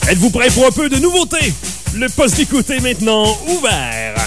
Êtes-vous prêts pour un peu de nouveauté? Le poste d'écoute est maintenant ouvert.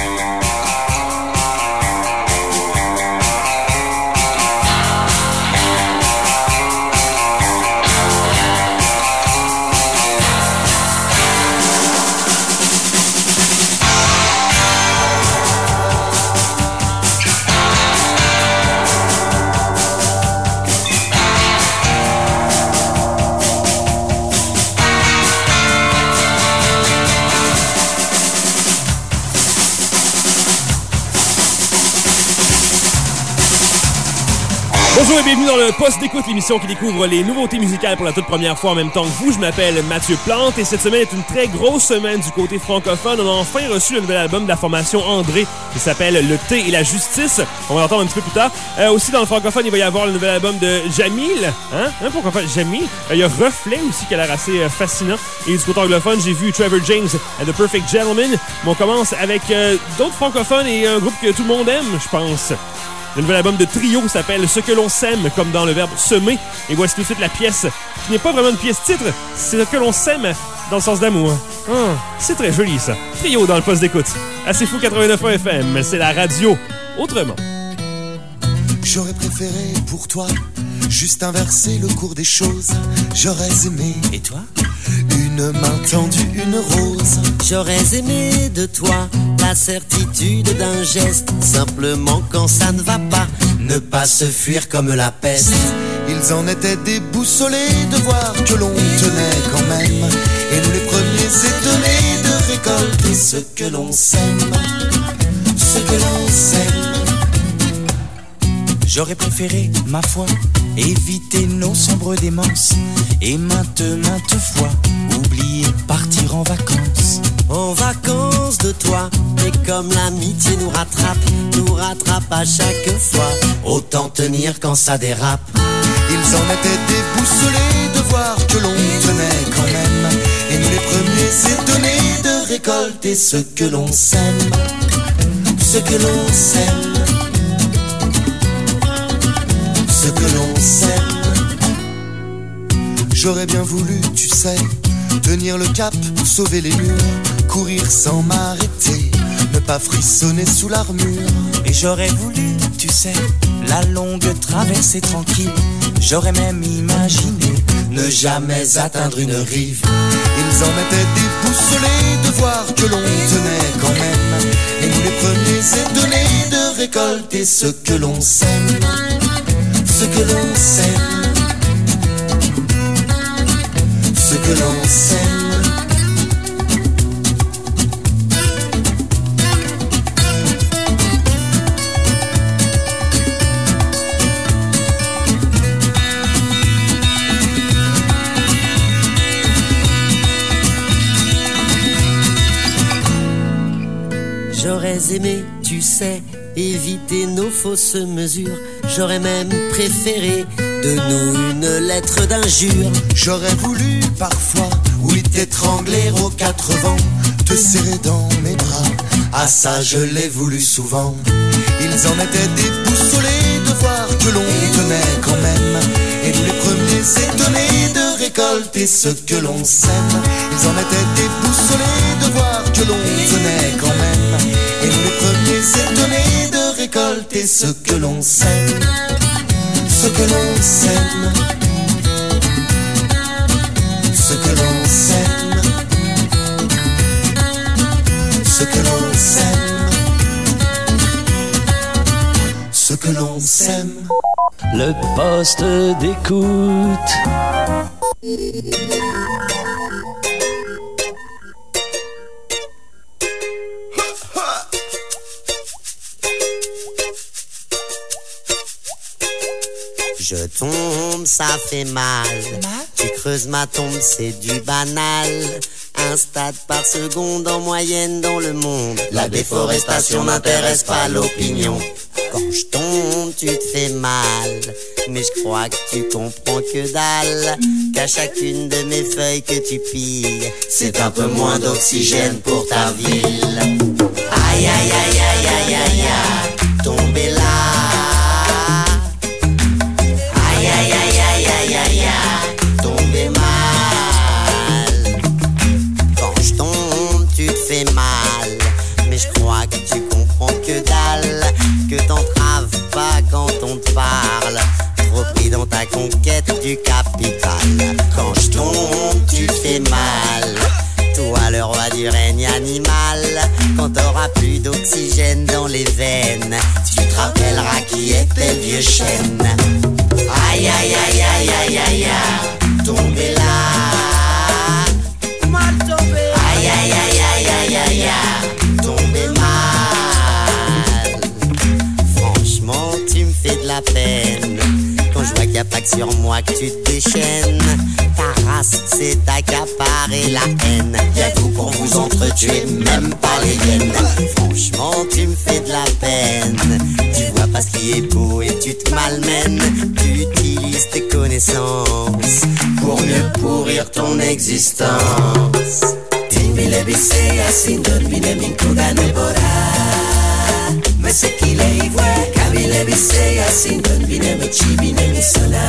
Bonjour et bienvenue dans le Poste d'écoute, l'émission qui découvre les nouveautés musicales pour la toute première fois en même temps que vous. Je m'appelle Mathieu Plante et cette semaine est une très grosse semaine du côté francophone. On a enfin reçu le nouvel album de la formation André qui s'appelle Le Thé et la Justice. On va l'entendre un petit peu plus tard. Aussi dans le francophone, il va y avoir le nouvel album de Jamil. Pourquoi pas Jamil? Il y a Reflet aussi qui a l'air assez fascinant. Et du côté anglophone, j'ai vu Trevor James and The Perfect Gentleman. Mais on commence avec d'autres francophones et un groupe que tout le monde aime, je pense. Le nouvel album de Trio s'appelle « Ce que l'on sème », comme dans le verbe « semer ». Et voici tout de suite la pièce, qui n'est pas vraiment une pièce-titre, c'est « Ce que l'on sème » dans le sens d'amour. C'est très joli, ça. Trio dans le poste d'écoute. Assez fou 89.1 FM, c'est la radio autrement. J'aurais préféré pour toi juste inverser le cours des choses. J'aurais aimé. Et toi? Une main tendue, une rose. J'aurais aimé de toi la certitude d'un geste. Simplement quand ça ne va pas, ne pas se fuir comme la peste. Ils en étaient déboussolés de voir que l'on tenait quand même. Et nous les premiers étonnés de récolter ce que l'on sème. Ce que l'on sème. J'aurais préféré, ma foi, éviter nos sombres démences. Et maintes fois, oublier partir en vacances. En vacances de toi, mais comme l'amitié nous rattrape à chaque fois. Autant tenir quand ça dérape. Ils en étaient déboussolés de voir que l'on tenait quand même. Et nous les premiers étonnés de récolter ce que l'on sème. Ce que l'on sème. Ce que l'on sème. J'aurais bien voulu, tu sais, tenir le cap, sauver les murs, courir sans m'arrêter, ne pas frissonner sous l'armure. Et j'aurais voulu, tu sais, la longue traversée tranquille. J'aurais même imaginé ne jamais atteindre une rive. Ils en étaient déboussolés de voir que l'on tenait quand même. Et nous les premiers étonnés de récolter ce que l'on sème. Ce que l'on sème. Ce que l'on sème. J'aurais aimé, tu sais, éviter nos fausses mesures. J'aurais même préféré de nous une lettre d'injure. J'aurais voulu parfois, oui, t'étrangler aux quatre vents, te serrer dans mes bras. Ah ça je l'ai voulu souvent. Ils en étaient déboussolés de voir que l'on tenait quand même. Et nous les premiers étonnés de récolter ce que l'on sème. Ils en étaient déboussolés de voir que l'on tenait quand même. Et nous les premiers étonnés de récolter ce que l'on sème. Ce que l'on sème. Ce que l'on sème. Ce que l'on sème. Ce que l'on sème. Le poste d'écoute. Je tombe, ça fait mal. Tu creuses ma tombe, c'est du banal. Un stade par seconde en moyenne dans le monde. La déforestation n'intéresse pas l'opinion. Quand je tombe, tu te fais mal. Mais je crois que tu comprends que dalle. Qu'à chacune de mes feuilles que tu pilles, c'est un peu moins d'oxygène pour ta ville. Aïe, aïe, aïe, aïe, aïe, aïe, aïe. Tomber là. Aïe, aïe, aïe, aïe, aïe, aïe, aïe. Tomber mal. d'oxygène dans les veines. Tu te rappelleras qui était le vieux chêne. Aïe aïe aïe aïe aïe aïe aïe, tombé là, mal tombé. Aïe aïe aïe aïe aïe aïe aïe, tombé mal. Franchement tu me fais de la peine quand je vois qu'il n'y a pas que sur moi que tu te déchaînes. Ta race c'est accaparer la haine. Y'a tout pour vous entretuer, même pas les hyènes. Franchement tu me fais de la peine. Tu vois pas ce qui est beau et tu te malmènes. Tu utilises tes connaissances pour mieux pourrir ton existence. Timbile bise asindon bine minkuga nebora. Mais c'est qu'il est ivoire. Kabile bise asindon bine mechi bine misona.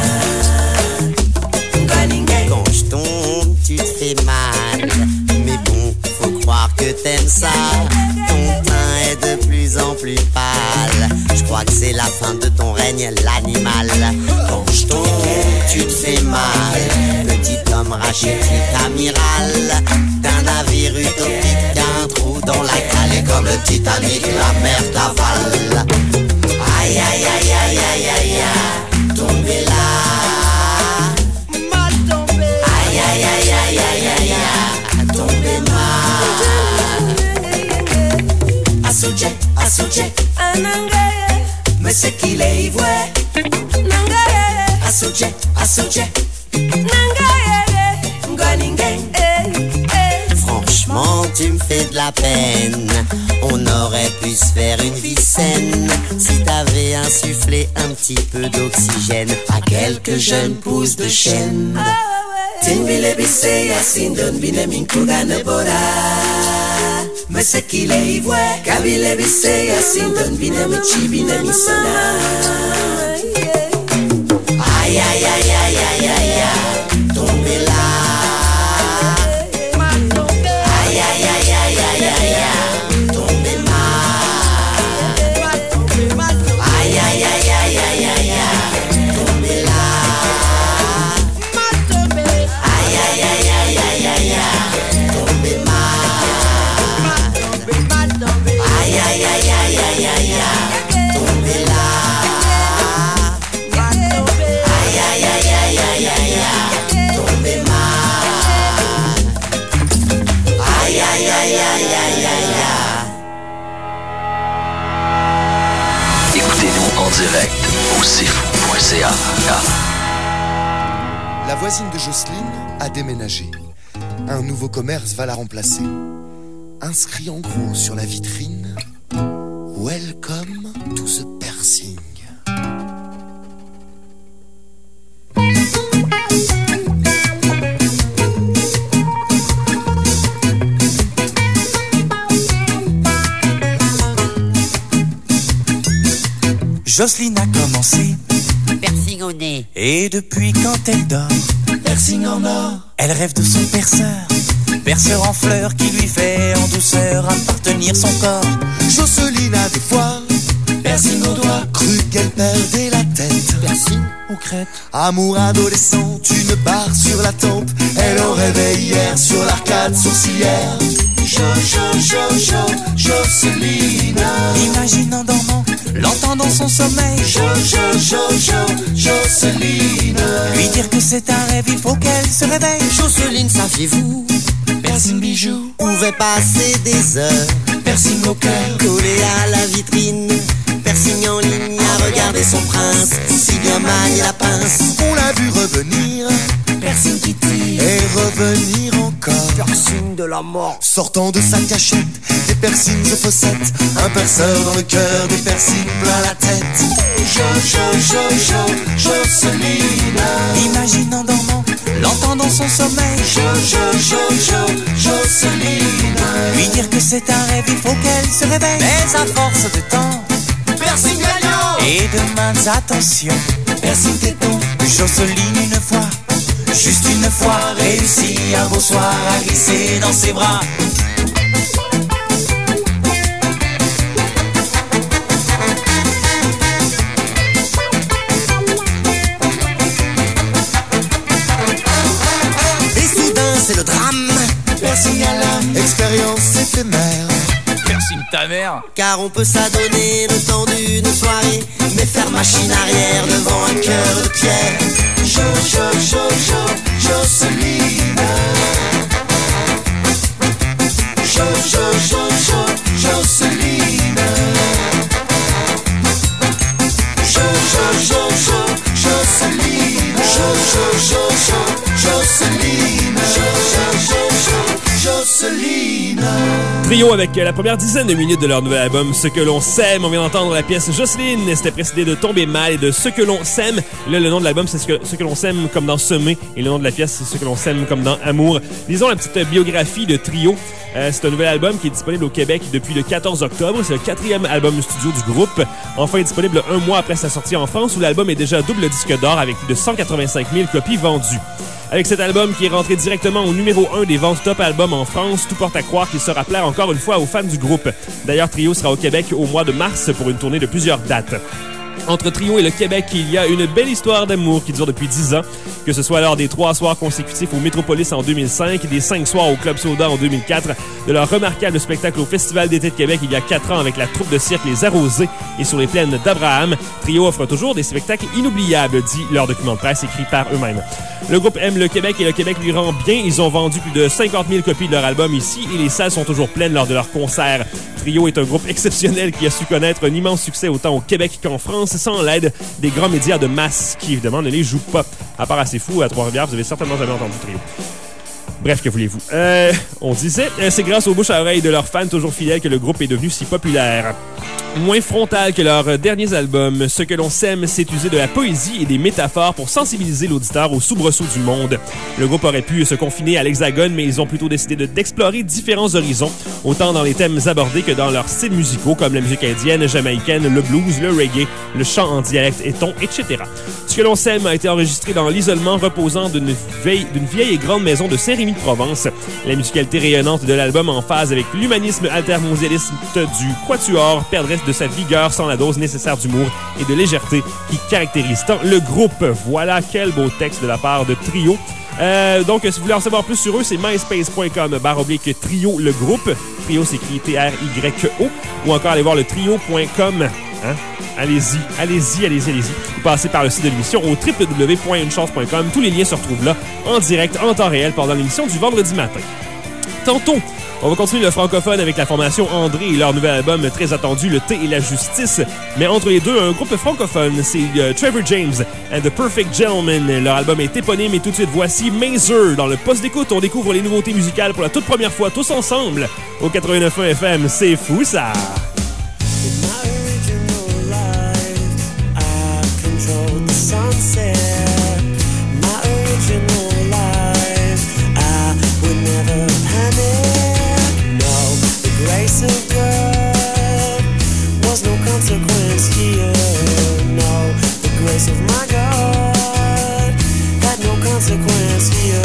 Quand je tombe, tu te fais mal. Mais bon, faut croire que t'aimes ça. Ton teint est de plus en plus pâle. Je crois que c'est la fin de ton règne, l'animal. Quand je tombe, tu te fais mal. Petit homme rachitique amiral d'un navire utopique, qu'un trou dans la cale. Et comme le Titanic, la mer t'avale. Aïe aïe aïe aïe aïe aïe aïe, tombé là. Aïe aïe aïe aïe aïe aïe, tombé mal. Assouje, assouje, anangaye. Mais c'est qu'il est ivoire. Nangaye. Assouje, assouje, nangaye. Ngoningaye. Franchement tu me fais de la peine. On aurait pu se faire une vie saine si t'avais insufflé un petit peu d'oxygène à quelques jeunes pousses de chêne. Timbile bise yasindon bine minkuga nebora. Mais c'est qu'il est ivoire. Kabile bise yasindon bine mechi bine misona. Aïe aïe aïe aïe aïe aïe aïe, tombé là. Aïe aïe aïe aïe aïe aïe aïe, tombé mal. Aïe aïe aïe aïe aïe aïe aïe, tombé là. Aïe aïe aïe aïe aïe aïe aïe, tombé mal. Aïe aïe aïe aïe aïe aïe aïe, tombé là. Aïe aïe aïe aïe aïe aïe aïe, tombé mal. Aïe aïe aïe aïe aïe aïe aïe. Écoutez-nous en direct au cfou.ca. La voisine de Jocelyne a déménagé. Un nouveau commerce va la remplacer. Inscrit en gros sur la vitrine: Welcome to the Persing. Jocelyne a commencé Persing au nez. et depuis quand elle dort, Persing en or. elle rêve de son perceur. Perceur en fleurs qui lui fait en douceur appartenir son corps. Jocelyne a des fois Persing au doigt, cru qu'elle perdait la tête. Persing aux crêtes. Amour adolescent, une barre sur la tempe. Elle en rêvait hier sur l'arcade sourcilière. Jocelyne. Imagine en dormant, l'entend dans son sommeil. Jocelyne. Lui dire que c'est un rêve, il faut qu'elle se réveille. Jocelyne, saviez-vous, Persing bijou, pouvait passer des heures Persing au cœur. collé à la vitrine. Persing en ligne à regarder son prince, si bien manie la pince. On l'a vu revenir Persing qui tire. et revenir encore. Persing de la mort. Sortant de sa cachette, des piercings de fossettes. Un perceur dans le cœur, des piercings plein la tête. Jocelyne. Imagine en dormant, l'entend dans son sommeil. Jocelyne. Lui dire que c'est un rêve, il faut qu'elle se réveille. Mais à force de temps Persing gagnant. et de maintes attentions, Persing téton, Jocelyne une fois, juste une fois, réussit un beau soir à glisser dans ses bras. Et soudain c'est le drame. Persing à l'âme, Expérience éphémère. Merci ta mère. Car on peut s'adonner le temps d'une soirée, mais faire machine arrière devant un cœur de pierre. Jocelyne. Jocelyne. Jocelyne. Trio avec la première dizaine de minutes de leur nouvel album Ce que l'on sème. On vient d'entendre la pièce Jocelyne. C'était précédé de Tomber mal et de Ce que l'on sème. Là, le nom de l'album, c'est ce que l'on sème comme dans Semer. Et le nom de la pièce, c'est Ce que l'on sème comme dans Amour. Lisons la petite biographie de Trio. C'est un nouvel album qui est disponible au Québec depuis le 14 octobre. C'est le 4e album studio du groupe. Enfin disponible un mois après sa sortie en France, où l'album est déjà double disque d'or avec plus de 185 000 copies vendues. Avec cet album qui est rentré directement au numéro 1 des ventes top albums en France, tout porte à croire qu'il sera plaire encore une fois aux fans du groupe. D'ailleurs, Trio sera au Québec au mois de mars pour une tournée de plusieurs dates. Entre Trio et le Québec, il y a une belle histoire d'amour qui dure depuis 10 ans, que ce soit lors des 3 soirs consécutifs au Métropolis en 2005, des 5 soirs au Club Soda en 2004, de leur remarquable spectacle au Festival d'été de Québec il y a 4 ans avec la troupe de cirque Les Arrosés et sur les plaines d'Abraham. Trio offre toujours des spectacles inoubliables, dit leur document de presse écrit par eux-mêmes. Le groupe aime le Québec et le Québec lui rend bien. Ils ont vendu plus de 50 000 copies de leur album ici et les salles sont toujours pleines lors de leurs concerts. Trio est un groupe exceptionnel qui a su connaître un immense succès autant au Québec qu'en France sans l'aide des grands médias de masse qui, évidemment, ne les jouent pas. À part assez fou, à Trois-Rivières, vous avez certainement jamais entendu Trio. Bref, que voulez-vous? On disait, c'est grâce aux bouches à oreilles de leurs fans toujours fidèles que le groupe est devenu si populaire. Moins frontal que leurs derniers albums, Ce que l'on sème, c'est user de la poésie et des métaphores pour sensibiliser l'auditeur aux soubresauts du monde. Le groupe aurait pu se confiner à l'Hexagone, mais ils ont plutôt décidé d'explorer différents horizons, autant dans les thèmes abordés que dans leurs styles musicaux, comme la musique indienne, jamaïcaine, le blues, le reggae, le chant en dialecte et ton, etc. Ce que l'on sème a été enregistré dans l'isolement reposant d'une vieille et grande maison de Saint-Rémy-de-Provence. La musicalité rayonnante de l'album en phase avec l'humanisme altermondialiste du quatuor perdrait de sa vigueur sans la dose nécessaire d'humour et de légèreté qui caractérise tant le groupe. Voilà quel beau texte de la part de Trio. Donc, si vous voulez en savoir plus sur eux, c'est myspace.com/trio le groupe. Trio s'écrit T-R-Y-O. Ou encore aller voir le trio.com. Hein? Allez-y. Vous passez par le site de l'émission au www.unechance.com. Tous les liens se retrouvent là, en direct, en temps réel, pendant l'émission du vendredi matin. Tantôt, on va continuer le francophone avec la formation André et leur nouvel album très attendu, Le Thé et la Justice. Mais entre les deux, un groupe francophone, c'est Trevor James and the Perfect Gentleman. Leur album est éponyme et tout de suite, voici Mazer. Dans le poste d'écoute, on découvre les nouveautés musicales pour la toute première fois, tous ensemble, au 89.1 FM. C'est fou, ça! Of my God had no consequence here.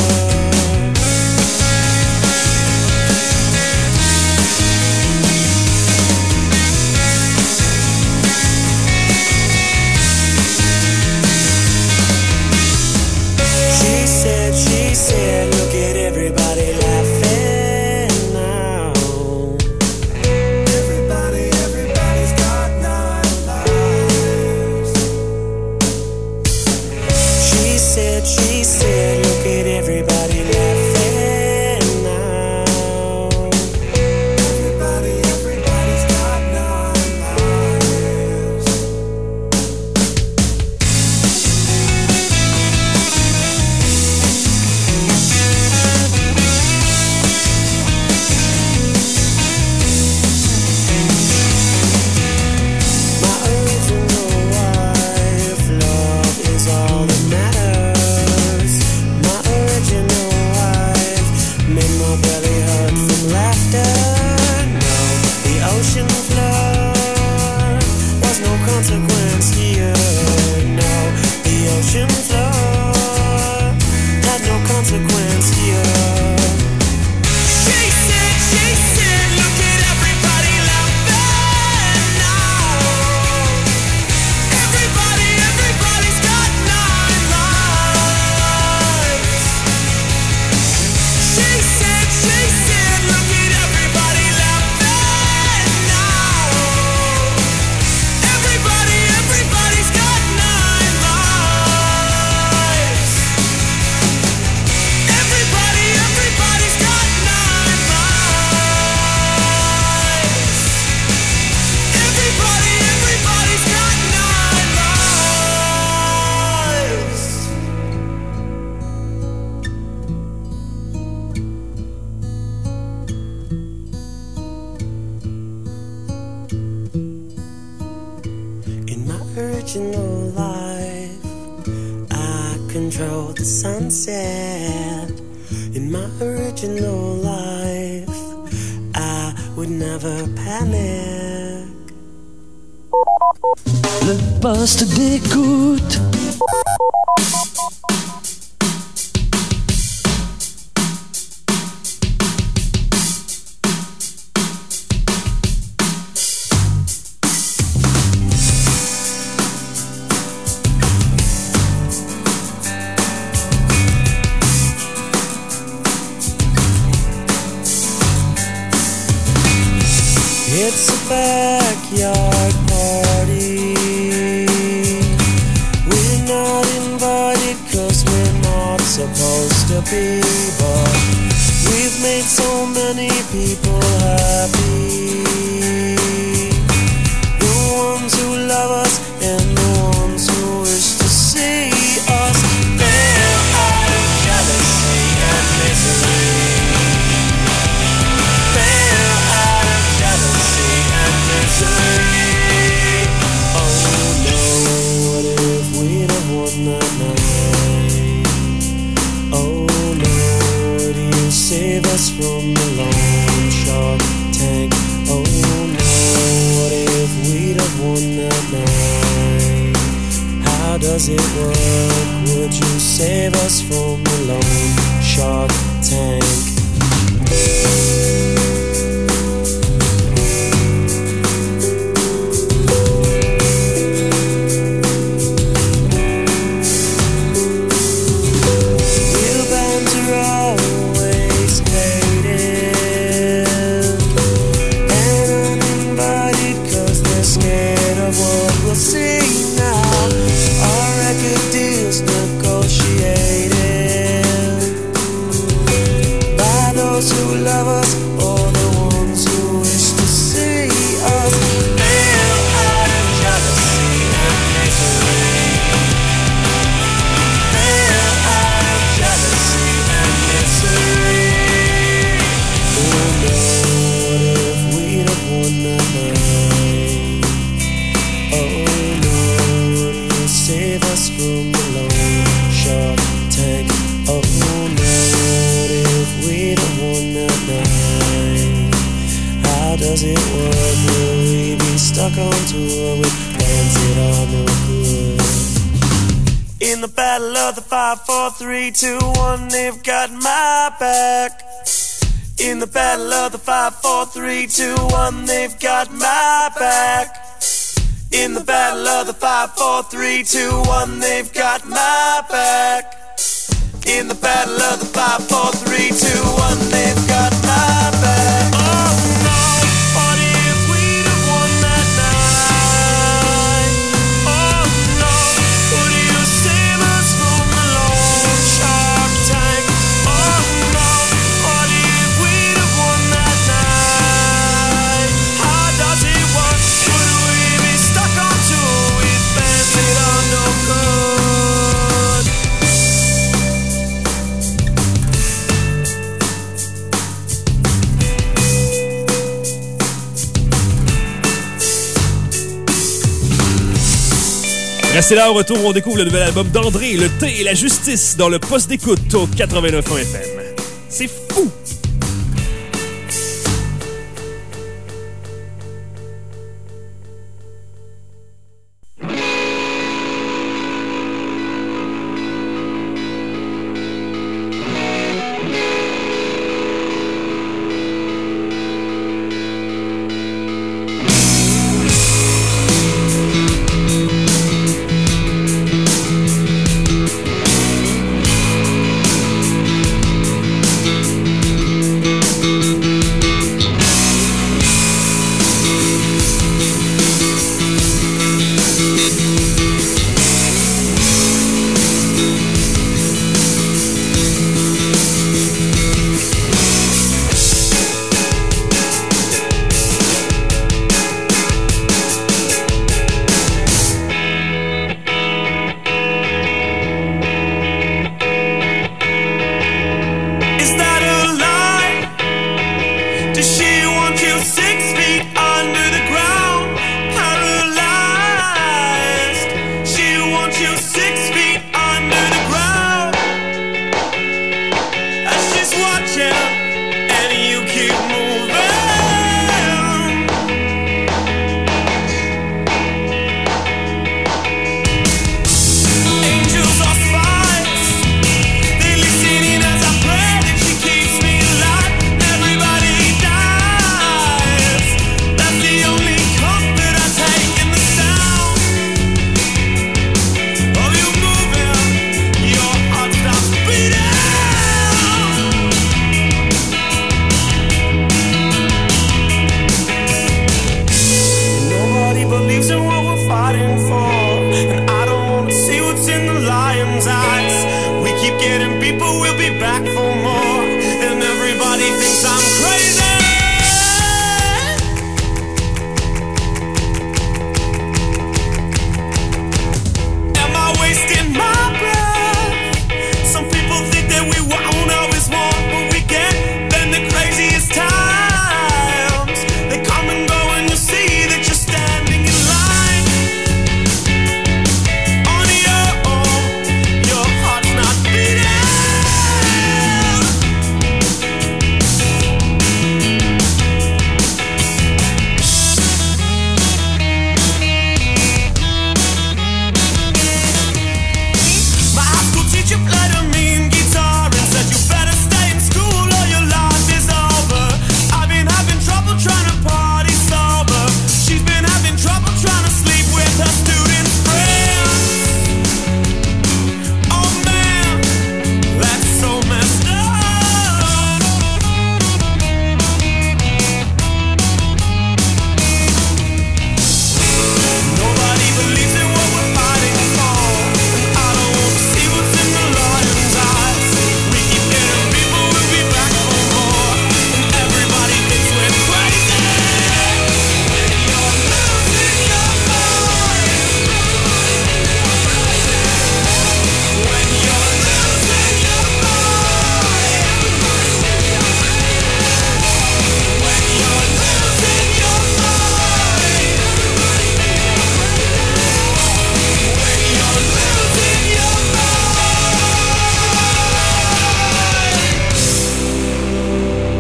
original life. I control the sunset. In my original life, I would never panic. Le poste d'écoute. It's a backyard party. We're not invited 'cause we're not supposed to be, but we've made so many people happy. The ones who love us and the ones who wish to see us fail out of jealousy and misery. Fail out of jealousy and misery. Oh no, what if we'd have won that night? Oh no, would you save us from the loan shark tank? Oh no, what if we'd have won that night? How does it work? Would you save us from the loan shark tank? In the battle of the 5, 4, 3, 2, 1, they've got my back. In the battle of the 5, 4, 3, 2, 1, they've got my back. In the battle of the 5, 4, 3, 2, 1, they've got my back. In the battle of the 5, 4, 3, 2, 1, they've got my back. Oh no, what if we'd have won that night? Oh no, would you save us from the loan shark tank? Oh no, what if we'd have won that night? How does it work? Would we be stuck on tour with bands that are no good? Restez là, au retour, on découvre le nouvel album d'André, Le thé et la justice, dans le poste d'écoute au 89.1 FM. C'est fou!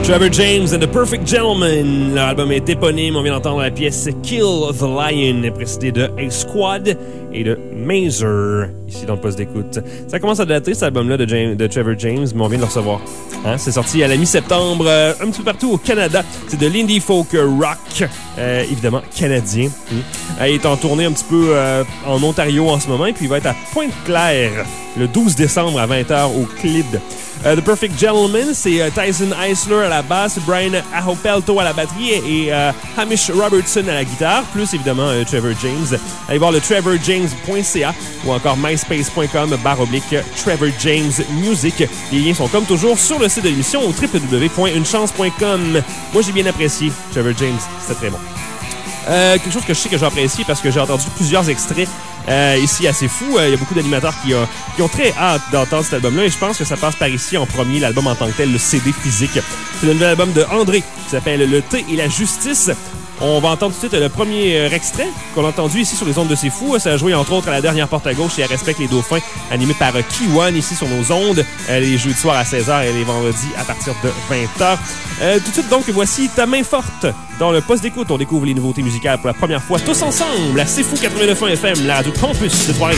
Trevor James and the Perfect Gentleman. Leur album est éponyme. On vient d'entendre la pièce Kill the Lion, précédée de A-Squad et de Mazer, ici dans le poste d'écoute. Ça commence à dater, cet album-là de Trevor James, mais on vient de le recevoir. Hein? C'est sorti à la mi-septembre, un petit peu partout au Canada. C'est de l'indie folk rock, évidemment canadien. Il est en tournée un petit peu en Ontario en ce moment, et puis il va être à Pointe-Claire le 12 décembre à 20h au Clyde. The Perfect Gentleman, c'est Tyson Eisler à la basse, Brian Ahopelto à la batterie et Hamish Robertson à la guitare, plus évidemment Trevor James. Allez voir le trevorjames.ca ou encore myspace.com/Trevor James Music. Les liens sont comme toujours sur le site de l'émission au www.unechance.com. Moi, j'ai bien apprécié Trevor James, c'était très bon. Quelque chose que je sais que j'ai apprécié parce que j'ai entendu plusieurs extraits ici assez fous. Il y a beaucoup d'animateurs qui ont très hâte d'entendre cet album-là et je pense que ça passe par ici en premier, l'album en tant que tel, le CD physique. C'est le nouvel album de André qui s'appelle Le thé et la justice. On va entendre tout de suite le premier extrait qu'on a entendu ici sur les ondes de C'est Fou. Ça a joué entre autres à la dernière porte à gauche et à Respect les Dauphins, animé par Kiwan ici sur nos ondes, les jeudis soirs à 16h et les vendredis à partir de 20h. Tout de suite donc, voici Ta main forte. Dans le poste d'écoute, on découvre les nouveautés musicales pour la première fois tous ensemble à C'est Fou 89.1 FM, la radio campus de Trois-Rivières.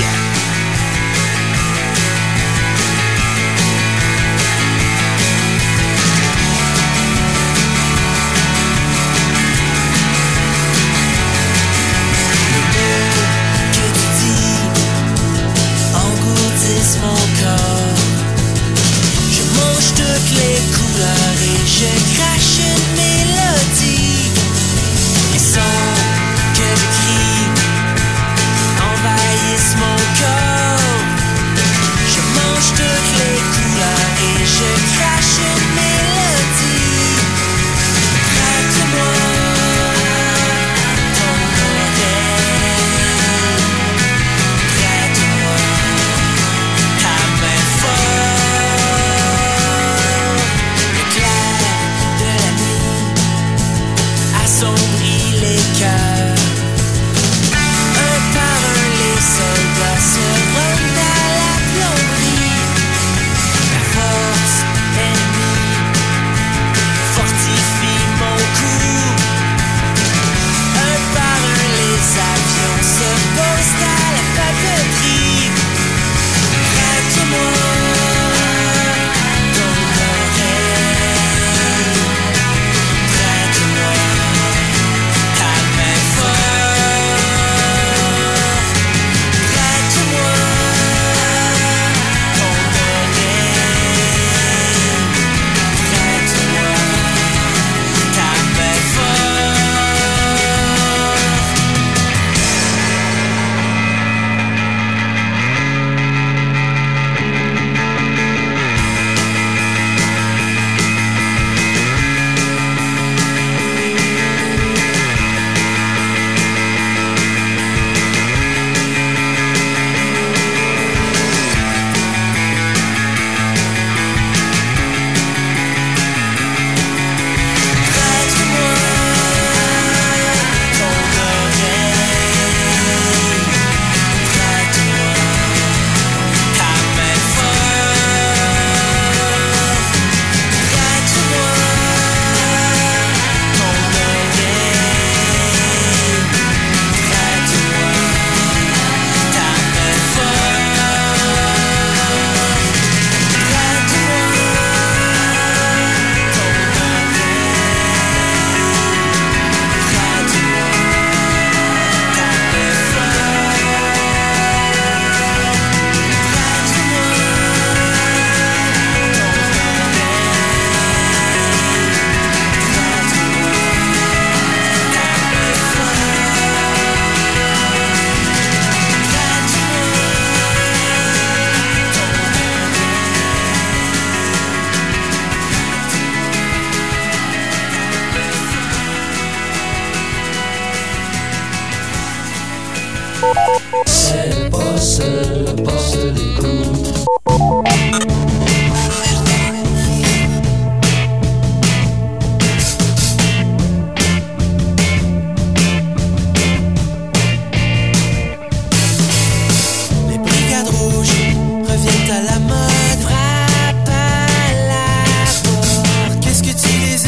à la mode, frappe à la porte. Qu'est-ce que tu les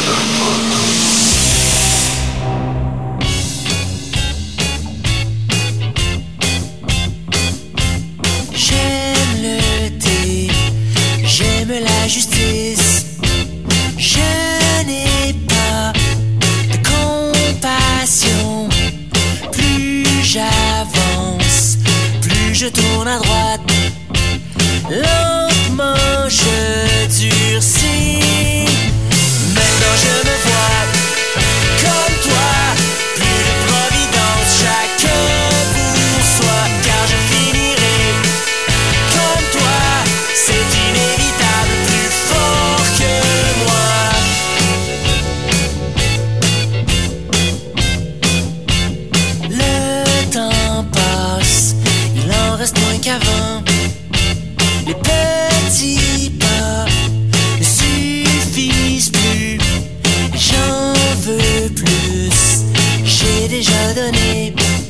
J'aime le thé, j'aime la justice. Je n'ai pas de compassion. Plus j'avance, plus je tourne à droite. Lentement je durcis. Maintenant je me vois comme toi. Plus de providence, chacun pour soi. Car je finirai comme toi. C'est inévitable, plus fort que moi. Le temps passe, il en reste moins qu'avant. Les petits pas ne suffisent plus. J'en veux plus, j'ai déjà donné.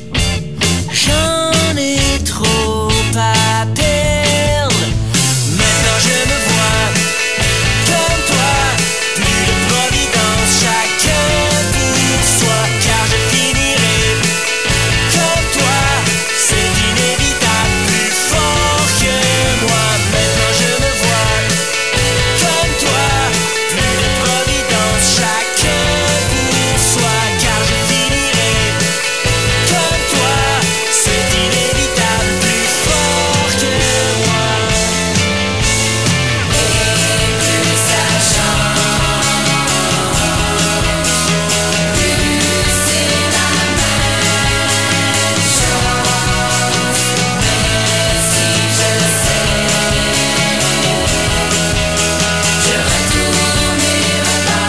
J'en ai trop à perdre. Maintenant je me vois comme toi. Plus de providence, chacun pour soi. Car je finirai comme toi. C'est inévitable, plus fort que moi. Maintenant je me vois comme toi. Plus de providence, chacun pour soi. Car je finirai comme toi. C'est inévitable, plus fort que moi. Et plus ça change, plus c'est la même chose. Mais si je sais, je retournerai pas.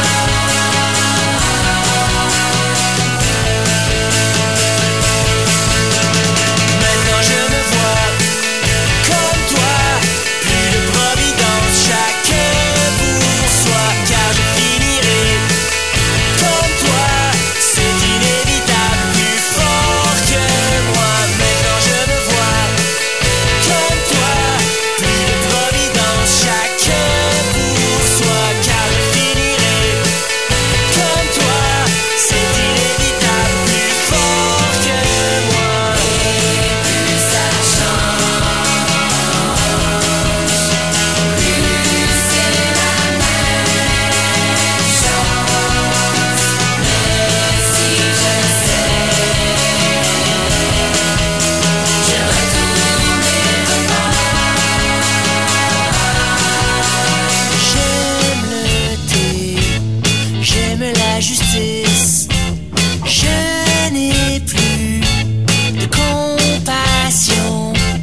Maintenant je me vois comme toi. Plus de providence, chacun pour soi. Car je finirai comme toi. C'est inévitable, plus fort que moi. Maintenant je me vois comme toi. Plus de providence, chacun pour soi. Car je finirai comme toi. C'est inévitable, plus fort que moi. Et plus ça change, plus c'est la même chose. Mais si je sais, je retournerai pas. J'aime le thé, j'aime la justice. Je n'ai plus de compassion.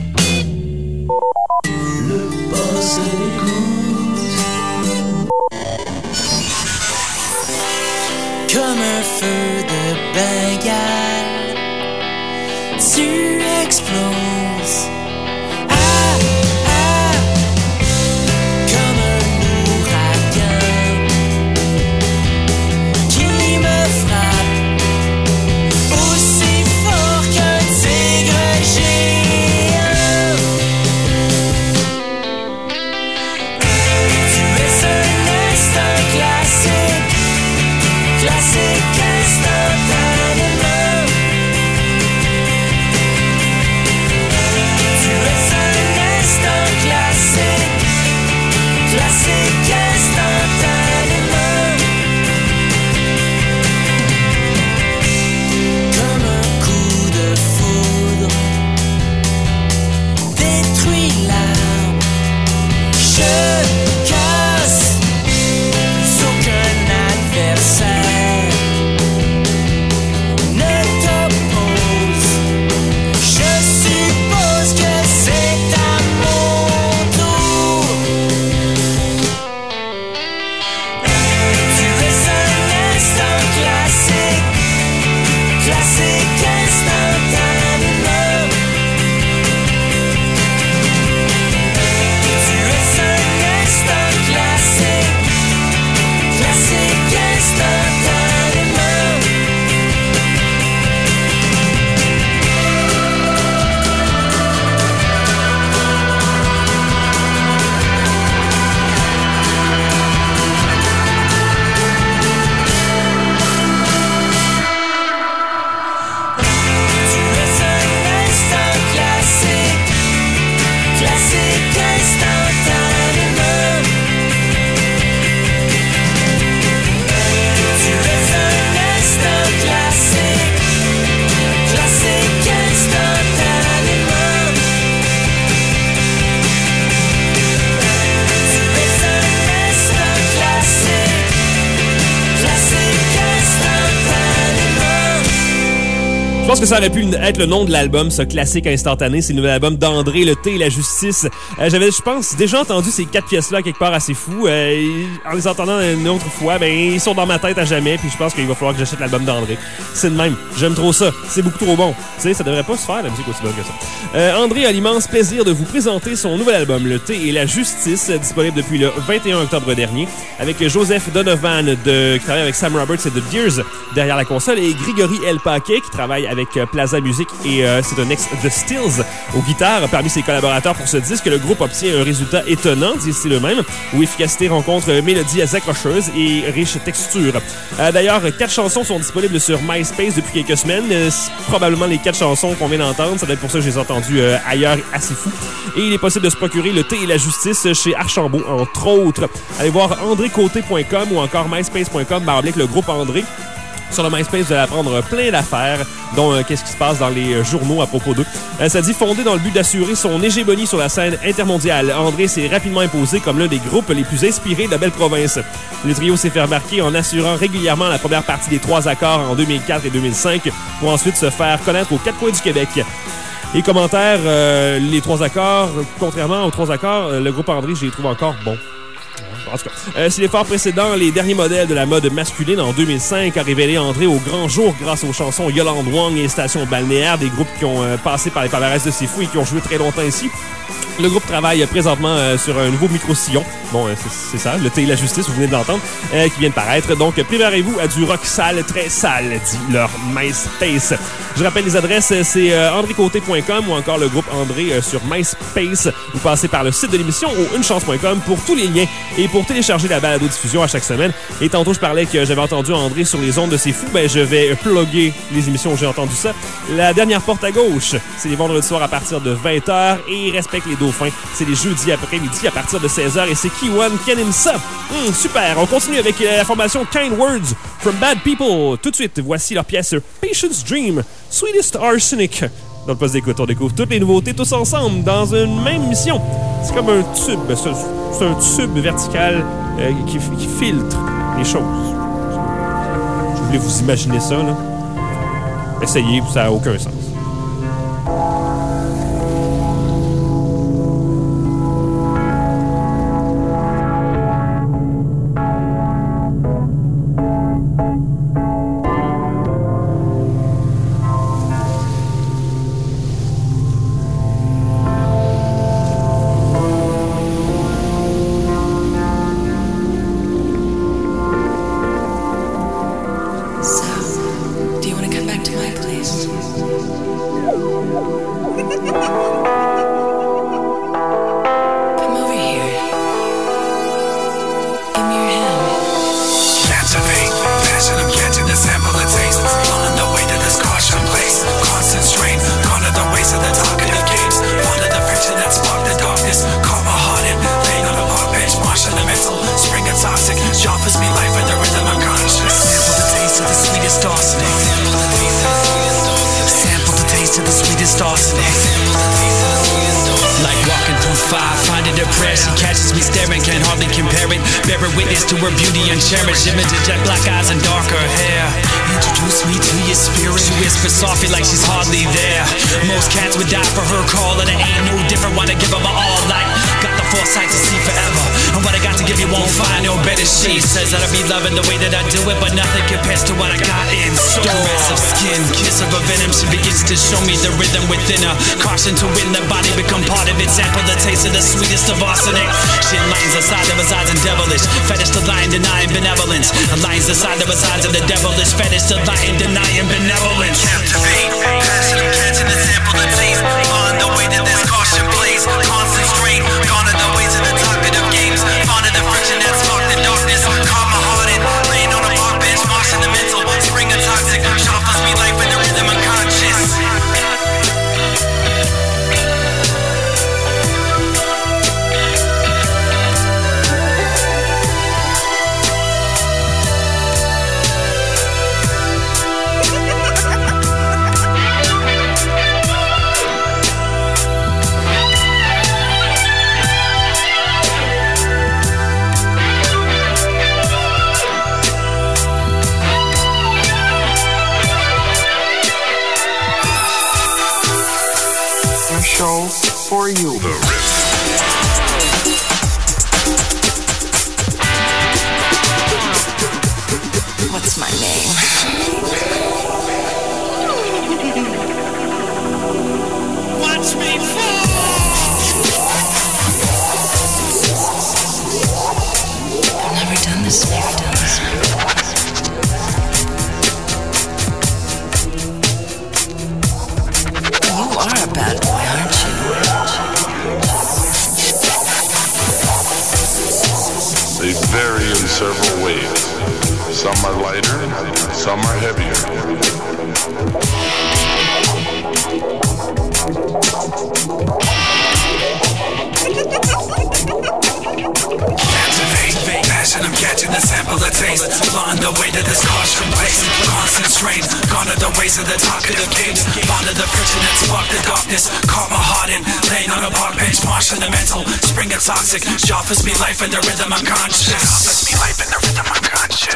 Comme un feu de Bengale, tu exploses. Ah, ah, comme un ouragan qui me frappe aussi fort qu'un tigre géant. Tu es un instinct classique, classique instantanément. pense que ça aurait pu être le nom de l'album, ce classique instantané. C'est le nouvel album d'André, Le Thé et la Justice. J'avais, je pense, déjà entendu ces 4 pièces-là quelque part assez fou. En les entendant une autre fois, ben ils sont dans ma tête à jamais. Puis je pense qu'il va falloir que j'achète l'album d'André. C'est de même. J'aime trop ça. C'est beaucoup trop bon. Tu sais, ça devrait pas se faire, la musique aussi bonne que ça. André a l'immense plaisir de vous présenter son nouvel album, Le Thé et la Justice, disponible depuis le 21 octobre dernier, avec Joseph Donovan qui travaille avec Sam Roberts et The Deers derrière la console, et Grigory L. Paquet qui travaille avec Plaza Music et c'est un ex-The Stills aux guitares. Parmi ses collaborateurs pour ce disque, le groupe obtient un résultat étonnant, disent-ils eux-mêmes, où efficacité rencontre mélodies accrocheuses et riches textures. D'ailleurs, 4 chansons sont disponibles sur MySpace depuis quelques semaines. Probablement les 4 chansons qu'on vient d'entendre. Ça doit être pour ça que je les ai entendues ailleurs, assez fou. Et il est possible de se procurer Le Thé et la Justice chez Archambault, entre autres. Allez voir andrécoté.com ou encore myspace.com, le groupe André. Sur le MySpace, vous allez apprendre plein d'affaires, dont qu'est-ce qui se passe dans les journaux à propos d'eux. Ça dit fondé dans le but d'assurer son hégémonie sur la scène intermondiale. André s'est rapidement imposé comme l'un des groupes les plus inspirés de la belle province. Le trio s'est fait remarquer en assurant régulièrement la première partie des 3 accords en 2004 et 2005 pour ensuite se faire connaître aux 4 coins du Québec. Et commentaires, les 3 accords, contrairement aux 3 accords, le groupe André, je les trouve encore bons. En tout cas, si l'effort précédent, les derniers modèles de la mode masculine en 2005 a révélé André au grand jour grâce aux chansons Yolande Wong et Station Balnéaire, des groupes qui ont passé par les palmarès de C'est Fou et qui ont joué très longtemps ici. Le groupe travaille présentement sur un nouveau micro-sillon. Bon, c'est ça, Le Thé et la Justice, vous venez de l'entendre, qui vient de paraître. Donc, préparez-vous à du rock sale, très sale, dit leur MySpace. Je rappelle les adresses, c'est andrécoté.com ou encore le groupe André sur MySpace. Vous passez par le site de l'émission ou unechance.com pour tous les liens et pour télécharger la balado-diffusion à chaque semaine. Et tantôt, je parlais que j'avais entendu André sur les ondes de C'est Fou. Ben, je vais plugger les émissions où j'ai entendu ça. La dernière porte à gauche, c'est les vendredis soirs à partir de 20h et respecte les dauphins. C'est les jeudis après-midi à partir de 16h et c'est Kiwan Kenimsa. Super, on continue avec la formation Kind Words from Bad People. Tout de suite, voici leur pièce Patience Dream, Sweetest Arsenic. Dans le poste d'écoute, on découvre toutes les nouveautés tous ensemble dans une même mission. C'est comme un tube, c'est un tube vertical qui filtre les choses. Je voulais vous imaginer ça, là. Essayez, ça n'a aucun sens. To win, the body become part of it. Sample the taste of the sweetest of arsenic. Shit lines aside of besides and devilish. Fetish to lying, denying benevolence. Lines aside of besides of the devilish. Fetish to lying, denying benevolence. Captivate, passion, catching the sample the taste. Following the way that this caution plays. Constant strain, gone are the ways of the talkative games. Fond of the friction that sparked the darkness. Calm my heart in, laying on a park bench. Marshing the mental, spring of toxic. Shuffles me life in the rhythm unconscious. for you. What's my name? Watch me fall! I've never done this before. You are a bad boy, aren't you? They vary in several ways. Some are lighter, some are heavier. Activate, passion, I'm catching the sample of taste. Flying the way to this caution place. Constant strain, gone are the ways of the talkative games. Bond of the friction that sparked the darkness. Caught my heart in, laying on a park bench, marshing the mental. Spring of toxic, she offers me life in the rhythm I'm conscious. Offers me life in the rhythm I'm conscious.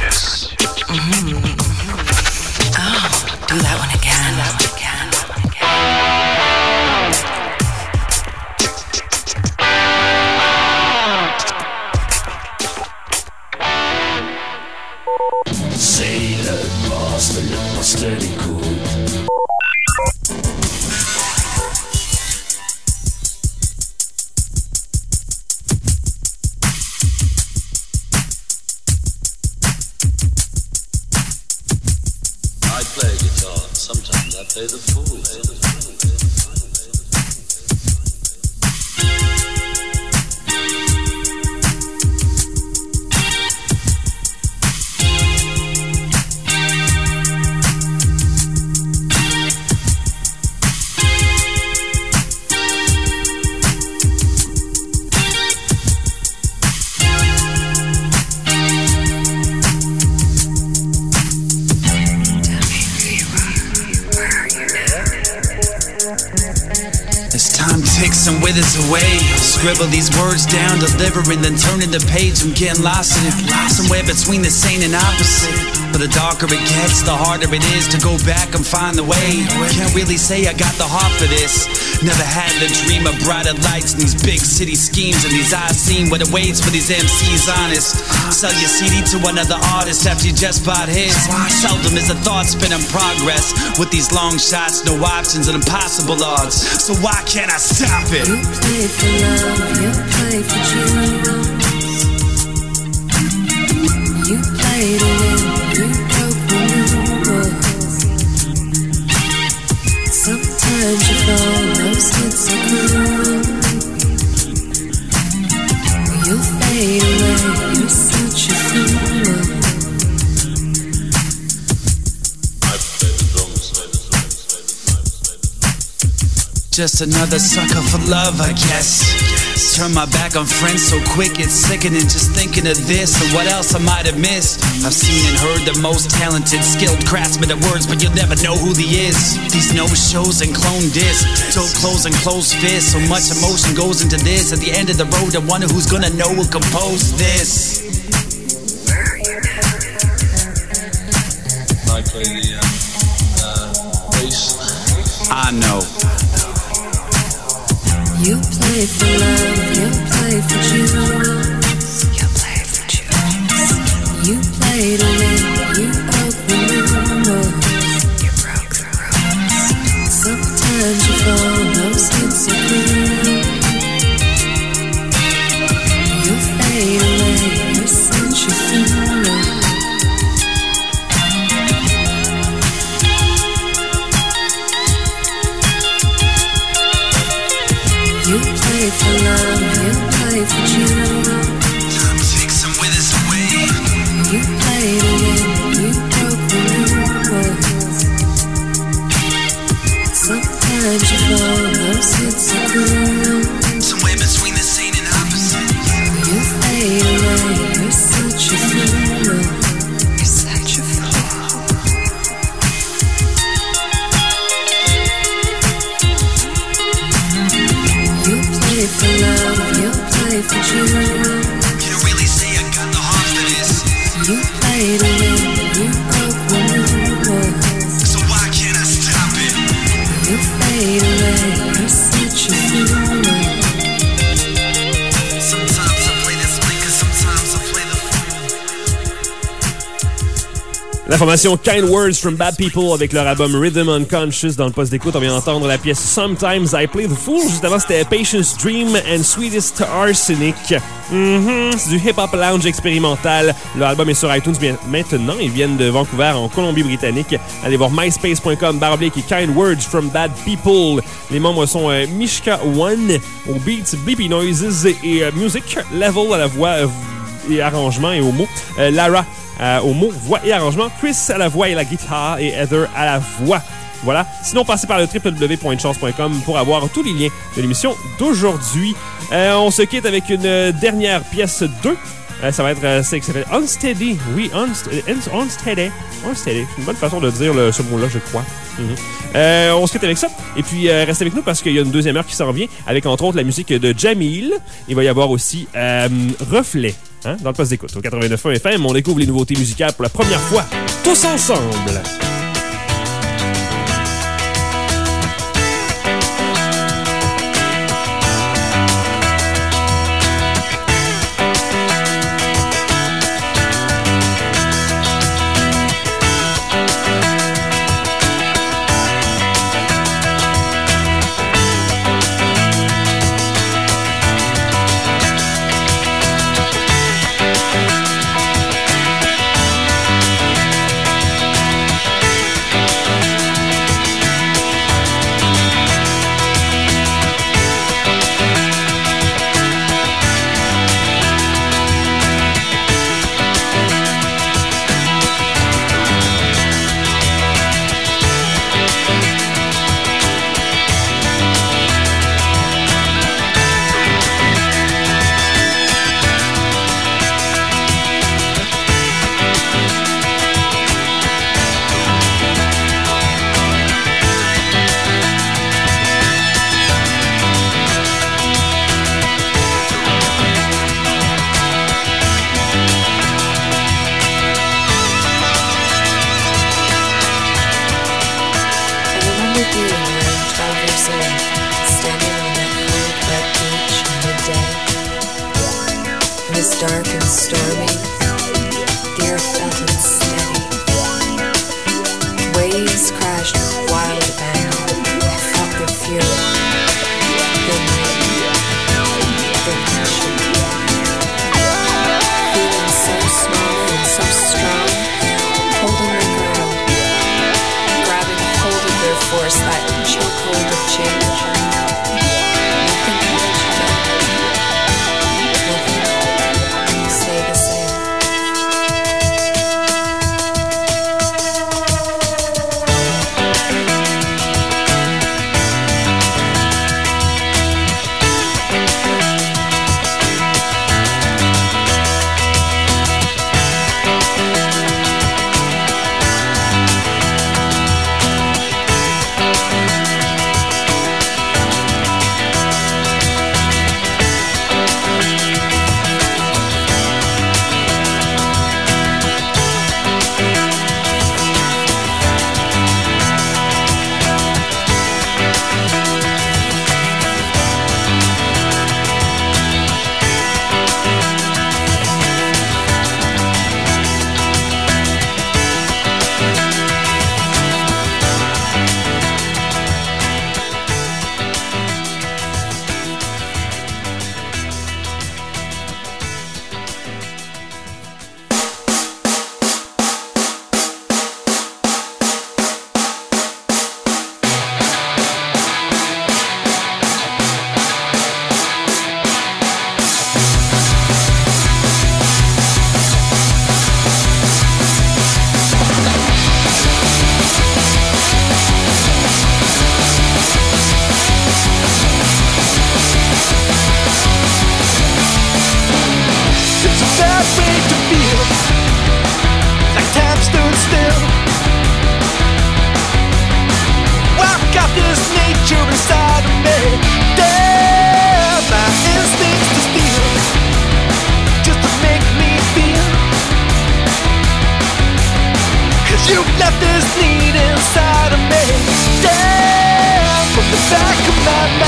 Oh, do that one again. Sailor master, look my steady cool. I play guitar, sometimes I play the fool. And withers away. Scribble these words down, delivering, then turning the page. I'm getting lost in it, somewhere between the same and opposite. But the darker it gets, the harder it is to go back and find the way. Can't really say I got the heart for this. Never had the dream of brighter lights and these big city schemes, and these eyes seen what awaits for these MCs honest. Sell your CD to another artist after you just bought his. Seldom is a thought spin in progress. With these long shots, no options and impossible odds. So why can't I stop it? You play for love, you play for jewels. You play to win, you broke the rules. Sometimes you fall, those hits are cruel. You fade away, you're such a fool. Just another sucker for love, I guess. Turn my back on friends so quick, it's sickening just thinking of this and what else I might have missed. I've seen and heard the most talented, skilled craftsmen of words, but you'll never know who he is. These no-shows and clone discs, toe clothes and closed fists. So much emotion goes into this. At the end of the road, I wonder who's gonna know who composed this. I play the bass. I know. You play for love, you play for jewels. You play for jewels. You play to win, you broke the rules. You broke the rules. Sometimes you fall, those hits are cruel. You fade away, you're such a fool. You play for love, you play for jewels. Time takes some withers away. You play to win, you broke the rules. Sometimes you fall, those hits are cruel. Somewhere between the sane and opposite. You fade away, you're such a fool. You're such a fool. You play for love, you play for jewels. Can't really say I got the heart for this. You play to win, you broke the rules. So why can't I stop it? You fade away, you're such a fool. La formation Kind Words from Bad People avec leur album Rhythm Unconscious. Dans le poste d'écoute, on vient d'entendre la pièce Sometimes I Play the Fool. Juste avant, c'était Patience Dream and Sweetest Arsenic. C'est du hip-hop lounge expérimental. Leur album est sur iTunes maintenant. Ils viennent de Vancouver, en Colombie-Britannique. Allez voir myspace.com/et Kind Words from Bad People. Les membres sont Mishka One au beats, Bleepy Noises et Music Level à la voix et arrangement et aux mots. Lara aux mots, voix et arrangement. Chris à la voix et la guitare et Heather à la voix. Voilà. Sinon, passez par le www.chance.com pour avoir tous les liens de l'émission d'aujourd'hui. On se quitte avec une dernière pièce 2. Ça va être ça s'appelle Unsteady. Oui, Unsteady. C'est une bonne façon de dire ce mot-là, je crois. On se quitte avec ça. Et puis, restez avec nous parce qu'il y a une deuxième heure qui s'en vient avec, entre autres, la musique de Jamil. Il va y avoir aussi Reflet. Dans le poste d'écoute au 89.1 FM, on découvre les nouveautés musicales pour la première fois, tous ensemble.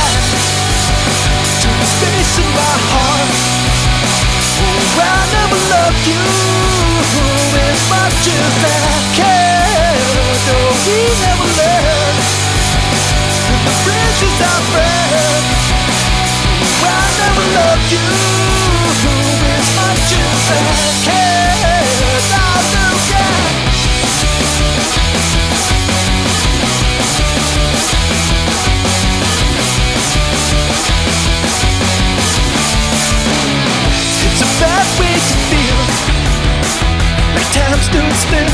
Space in my heart. Oh, I never love you as much as I can. No, we never learned. And the bridges I burned. I never loved you as much as I can. I do, yeah. It's a bad way to feel, like time stood still.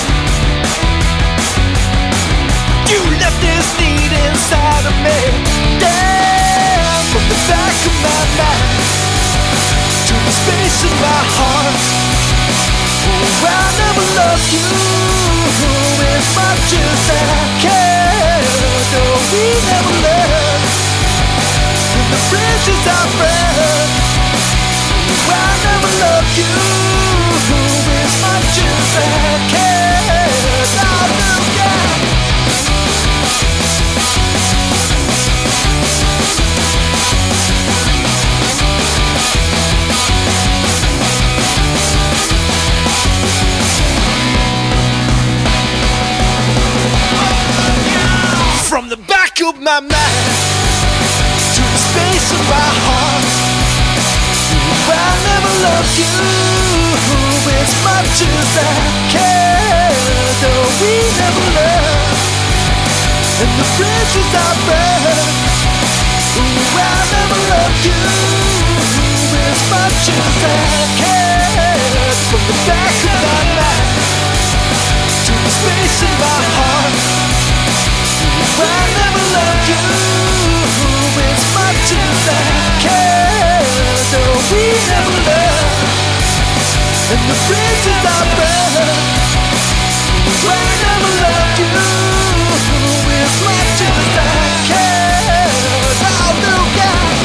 You left this need inside of me, down from the back of my mind to the space in my heart. Oh, I never loved you as much as I can. No, we never loved. And the bridges I burned. I never loved you as much as I can. I do, yeah. From the back of my mind to the space of my heart, I never loved you as much as I can. No, we never loved. And the bridges I burned. I never loved you as much as I can. From the back of my mind to the space in my heart, I never loved you as much as I can. No, we never loved. And the bridges I burned. I never loved you as much as I can. Oh, no, God.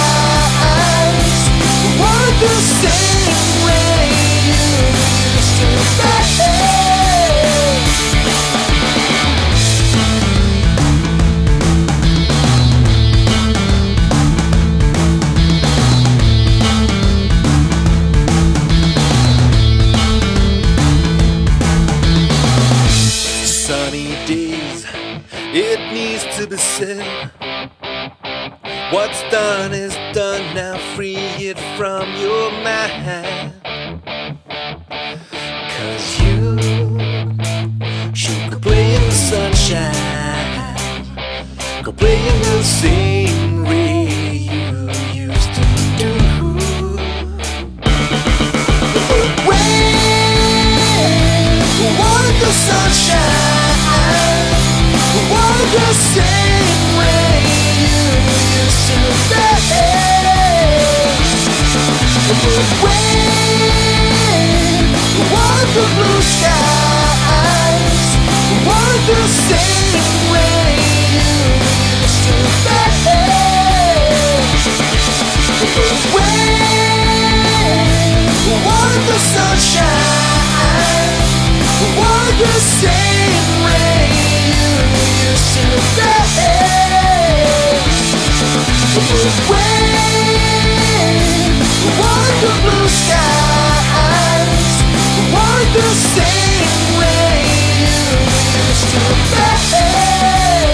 the same way you used to. What's done is done, now free it from your mind. 'Cause you should play in the sunshine, go play in the scenery you used to do. When want the sunshine, want the scenery you used to play. When want the blue skies, want the scenery you used to play. When want the sunshine, want the scenery you used to play. When want the blue skies, want the scenery you used to play.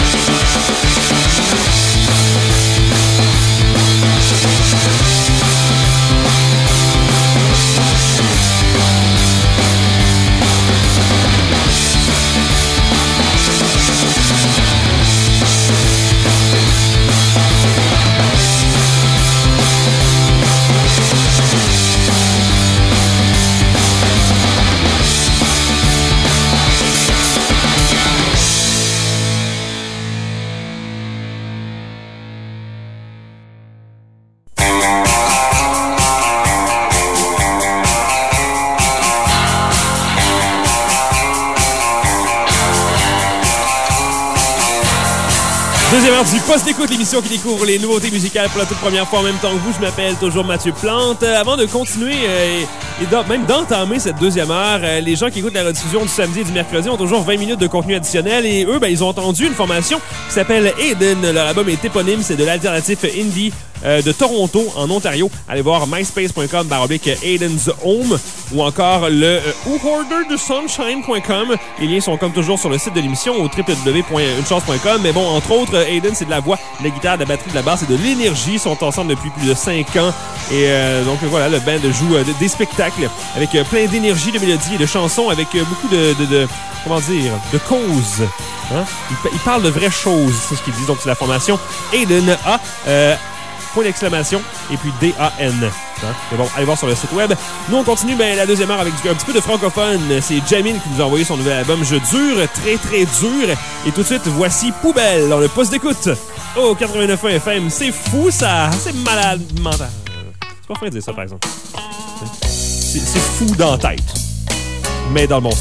Deuxième heure du Poste d'écoute, l'émission qui découvre les nouveautés musicales pour la toute première fois en même temps que vous. Je m'appelle toujours Mathieu Plante. Avant de continuer même d'entamer cette deuxième heure, les gens qui écoutent la rediffusion du samedi et du mercredi ont toujours 20 minutes de contenu additionnel et eux, ils ont entendu une formation qui s'appelle Aiden. Leur album est éponyme, c'est de l'alternatif indie de Toronto, en Ontario. Allez voir myspace.com/Aiden's Home ou encore le whoorderthesunshine.com. Les liens sont comme toujours sur le site de l'émission au www.unechance.com. Mais bon, entre autres, Aiden, c'est de la voix, de la guitare, de la batterie, de la basse et de l'énergie. Ils sont ensemble depuis plus de 5 ans. Et donc voilà, le band joue des spectacles avec plein d'énergie, de mélodies et de chansons, avec beaucoup de comment dire, de causes. Hein? Ils parlent de vraies choses, c'est ce qu'ils disent. Donc c'est la formation Aiden A. Point d'exclamation, et puis D-A-N. Hein? Mais bon, allez voir sur le site web. Nous, on continue la deuxième heure avec un petit peu de francophone. C'est Jamin qui nous a envoyé son nouvel album Je dure, très très dur. Et tout de suite, voici Poubelle dans le poste d'écoute. Oh, 89.1 FM, c'est fou ça! C'est malade mental. C'est pas fin de dire ça, par exemple. C'est fou dans la tête. Mais dans le bon sens.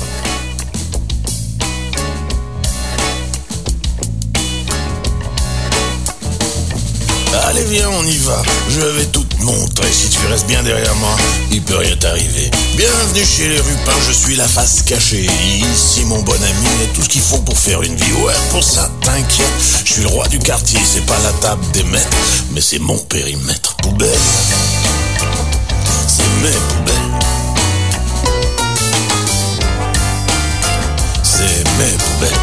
Allez viens on y va, je vais tout te montrer. Si tu restes bien derrière moi, il peut rien t'arriver. Bienvenue chez les Rupins, je suis la face cachée. Ici mon bon ami, et tout ce qu'il faut pour faire une vie. Ouais, pour ça t'inquiète, je suis le roi du quartier. C'est pas la table des maîtres, mais c'est mon périmètre. Poubelle, c'est mes poubelles. C'est mes poubelles.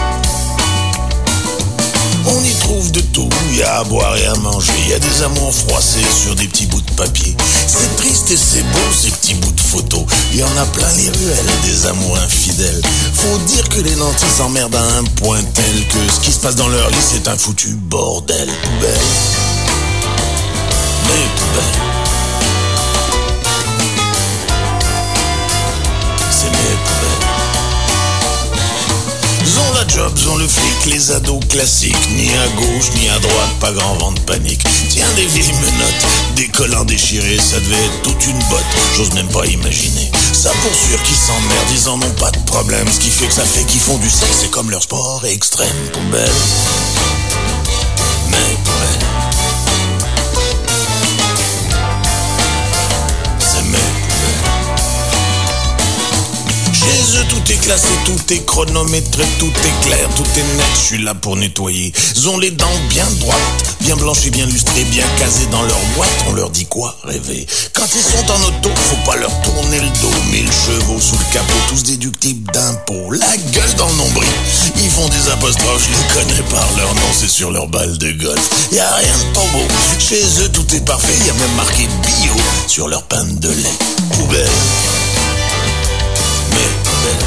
On y trouve de tout, y a à boire et à manger. Y a des amours froissés sur des petits bouts de papier. C'est triste et c'est beau ces petits bouts de photos. Y en a plein les ruelles, des amours infidèles. Faut dire que les nantis s'emmerdent à un point tel que ce qui se passe dans leur lit c'est un foutu bordel. Poubelle, mes poubelles. C'est mes poubelles. Ont la job, ont le flic, les ados classiques. Ni à gauche, ni à droite, pas grand vent de panique. Tiens, des vieilles menottes, des collants déchirés. Ça devait être toute une botte, j'ose même pas imaginer. Ça pour sûr qu'ils s'emmerdent, ils en ont pas de problème. Ce qui fait que ça fait qu'ils font du sexe, c'est comme leur sport extrême. Poubelle, mais poubelle. C'est mes poubelles. Chez eux tout Tout est classé, tout est chronométré, tout est clair, tout est net. Je suis là pour nettoyer. Ils ont les dents bien droites, bien blanches et bien lustrées, bien casées dans leur boîte. On leur dit quoi? Rêver. Quand ils sont en auto, faut pas leur tourner le dos. 1000 chevaux sous le capot, tous déductibles d'impôts. La gueule dans le nombril. Ils font des apostrophes, je les connais par leur nom, c'est sur leur balle de golf. Y a rien de trop beau. Chez eux, tout est parfait. Y a même marqué bio sur leur panne de lait. Poubelle. Mais poubelle.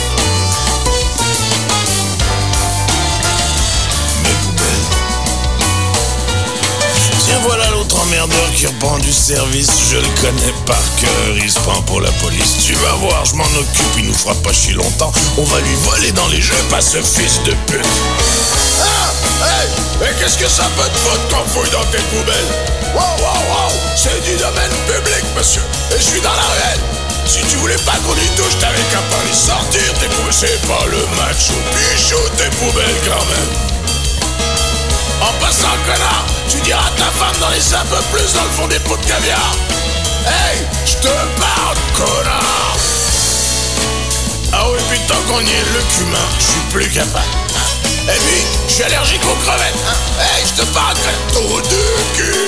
Tiens, voilà l'autre emmerdeur qui reprend du service. Je le connais par cœur, il se prend pour la police. Tu vas voir, je m'en occupe, il nous fera pas chier longtemps. On va lui voler dans les jeux, pas ce fils de pute. Ah, hey, mais qu'est-ce que ça peut te foutre qu'on fouille dans tes poubelles? Wow, c'est du domaine public, monsieur. Et je suis dans la ruelle. Si tu voulais pas qu'on y touche, t'avais qu'à pas les sortir. Tes poubelles, c'est pas le match au pichou, tes poubelles quand même. En passant, connard, tu diras à ta femme d'en laisser un peu plus dans le fond des pots de caviar. Hey, je te parle, connard. Ah oui, puis tant qu'on y est, le cumin, je suis plus capable. Et puis, je suis allergique aux crevettes. Hey, je te parle, trop de cul.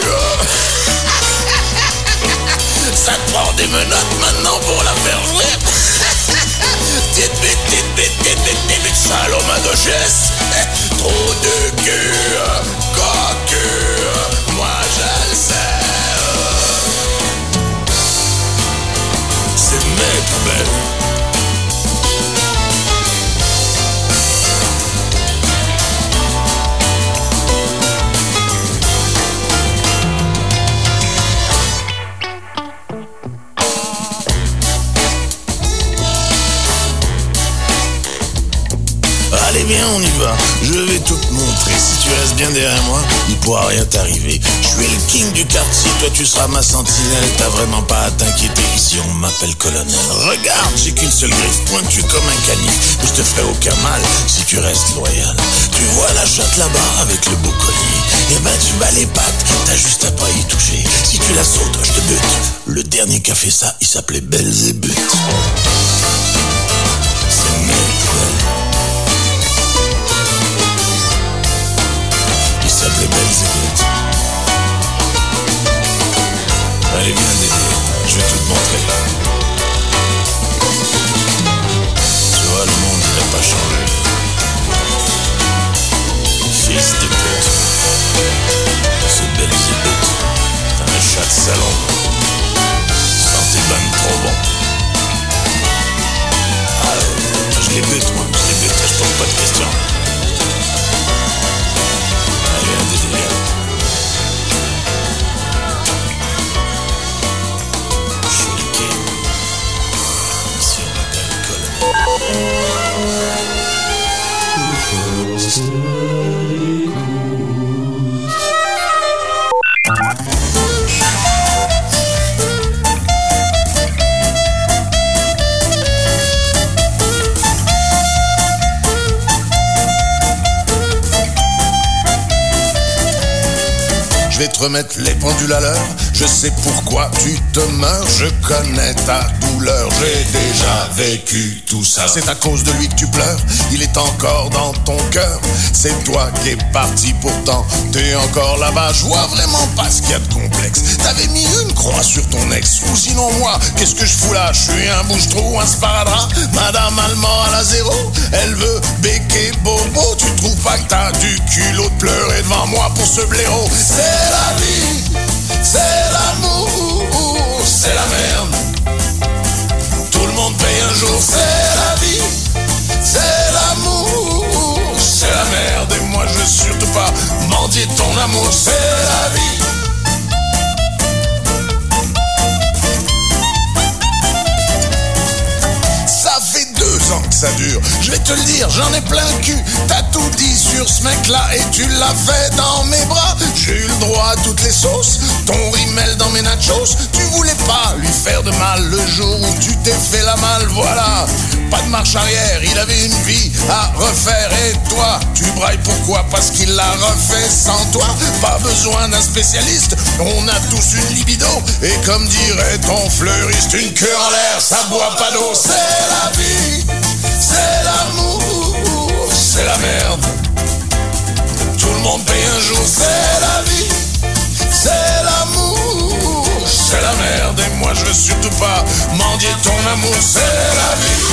Ça te prend des menottes maintenant pour la faire jouer. Petite bite, sadomasochiste. Trop de cul, cocu, moi je le sais. C'est mes poubelles. Allez bien, on y va, je vais tout te montrer. Si tu restes bien derrière moi, il pourra rien t'arriver. Je suis le king du quartier, toi tu seras ma sentinelle. T'as vraiment pas à t'inquiéter, ici on m'appelle colonel. Regarde, j'ai qu'une seule griffe, pointue comme un canif. Mais je te ferai aucun mal, si tu restes loyal. Tu vois la chatte là-bas, avec le beau collier. Eh ben tu bats les pattes, t'as juste à pas y toucher. Si tu la sautes, je te bute. Le dernier qui a fait ça, il s'appelait Belzébuth. C'est mes poubelles. Il s'appelait Belzébuth. Allez, viens Dédé, je vais tout te montrer. Tu vois, le monde n'a pas changé. Fils de pute. Ce Belzébuth, t'as un chat de salon. Sans tes bannes trop bon. Ah, je les bute, moi, je les bute, je pose pas de questions. Je vais te remettre les pendules à l'heure. Je sais pourquoi tu te meurs. Je connais ta douleur. J'ai déjà vécu tout ça. C'est à cause de lui que tu pleures. Il est encore dans ton cœur. C'est toi qui es parti pourtant. T'es encore là-bas. Je vois vraiment pas ce qu'il y a de complexe. T'avais mis une croix sur ton ex. Ou sinon moi, qu'est-ce que je fous là? Je suis un bouche-trou, un sparadrap. Madame Allemand à la zéro. Elle veut béquer bobo. Tu trouves pas que t'as du culot de pleurer devant moi pour ce blaireau? C'est la vie, c'est l'amour, c'est la merde. Tout le monde paye un jour, c'est la vie, c'est l'amour, c'est la merde. Et moi je veux surtout pas mendier ton amour, c'est la vie. Ça fait 2 ans que ça dure, je vais te le dire, j'en ai plein le cul. T'as tout dit sur ce mec-là et tu l'as fait dans mes bras. J'ai eu le droit à toutes les sauces, ton rimel dans mes nachos. Tu voulais pas lui faire de mal le jour où tu t'es fait la malle, voilà. Pas de marche arrière, il avait une vie à refaire. Et toi, tu brailles pourquoi? Parce qu'il l'a refait sans toi. Pas besoin d'un spécialiste, on a tous une libido. Et comme dirait ton fleuriste, une queue en l'air, ça boit pas d'eau. C'est la vie, c'est l'amour, c'est la merde. Tout le monde paye un jour, c'est la vie, c'est l'amour, c'est la merde. Et moi je veux surtout pas mendier ton amour, c'est la vie.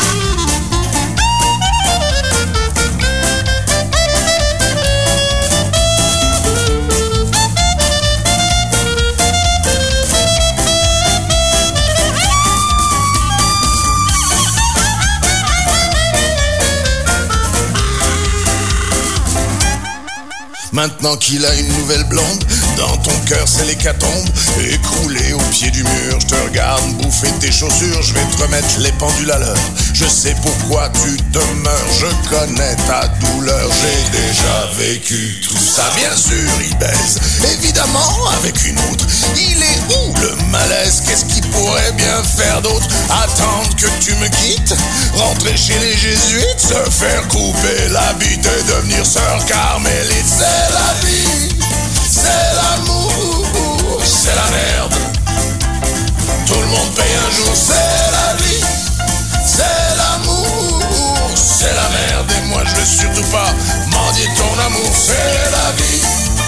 Maintenant qu'il a une nouvelle blonde, dans ton cœur c'est l'hécatombe. Écroulé au pied du mur, je te regarde bouffer tes chaussures. Je vais te remettre les pendules à l'heure. Je sais pourquoi tu te meurs, je connais ta douleur. J'ai déjà vécu tout ça, bien sûr il baise, évidemment avec une autre. Il est où le malaise? Qu'est-ce qu'il pourrait bien faire d'autre? Attendre que tu me quittes, rentrer chez les jésuites, se faire couper la bite et devenir sœur carmélite. C'est la vie, c'est l'amour, c'est la merde. Tout le monde paye un jour, c'est la vie, c'est l'amour, c'est la merde. Et moi je veux surtout pas mendier ton amour, c'est la vie.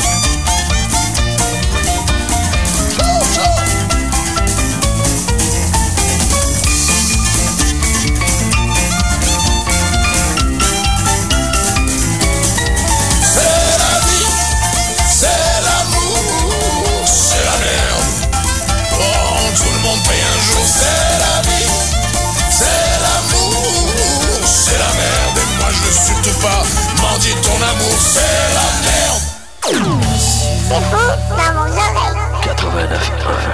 C'est la vie, c'est l'amour, c'est la merde. Et moi je veux surtout pas mendier ton amour, c'est la merde. C'est fou dans mon oreille. 89.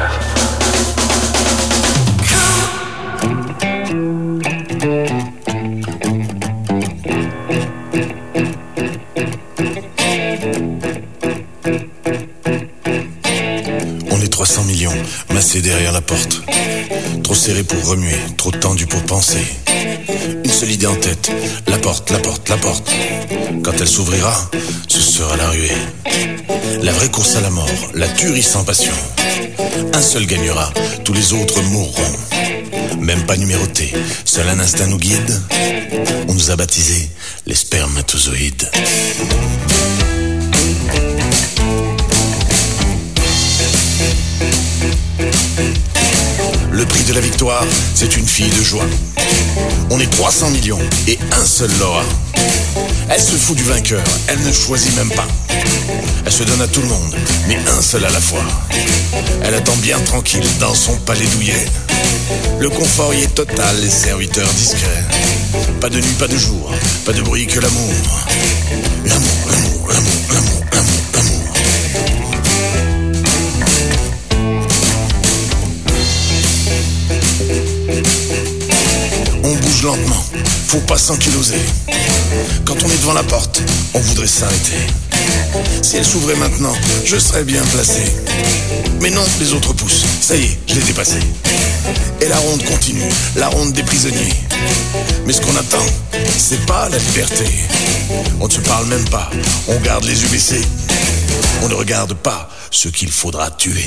On est 300 millions, massés derrière la porte. Trop serré pour remuer, trop tendu pour penser. Une seule idée en tête, la porte, la porte, la porte. Quand elle s'ouvrira, ce sera la ruée. La vraie course à la mort, la tuerie sans passion. Un seul gagnera, tous les autres mourront. Même pas numéroté, seul un instinct nous guide. On nous a baptisés les spermatozoïdes. Le prix de la victoire, c'est une fille de joie. On est 300 millions et un seul l'aura. Elle se fout du vainqueur, elle ne choisit même pas. Elle se donne à tout le monde, mais un seul à la fois. Elle attend bien tranquille dans son palais douillet. Le confort y est total, les serviteurs discrets. Pas de nuit, pas de jour, pas de bruit que l'amour. L'amour, l'amour, l'amour, l'amour, l'amour, l'amour. On bouge lentement, faut pas s'ankyloser. Quand on est devant la porte, on voudrait s'arrêter. Si elle s'ouvrait maintenant, je serais bien placé. Mais non, les autres poussent, ça y est, je l'ai dépassé. Et la ronde continue, la ronde des prisonniers. Mais ce qu'on attend, c'est pas la liberté. On ne se parle même pas, on garde les yeux baissés. On ne regarde pas ce qu'il faudra tuer.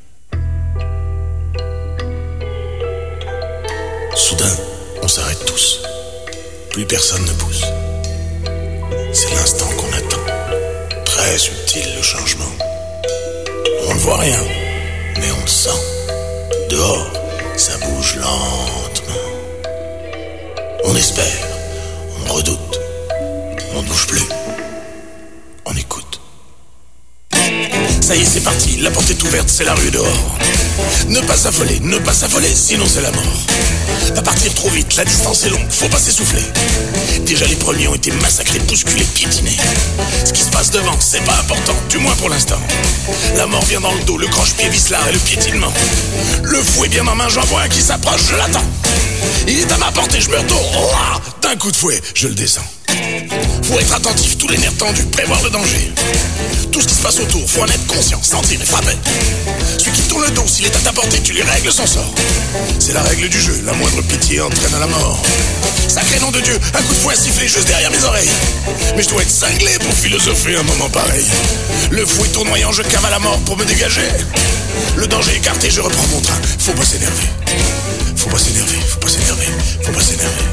Soudain, on s'arrête tous. Plus personne ne pousse. C'est l'instant qu'on attend. Très subtil le changement. On ne voit rien, mais on le sent. Dehors, ça bouge lentement. On espère, on redoute. On ne bouge plus. On écoute. Ça y est, c'est parti, la porte est ouverte, c'est la rue dehors. Ne pas s'affoler, sinon c'est la mort. Pas partir trop vite, la distance est longue, faut pas s'essouffler. Déjà les premiers ont été massacrés, bousculés, piétinés. Ce qui se passe devant, c'est pas important, du moins pour l'instant. La mort vient dans le dos, le croche-pied visse l'art et le piétinement. Le fou est bien en main, j'en vois un qui s'approche, je l'attends. Il est à ma portée, je me retourne, d'un coup de fouet, je le descends. Faut être attentif, tous les nerfs tendus, prévoir le danger. Tout ce qui se passe autour, faut en être conscient, sentir et frapper. Celui qui tourne le dos, s'il est à ta portée, tu lui règles son sort. C'est la règle du jeu, la moindre pitié entraîne à la mort. Sacré nom de Dieu, un coup de fouet sifflé juste derrière mes oreilles. Mais je dois être cinglé pour philosopher un moment pareil. Le fouet tournoyant, je cave à la mort pour me dégager. Le danger écarté, je reprends mon train. Faut pas s'énerver. Faut pas s'énerver, faut pas s'énerver, faut pas s'énerver.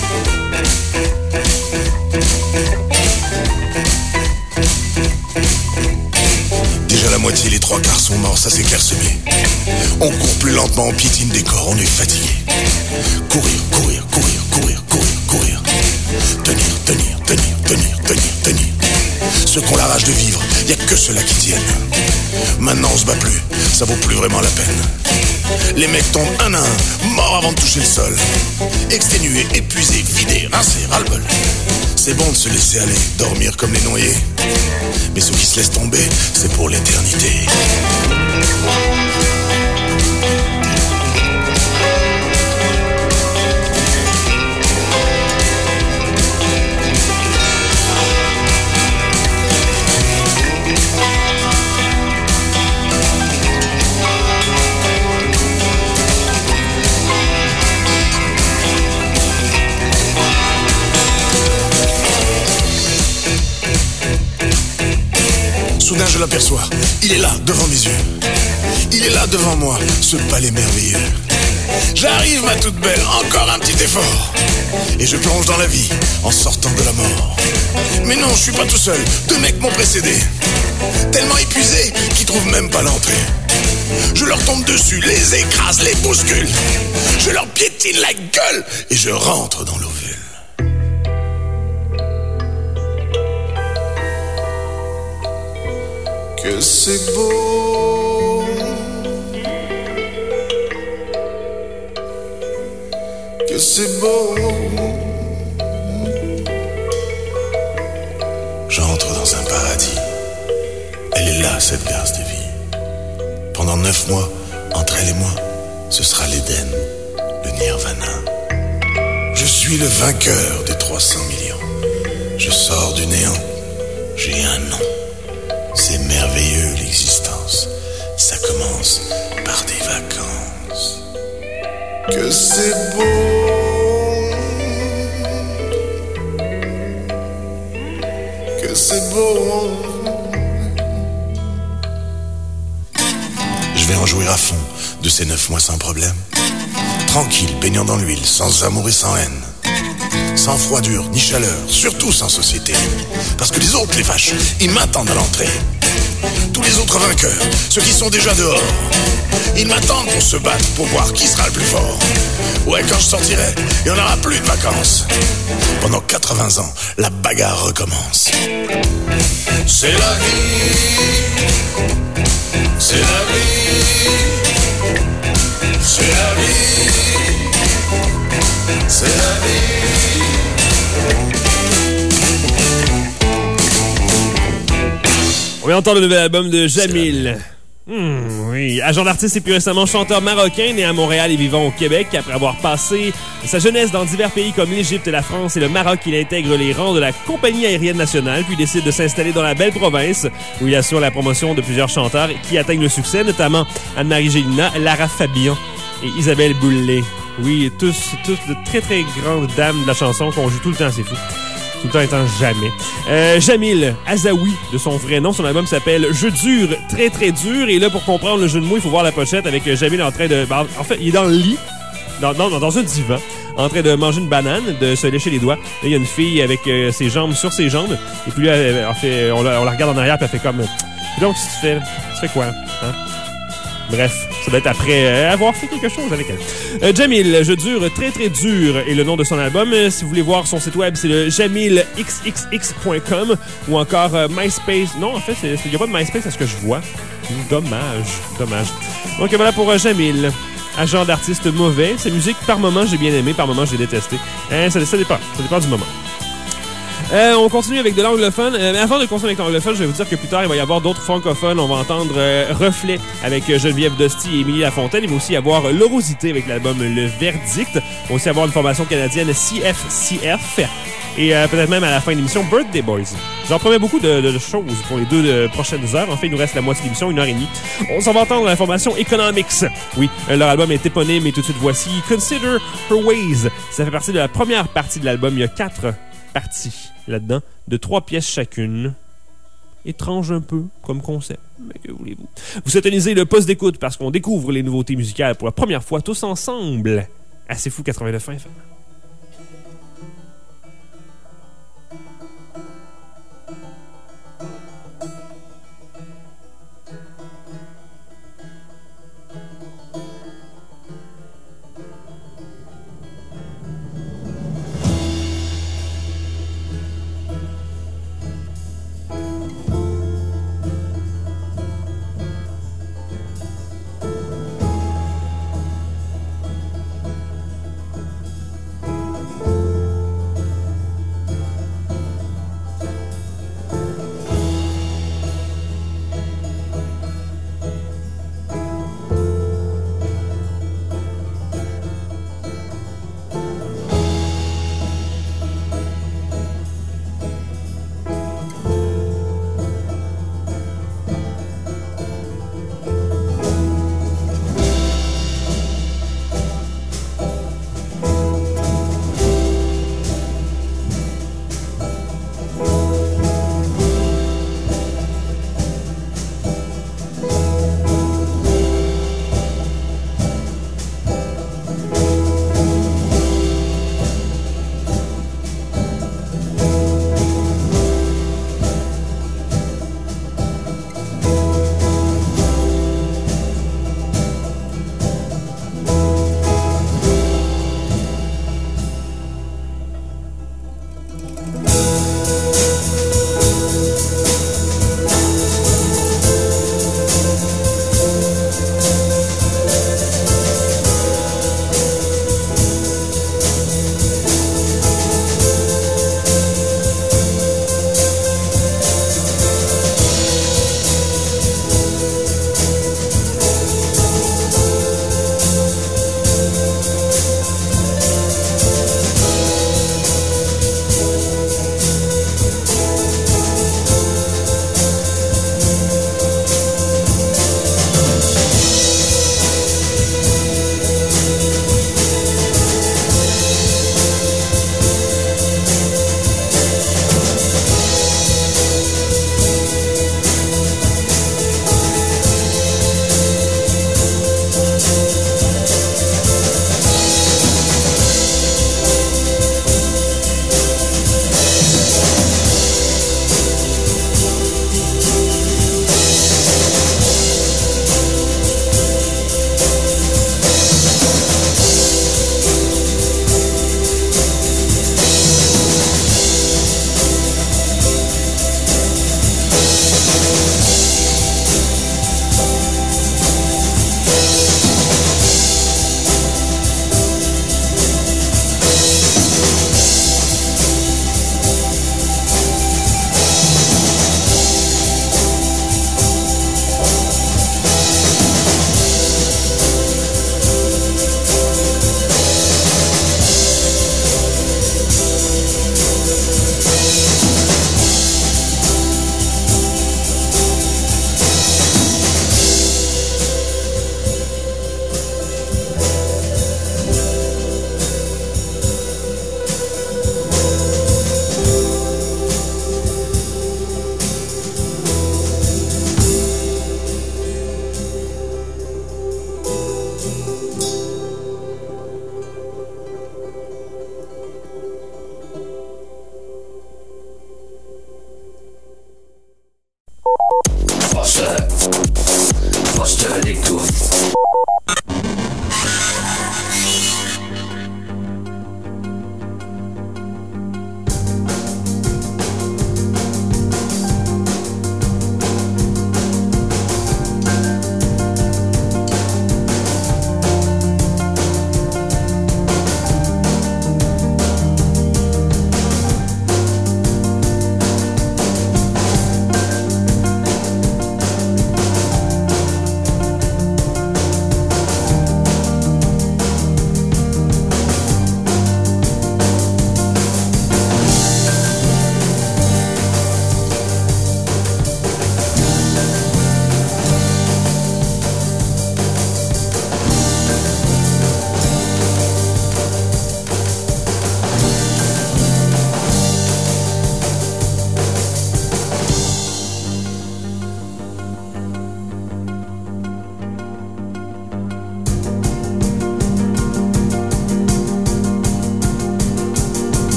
Déjà la moitié, les trois quarts sont morts, ça c'est clairsemé. On court plus lentement, on piétine des corps, on est fatigué. Courir, courir, courir, courir, courir, courir. Tenir, tenir, tenir, tenir, tenir, tenir. Ceux qui ont la rage de vivre, y a que ceux-là qui tiennent. Maintenant on se bat plus, ça vaut plus vraiment la peine. Les mecs tombent un à un, morts avant de toucher le sol. Exténués, épuisés, vidés, rincés, ras-le-bol. C'est bon de se laisser aller, dormir comme les noyés. Mais ceux qui se laissent tomber, c'est pour l'éternité. Soudain je l'aperçois, il est là, devant mes yeux. Il est là, devant moi, ce palais merveilleux. J'arrive ma toute belle, encore un petit effort. Et je plonge dans la vie, en sortant de la mort. Mais non, je suis pas tout seul, deux mecs m'ont précédé. Tellement épuisés qu'ils trouvent même pas l'entrée. Je leur tombe dessus, les écrase, les bouscule. Je leur piétine la gueule et je rentre dans l'ovule. Que c'est beau, que c'est beau. J'entre dans un paradis. Elle est là, cette garce de vie. Pendant 9 mois, entre elle et moi, ce sera l'Éden, le Nirvana. Je suis le vainqueur des 300 millions. Je sors du néant, j'ai un nom. C'est merveilleux l'existence, ça commence par des vacances. Que c'est beau, que c'est beau. Je vais en jouir à fond de ces 9 mois sans problème. Tranquille, baignant dans l'huile, sans amour et sans haine. Sans froidure, ni chaleur, surtout sans société. Parce que les autres, les vaches, ils m'attendent à l'entrée. Tous les autres vainqueurs, ceux qui sont déjà dehors, ils m'attendent pour se battre, pour voir qui sera le plus fort. Ouais, quand je sortirai, il n'y en aura plus de vacances. Pendant 80 ans, la bagarre recommence. C'est la vie, c'est la vie, c'est la vie, c'est la vie. On vient entendre le nouvel album de Jamil. Oui, agent d'artiste et plus récemment chanteur marocain, né à Montréal et vivant au Québec. Après avoir passé sa jeunesse dans divers pays comme l'Égypte, la France et le Maroc, il intègre les rangs de la compagnie aérienne nationale, puis décide de s'installer dans la belle province, où il assure la promotion de plusieurs chanteurs qui atteignent le succès, notamment Anne-Marie Gélina, Lara Fabian et Isabelle Boulay. Oui, tous de très très grandes dames de la chanson qu'on joue tout le temps, c'est fou. Tout le temps étant jamais. Jamil Azaoui, de son vrai nom. Son album s'appelle Je dure, très très dur. Et là, pour comprendre le jeu de mots, il faut voir la pochette avec Jamil en train de... En fait, il est dans le lit, dans un divan, en train de manger une banane, de se lécher les doigts. Là, il y a une fille avec ses jambes sur ses jambes. Et puis là, on la regarde en arrière, puis elle fait comme... Et donc, tu fais quoi? Hein? Bref, ça doit être après avoir fait quelque chose avec elle. Jamil, Je dure, très très dur est le nom de son album. Si vous voulez voir son site web, c'est le jamilxxx.com ou encore MySpace. Non, en fait, il n'y a pas de MySpace à ce que je vois. Dommage. Donc voilà pour Jamil. Agent d'artiste mauvais. Sa musique, par moment, j'ai bien aimé, par moment, j'ai détesté. Ça dépend du moment. On continue avec de l'anglophone. Mais avant de continuer avec l'anglophone, je vais vous dire que plus tard, il va y avoir d'autres francophones. On va entendre Reflet avec Geneviève Dosti et Émilie Lafontaine. Il va aussi y avoir L'Orosité avec l'album Le Verdict. Il va aussi avoir une formation canadienne CFCF. Et peut-être même à la fin de l'émission, Birthday Boys. J'en promets beaucoup de choses pour les 2 prochaines heures. En fait, il nous reste la moitié de l'émission, 1h30. On s'en va entendre la formation Economics. Oui, leur album est éponyme, mais tout de suite, voici Consider Her Ways. Ça fait partie de la première partie de l'album. Il y a 4 parties là-dedans, de 3 pièces chacune. Étrange un peu comme concept, mais que voulez-vous. Vous syntonisez le poste d'écoute parce qu'on découvre les nouveautés musicales pour la première fois tous ensemble. Assez fou 89 FM.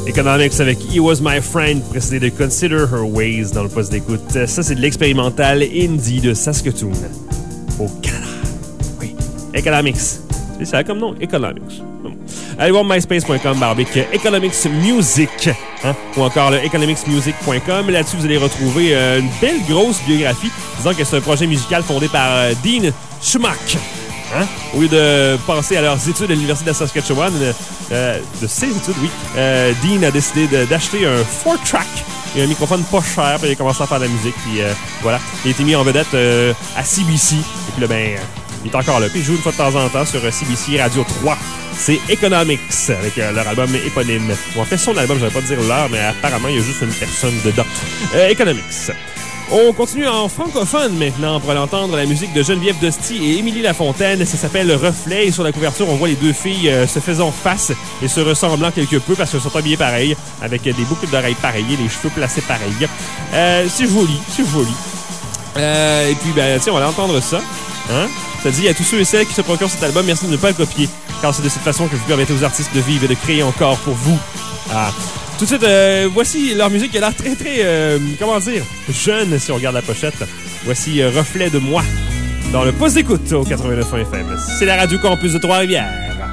Economics avec He Was My Friend, précédé de Consider Her Ways dans le poste d'écoute. Ça, c'est de l'expérimental indie de Saskatoon, au Canada. Oui, Economics. C'est ça comme nom, Economics. Allez voir myspace.com/Economics Music, hein? Ou encore le economicsmusic.com. Là-dessus, vous allez retrouver une belle grosse biographie disant que c'est un projet musical fondé par Dean Schmack. Hein? Au lieu de penser à leurs études à l'Université de la Saskatchewan, de ses études, oui, Dean a décidé d'acheter un 4-track et un microphone pas cher, puis il a commencé à faire de la musique, puis voilà. Il a été mis en vedette à CBC, et puis là, il est encore là. Puis il joue une fois de temps en temps sur CBC Radio 3. C'est Economics, avec leur album éponyme. Ou en fait, son album, je ne vais pas dire l'heure, mais apparemment, il y a juste une personne dedans. Economics. On continue en francophone maintenant pour aller entendre la musique de Geneviève Dosti et Émilie Lafontaine. Ça s'appelle Reflet et sur la couverture, on voit les deux filles se faisant face et se ressemblant quelque peu parce qu'elles sont habillées pareil, avec des boucles d'oreilles pareilles, les cheveux placés pareils. C'est joli, c'est joli. Et puis, tiens, on va aller entendre ça. Hein? Ça dit à tous ceux et celles qui se procurent cet album, merci de ne pas le copier, car c'est de cette façon que vous permettez aux artistes de vivre et de créer encore pour vous. Ah. Tout de suite, voici leur musique qui a l'air très, très, comment dire, jeune si on regarde la pochette. Voici Reflet de moi dans le poste d'écoute au 89.1 FM. C'est la Radio Campus de Trois-Rivières.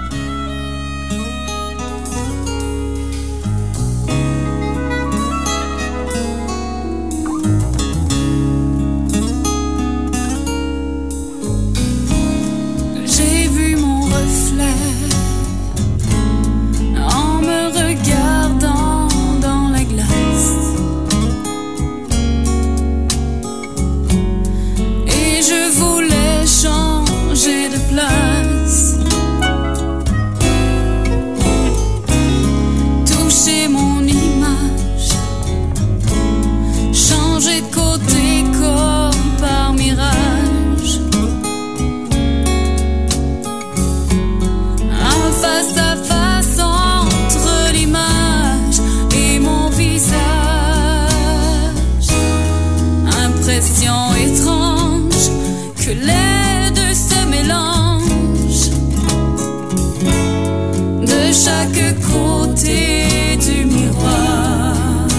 J'ai vu mon reflet en me regardant dans la glace, et je voulais changer de place, toucher mon image, changer de côté comme par mirage. Un face à face entre l'image et mon visage. Impression étrange que les deux se mélangent de chaque côté du miroir.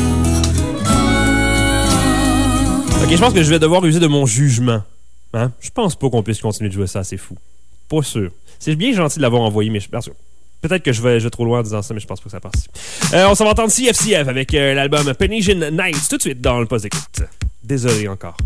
Ok, je pense que je vais devoir user de mon jugement. Hein? Je pense pas qu'on puisse continuer de jouer ça, c'est fou. Pas sûr. C'est bien gentil de l'avoir envoyé, mais je pense que peut-être que je vais trop loin en disant ça, mais je pense pas que ça passe. On s'en va entendre CFCF avec l'album Penisian Nights tout de suite dans le poste d'écoute. Désolé encore.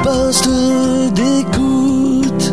poste d'écoute.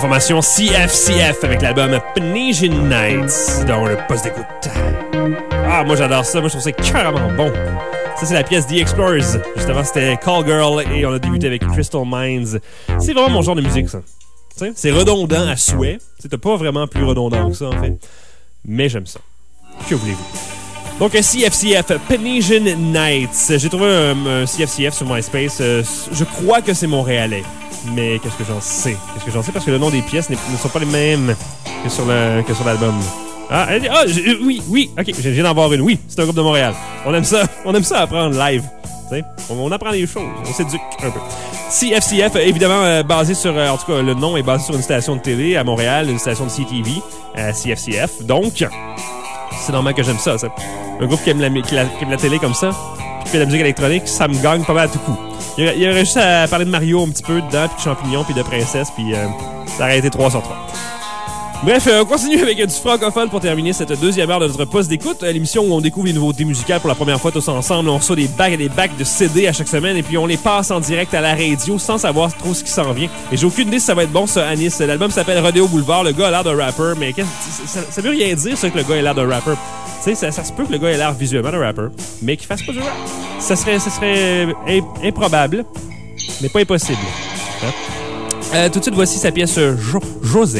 formation CFCF avec l'album Pnesian Nights dans le poste d'écoute. Ah, moi j'adore ça, moi je trouve ça carrément bon. Ça, c'est la pièce The Explorers. Justement, c'était Call Girl et on a débuté avec Crystal Minds. C'est vraiment mon genre de musique, ça. T'sais, c'est redondant à souhait. T'as pas vraiment plus redondant que ça, en fait. Mais j'aime ça. Que voulez-vous? Donc, CFCF, Pnesian Nights. J'ai trouvé un CFCF sur MySpace. Je crois que c'est montréalais. Mais qu'est-ce que j'en sais? Parce que le nom des pièces ne sont pas les mêmes que sur l'album. Oui, ok, je viens d'en voir une. Oui, c'est un groupe de Montréal. On aime ça apprendre live. On apprend les choses, on s'éduque un peu. CFCF, évidemment, basé sur... en tout cas, le nom est basé sur une station de télé à Montréal, une station de CTV, CFCF. Donc, c'est normal que j'aime ça. Un groupe qui aime la télé comme ça, puis qui fait de la musique électronique, ça me gagne pas mal à tout coup. Il y aurait juste à parler de Mario un petit peu dedans, puis de champignons, puis de princesse, puis ça aurait été 3 sur 3. Bref, on continue avec du francophone pour terminer cette deuxième heure de notre poste d'écoute. L'émission où on découvre les nouveautés musicales pour la première fois tous ensemble. On reçoit des bacs et des bacs de CD à chaque semaine et puis on les passe en direct à la radio sans savoir trop ce qui s'en vient. Et j'ai aucune idée si ça va être bon, ça, Anis. L'album s'appelle Rodeo Boulevard. Le gars a l'air d'un rapper, mais ça veut rien dire, ça, que le gars ait l'air d'un rapper. Tu sais, ça se peut que le gars ait l'air visuellement d'un rapper, mais qu'il fasse pas du rap. Ça serait improbable, mais pas impossible. Hein? Tout de suite, voici sa pièce José.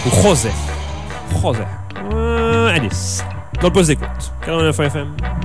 Alice. Dans le poste d'écoute. 89 FM.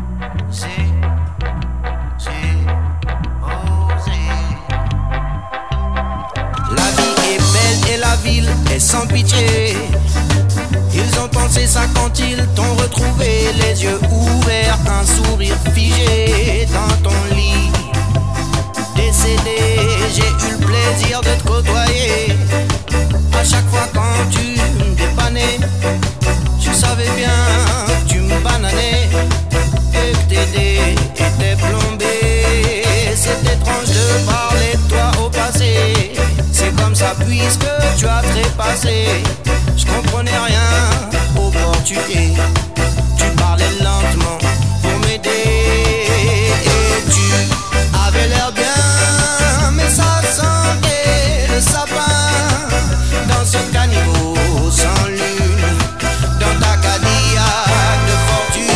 La vie est belle et la ville est sans pitié. Ils ont pensé ça quand ils t'ont retrouvé, les yeux ouverts, un sourire figé dans ton lit. Décédé, j'ai eu le plaisir de te côtoyer. À chaque fois quand tu me dépannais, tu savais bien que tu me bananais et que tes dés étaient plombés. C'est étrange de parler de toi au passé. C'est comme ça puisque tu as trépassé. Je comprenais rien au portugais. Tu parlais lentement pour m'aider. Et tu avais l'air bien, mais ça sentait le sapin dans ce caniveau sans lune, dans ta Cadillac de fortune.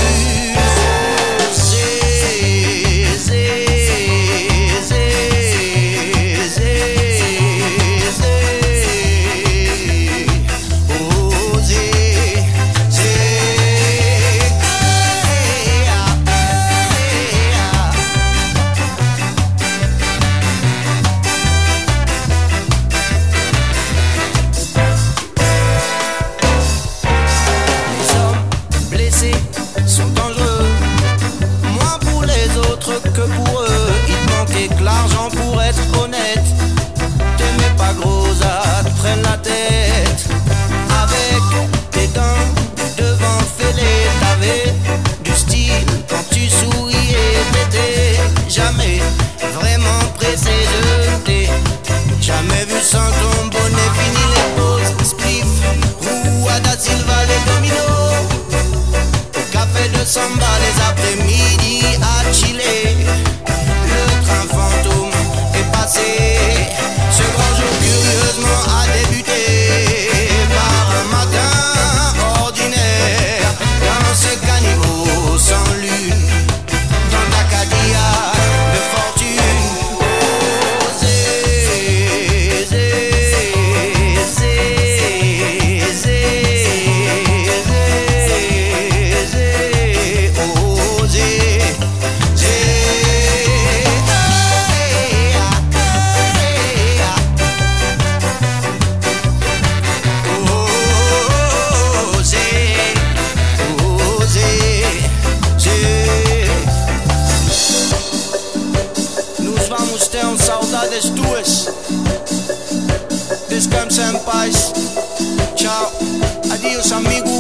Que pour eux, il te manquait que l'argent pour être honnête. T'aimais pas Grosa, te prenne la tête. Avec tes dents devant fêlées, t'avais du style quand tu souriais. T'étais jamais vraiment pressé, je t'ai jamais vu sans ton bonnet. Fini les pauses, spliff, Rua da Silva, les dominos. Au café de Samba, les après-midi à chiller. Le train fantôme est passé. Ce grand jour curieusement a débuté par un matin ordinaire. Dans ce caniveau sans lune, dans ta Cadillac de fortune. Saudades tuas, descansa em paz. Tchau, adiós amigo.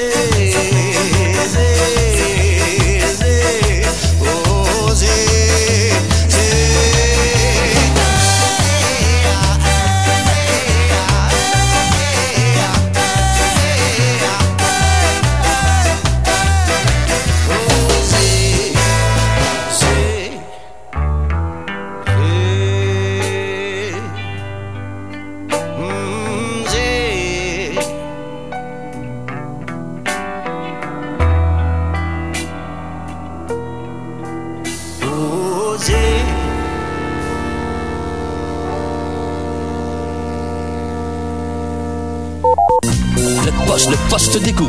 José. oser. Le poste d'écoute.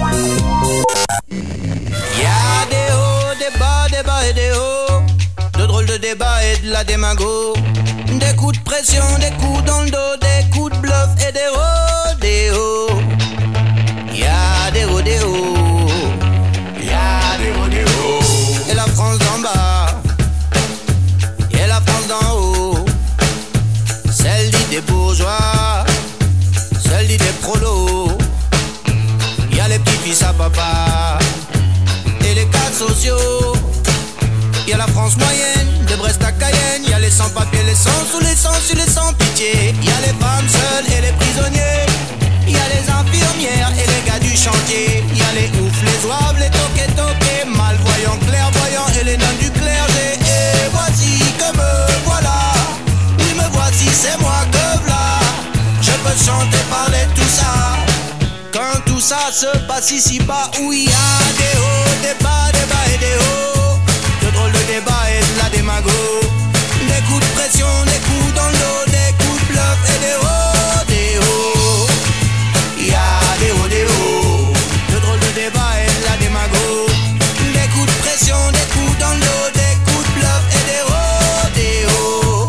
Y'a des hauts, des bas et des hauts. De drôles de débats et de la démago. Des coups de pression, des coups dans le dos, des coups de bluff et des rodéos. Y'a des rodéos. Y'a des rodéos. Et la France d'en bas. Et la France d'en haut. Celle dit des bourgeois. Celle dit des prolos. Y'a les petits-fils à papa et les cas sociaux. Y'a la France moyenne, de Brest à Cayenne. Y'a les sans-papiers, les sans-sous, les sans-su, les sans-pitié. Y'a les femmes seules et les prisonniers. Y'a les infirmières et les gars du chantier. Y'a les oufs, les ouaves, les toqués, malvoyants, clairvoyants et les nonnes du clergé. Et voici que me voilà. Oui, me voici, c'est moi que v'là. Je peux chanter, parler, tout ça. Quand tout ça se passe ici-bas, où il y a des hauts, des bas et des hauts. De drôles de débats et de la démago. Des coups de pression, des coups dans le dos, des coups de bluff et des rodéos. Il y a des rodéos. De drôles de débats et de la démago. Des coups de pression, des coups dans le dos, des coups de bluff et des rodéos.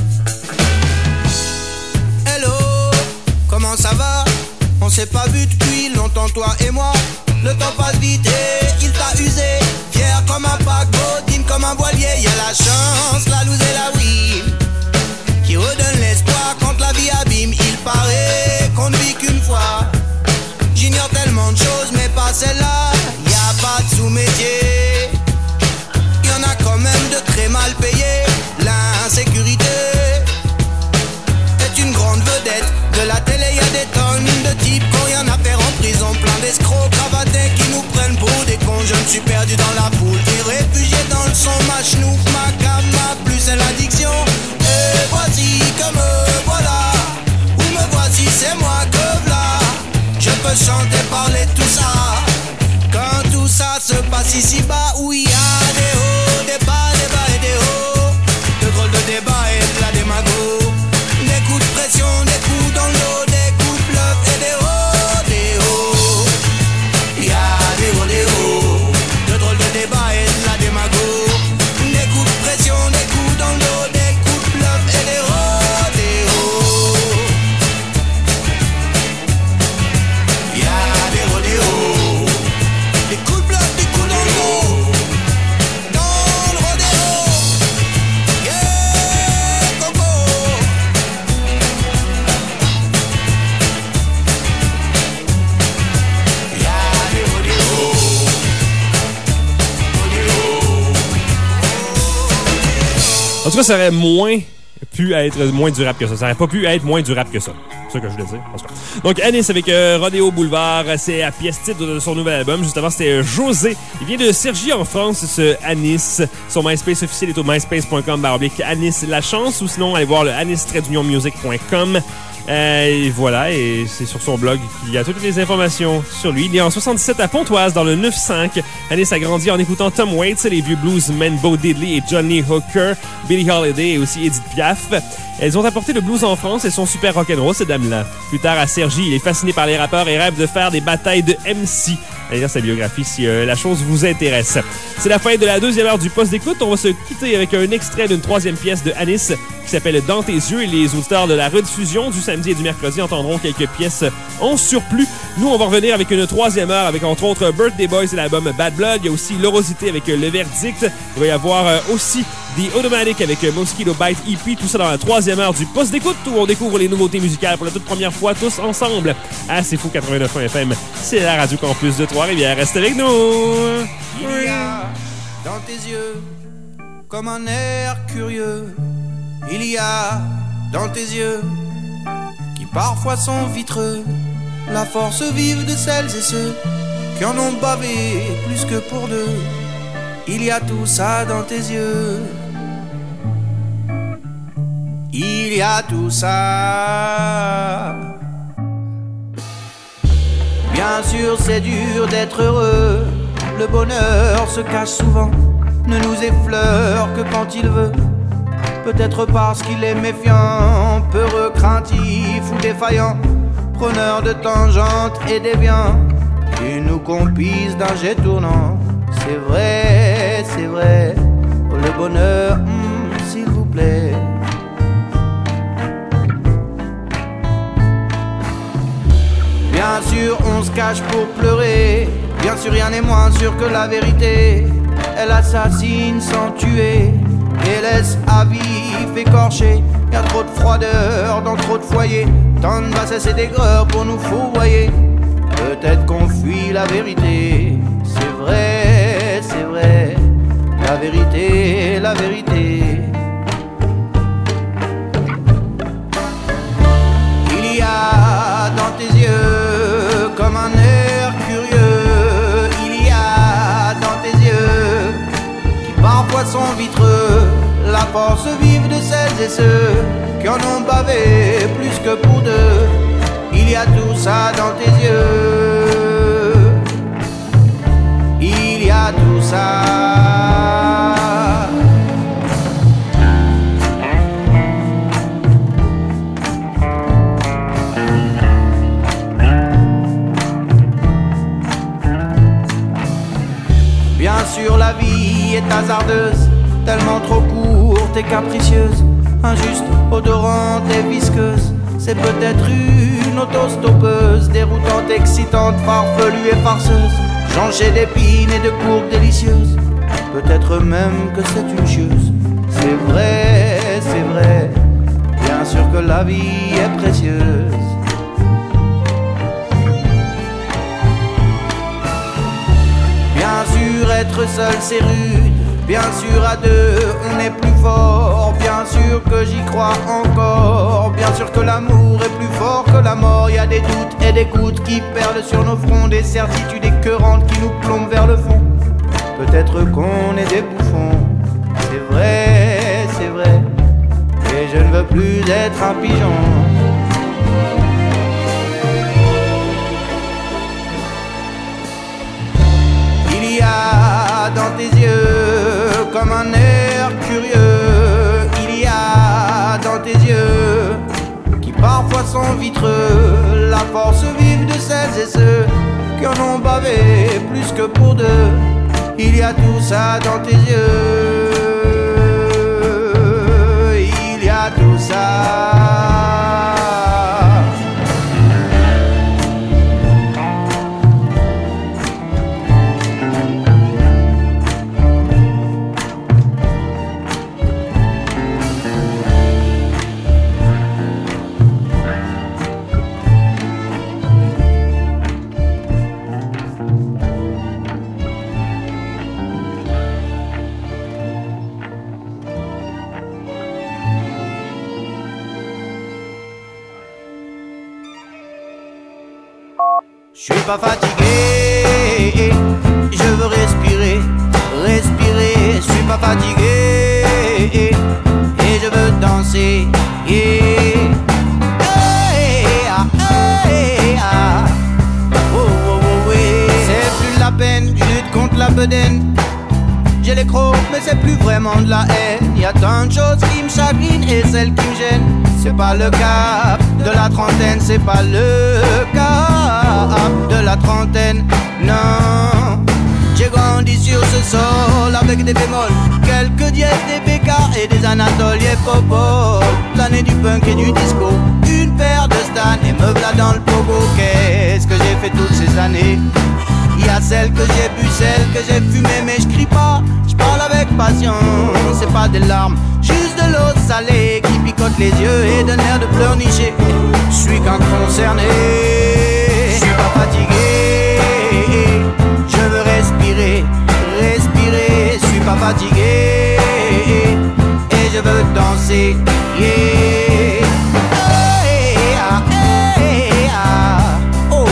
Hello, comment ça va? On s'est pas vu depuis longtemps, toi et moi. Le temps passe vite et il t'a usé. Fier comme un paquebot, digne comme un voilier. Y'a la chance, la loose et la win qui redonne l'espoir quand la vie abîme. Il paraît qu'on ne vit qu'une fois. J'ignore tellement de choses mais pas celle-là. Y'a pas de sous-métier. Y'en a quand même de très mal payés. L'insécurité est une grande vedette de la télé. Y'a des tonnes de types qui ont rien à faire en prison. Plein d'escrocs cravatés qui nous prennent pour des cons. Je me suis perdu dans la foule, des réfugiés dans le son. Ma chenouf, ma cam, ma plus c'est l'addiction. Et voici que me voilà. Où me voici, c'est moi que v'là. Je peux chanter, parler, tout ça. Quand tout ça se passe ici-bas, où il y a des hauts, des bas et des hauts. De drôles de débats et de la démago. Des coups de pression, des coups dans le dos, des coups de bluff et des rodéos. Il y a des rodéos. De drôles de débats et de la démago. Des coups de pression, des coups dans le dos, des coups de bluff et des rodéos. Il y a des rodéos. Des coups de bluff, des coups dans le dos. Dans le rodéo. Yeah, coco. Il y a des rodéos. En tout cas, ça aurait pu être moins du rap que ça. Ça aurait pas pu être moins du rap que ça. C'est ça que je voulais dire. En tout cas. Donc, Anis avec Rodéo Boulevard, c'est la pièce titre de son nouvel album. Juste avant, c'était José. Il vient de Cergy en France, ce Anis. Son MySpace officiel est au myspace.com/Anis La Chance, ou sinon, allez voir le anis-music.com. Et voilà, et c'est sur son blog qu'il y a toutes les informations sur lui. Il est en 77 à Pontoise, dans le 9-5. Anis a grandi en écoutant Tom Waits, les vieux bluesmen Bo Diddley et Johnny Hooker, Billie Holiday et aussi Edith Piaf. Elles ont apporté le blues en France et sont super rock'n'roll, ces dames-là. Plus tard, à Cergy, il est fasciné par les rappeurs et rêve de faire des batailles de MC. Allez lire sa biographie si la chose vous intéresse. C'est la fin de la deuxième heure du poste d'écoute. On va se quitter avec un extrait d'une troisième pièce de Anis qui s'appelle Dans tes yeux. Et les auditeurs de la rediffusion du samedi et du mercredi entendront quelques pièces en surplus. Nous, on va revenir avec une troisième heure avec entre autres Birthday Boys et l'album Bad Blood. Il y a aussi L'Orosité avec Le Verdict. Il va y avoir aussi The Automatic avec Mosquito Bite EP. Tout ça dans la troisième heure du poste d'écoute où on découvre les nouveautés musicales pour la toute première fois tous ensemble. Ah, c'est fou 89.1 FM. C'est la Radio Campus de Trois-Rivières. Reste avec nous. Il y a dans tes yeux comme un air curieux. Il y a dans tes yeux qui parfois sont vitreux. La force vive de celles et ceux qui en ont bavé plus que pour deux. Il y a tout ça dans tes yeux. Il y a tout ça. Bien sûr c'est dur d'être heureux. Le bonheur se cache souvent ne nous effleure que quand il veut. Peut-être parce qu'il est méfiant, peureux, craintif ou défaillant, preneur de tangentes et déviant, il nous compise d'un jet tournant. C'est vrai, oh, le bonheur, s'il vous plaît. Bien sûr, on se cache pour pleurer. Bien sûr, rien n'est moins sûr que la vérité. Elle assassine sans tuer et laisse à vif écorché. Y'a trop de froideur dans trop de foyers. Tant de bassesse et d'aigreur pour nous fourvoyer. Peut-être qu'on fuit la vérité. C'est vrai, la vérité, la vérité. Il y a dans tes yeux comme un air curieux. Il y a dans tes yeux qui parfois sont vitreux, la force vive de celles et ceux qui en ont bavé plus que pour deux. Il y a tout ça dans tes yeux. Il y a tout ça. Bien sûr, la vie est hasardeuse, tellement trop courte et capricieuse, injuste, odorante et visqueuse. C'est peut-être une autostoppeuse, déroutante, excitante, farfelue et farceuse, jonchée d'épines et de courbes délicieuses. Peut-être même que c'est une chieuse. C'est vrai, bien sûr que la vie est précieuse. Bien sûr, être seul c'est rude. Bien sûr, à deux, on est plus fort. Bien sûr que j'y crois encore. Bien sûr que l'amour est plus fort que la mort. Y a des doutes et des gouttes qui perlent sur nos fronts, des certitudes écœurantes qui nous plombent vers le fond. Peut-être qu'on est des bouffons. C'est vrai, et je ne veux plus être un pigeon. Il y a dans tes yeux comme un air curieux. Il y a dans tes yeux qui parfois sont vitreux, la force vive de celles et ceux qui en ont bavé plus que pour deux. Il y a tout ça dans tes yeux. Il y a tout ça. Je suis pas fatigué, je veux respirer, respirer. Je suis pas fatigué et je veux danser. Yeah. Hey, ah, hey, ah. Oh, oh, oh, ouais. C'est plus la peine, je lutte contre la bedaine. J'ai les crocs, mais c'est plus vraiment de la haine. Y a tant de choses qui me chagrinent et celles qui me gênent. C'est pas le cap de la trentaine, c'est pas le cap de la trentaine, non. J'ai grandi sur ce sol avec des bémols, quelques dièses, des bécards et des anatoles. Yeah, popo, l'année du punk et du disco, une paire de Stan et me v'là dans le pogo. Qu'est-ce que j'ai fait toutes ces années? Y a celles que j'ai bu, celles que j'ai fumé, mais je crie pas, je parle avec patience. C'est pas des larmes, juste de l'eau salée qui picote les yeux et d'un air de pleurnicher. Je suis qu'un concerné, je suis pas fatigué, je veux respirer, respirer. Je suis pas fatigué et je veux danser. Yeah. Hey, ah, hey, ah. Oh.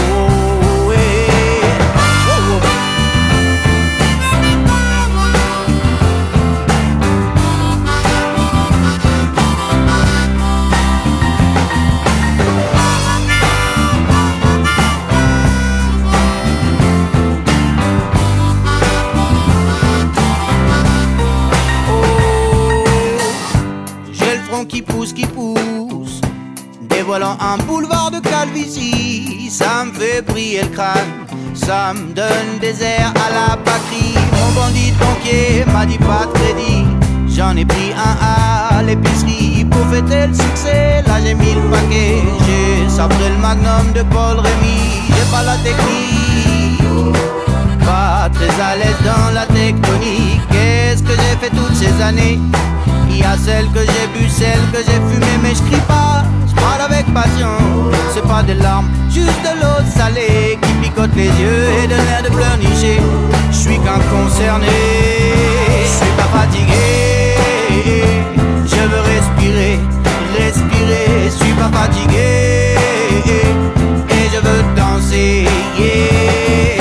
vent qui pousse, dévoilant un boulevard de calvitie. Ça me fait briller le crâne, ça me donne des airs à la Bacri. Mon bandit banquier m'a dit pas de crédit, j'en ai pris un à l'épicerie. Pour fêter le succès, là j'ai mis le paquet. J'ai sabré le magnum de Paul Rémy. J'ai pas la technique, pas très à l'aise dans la tectonique. Qu'est-ce que j'ai fait toutes ces années? Il y a celle que j'ai bu, celle que j'ai fumée, mais je crie pas, je parle avec passion. C'est pas des larmes, juste de l'eau salée qui picote les yeux et de l'air de pleurnicher. Je suis qu'un concerné, je suis pas fatigué. Je veux respirer, respirer, je suis pas fatigué. Et je veux danser, yeah.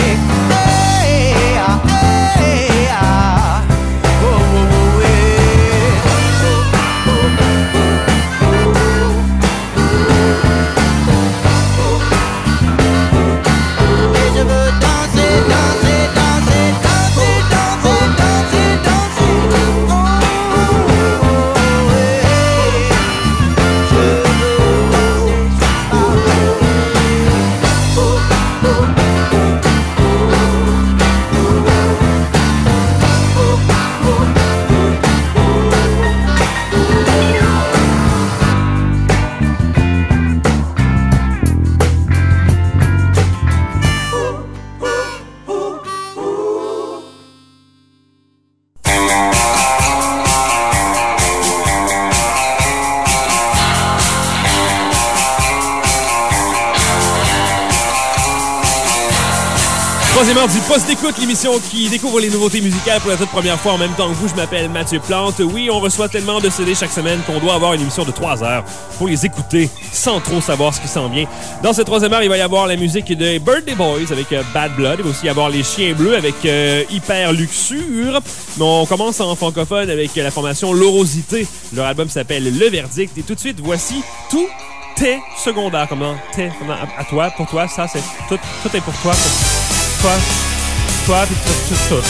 Troisième heure du Poste d'écoute, l'émission qui découvre les nouveautés musicales pour la toute première fois en même temps que vous. Je m'appelle Mathieu Plante. Oui, on reçoit tellement de CD chaque semaine qu'on doit avoir une émission de 3 heures pour les écouter sans trop savoir ce qui s'en vient. Dans cette troisième heure, il va y avoir la musique de Birthday Boys avec Bad Blood. Il va aussi y avoir les Chiens Bleus avec Hyper Luxure. Mais on commence en francophone avec la formation L'Orosité. Leur album s'appelle Le Verdict. Et tout de suite, voici Tout est secondaire. Comment t'es à toi, pour toi, ça c'est tout est pour toi. Toi, puis tout, là.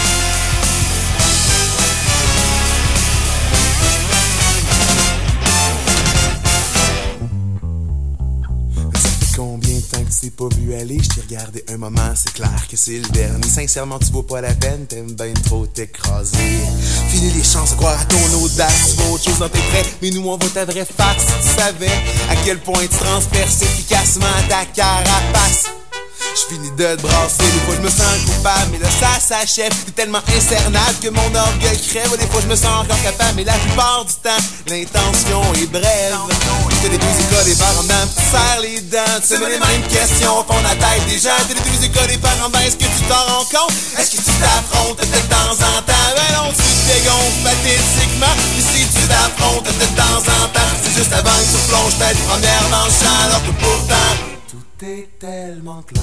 Combien de temps que tu t'es pas vu aller? Je t'ai regardé un moment, c'est clair que c'est le dernier. Sincèrement, tu vaut pas la peine, t'aimes bien trop t'écraser. Fini les chances de croire à ton audace. Tu vois autre chose dans tes traits, mais nous on voit ta vraie face. Si tu savais à quel point tu transperces efficacement ta carapace. Je finis de te brasser, des fois je me sens coupable, mais là ça s'achève. T'es tellement incernable que mon orgueil crève. Des fois je me sens encore capable, mais la plupart du temps l'intention est brève. T'as les deux écoles, les parents en dedans, tu serres les dents. Tu sais mais les mêmes questions au fond de la tête des gens. T'as les deux écoles, les parents en dedans, est-ce que tu t'en rends compte? Est-ce que tu t'affrontes de temps en temps? Ben non, tu te dégonfles pathétiquement. Mais si tu t'affrontes de temps en temps, c'est juste avant que tu plonges tête première dans le champ. Alors que pourtant t'es tellement clair.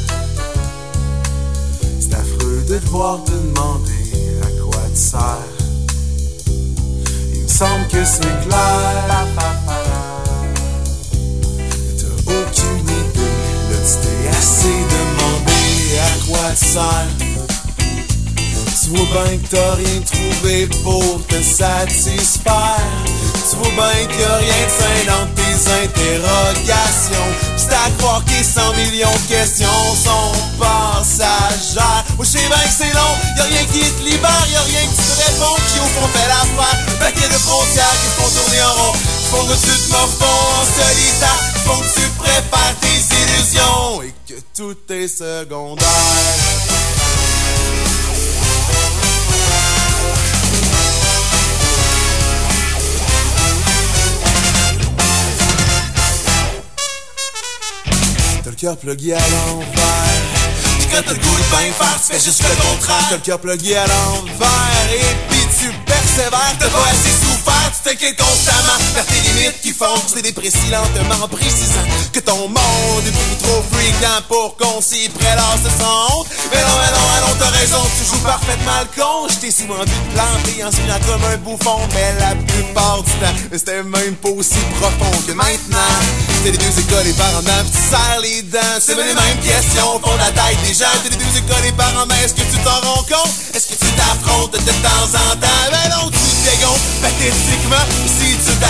C'est affreux de devoir te demander à quoi tu sers. Il me semble que c'est clair. T'as aucune idée, là tu t'es assez demandé à quoi tu sers. Tu vois bien que t'as rien trouvé pour te satisfaire. Tu vois bien qu'il y a rien de sain dans tes interrogations. C'est à croire que 100 millions de questions sont passagères. Moi je sais bien que c'est long, y'a rien qui te libère, y'a rien que tu te réponds qui au fond fait l'affaire. Un paquet de frontières qui font tourner en rond, qui font que tu te morfonds en solitaire, qui font que tu prépares tes illusions et que tout est secondaire. T'as le cœur plugué à l'envers. Puis quand t'as le goût de bien faire, tu fais juste le contraire. T'as le cœur plugué à l'envers. Et puis tu persévères. T'as pas assez souffert, tu t'inquiètes constamment vers tes limites qui font que t'es déprécis lentement, précisant que ton monde est beaucoup trop freakant pour qu'on s'y prélasse sans honte. Mais non, t'as raison, tu joues parfaitement le con. J't'ai souvent vu te planter en signant comme un bouffon. Mais la plupart du temps, c'était même pas aussi profond que maintenant. T'as les deux écoles, les parents d'âme, tu serres les dents. C'est les mêmes questions au fond de la tête des gens. T'as les deux écoles, les parents, mais est-ce que tu t'en rends compte? Est-ce que tu t'affrontes de temps en temps? Ben non, tu te dégonfles pathétiquement. Si tu t'affrontes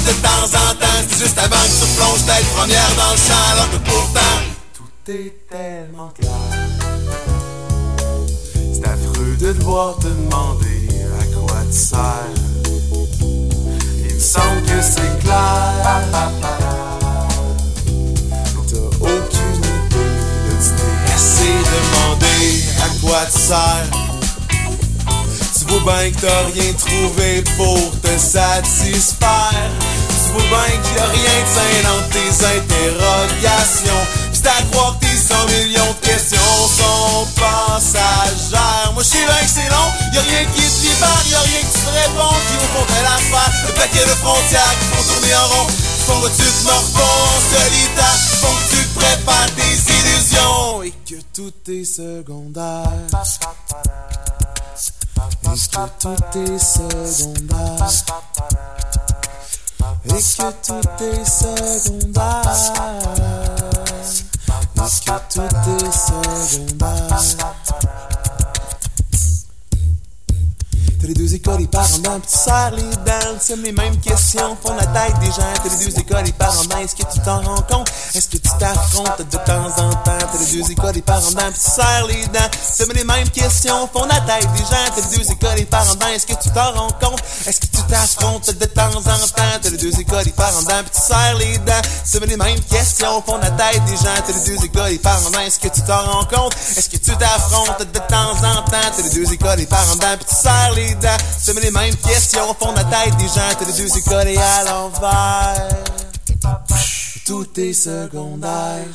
de temps en temps. C'est juste avant que tu replonges tête première dans le champ. Alors que pourtant, tout est tellement clair. C'est affreux de devoir te demander à quoi tu sers. Il me semble que c'est clair. T'as aucune idée de tu t'es assez demandé à quoi tu sers. Tu vois bien que t'as rien trouvé pour te satisfaire. Tu vois bien qu'il y a rien de sain dans tes interrogations. Pis à croire que tes 100 millions de questions sont passagères. Moi j'sais bien que c'est long, y'a rien qui te libère, y'a rien qui te répond, qui au fond de l'affaire. Le paquet de frontières qui font tourner en rond, font que tu te mords pas en solitaire, font que tu te prépares tes illusions et que tout est secondaire. Et que tout est secondaire. Et que tout est secondaire. Et que tout est secondaire. T'as les deux écoles, les parents dedans, pis tu serres les dents. Tu les mêmes questions font la tête des gens. T'as les deux écoles, les parents dedans, est-ce que tu t'en rends compte? Est-ce que tu t'affrontes de temps en temps? T'as les deux écoles, les parents dedans, pis tu serres les dents. Tu les mêmes questions font la tête des gens. T'as les deux écoles, les parents dedans, est-ce que tu t'en rends compte? Est-ce que tu t'affrontes de temps en temps? T'as les deux écoles, les parents dedans, pis tu serres les dents. Tu les mêmes questions font la tête des gens. T'as les deux écoles, les parents dedans, est-ce que tu t'en rends compte? Est-ce que tu t'affrontes de temps en temps? T'as les deux écoles, les parents dedans, pis tu serres les dents. C'est les mêmes questions au fond de la tête des gens. T'as les deux écoles et à l'envers. Tout est secondaire.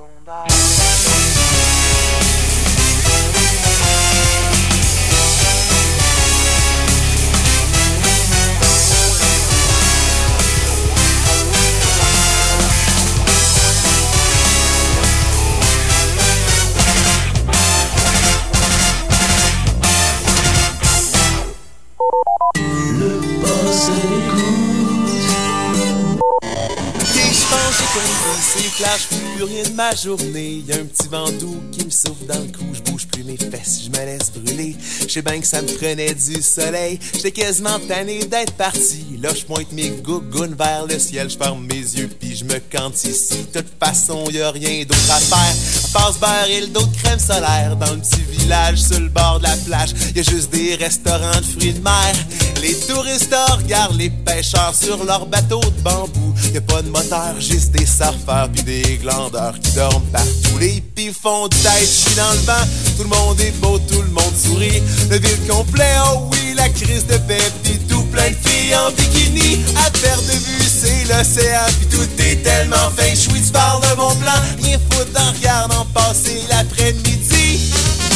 C'est clair, je fais plus rien de ma journée. Y'a un petit vent doux qui me souffle dans le cou. Je bouge plus mes fesses, je me laisse brûler. Je sais bien que ça me prenait du soleil. J'étais quasiment tanné d'être parti. Là je pointe mes gougounes vers le ciel. Je ferme mes yeux puis je me cante ici. De toute façon y'a rien d'autre à faire à part se beurre et le dos de crème solaire. Dans le petit village sur le bord de la plage, y'a juste des restaurants de fruits de mer. Les touristes regardent les pêcheurs sur leur bateau de bambou. Y'a pas de moteur, juste des surfeurs pis des glandeurs qui dorment partout. Les hippies font du tai chi dans le vent. Tout le monde est beau, tout le monde sourit. Le ville complet, oh oui, la crise de paix. Pis tout plein de filles en bikini. À perte de vue, c'est l'océan. Pis tout est tellement feng shui. Tu parles de bon plan, rien foutre en regardant passer l'après-midi.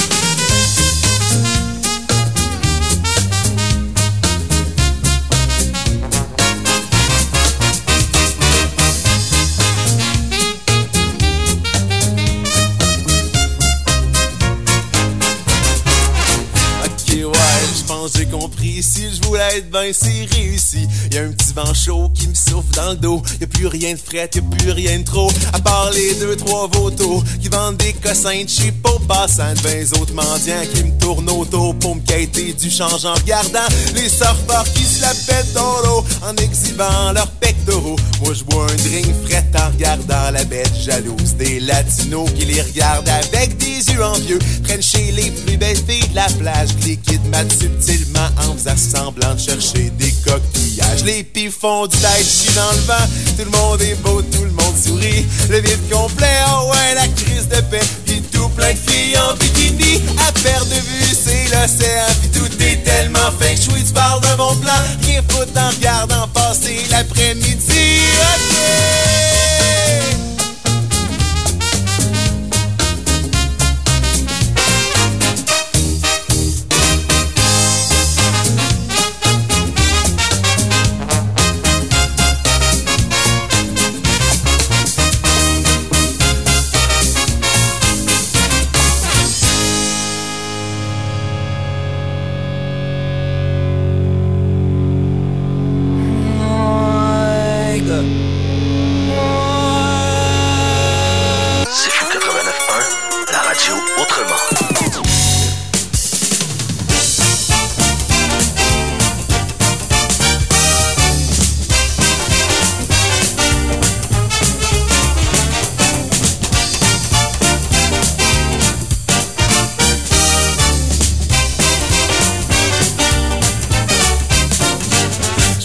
J'ai compris, si je voulais être ben c'est réussi. Y'a un petit vent chaud qui me souffle dans le dos. Y'a plus rien de fret, y'a plus rien de trop. À part les 2-3 vautours qui vendent des cossins de cheap au passant. De 20 autres mendiants qui me tournent autour pour me quêter du change en regardant les surfeurs qui se la pètent dans l'eau en exhibant leurs pectoraux. Moi je bois un drink fret en regardant la bête jalouse des latinos qui les regardent avec des yeux envieux. Prennent chez les plus belles filles de la plage, les kids matent subtilement en faisant semblant de chercher des coquillages. Les pis font du tai chi dans le vent. Tout le monde est beau, tout le monde sourit. Le vide complet, oh ouais, la crise de paix. Pis tout plein de filles en bikini. À perte de vue, c'est l'océan. Pis tout est tellement feng shui. Tu parles d'un bon plan, rien foutre en regardant passer l'après-midi. Ok.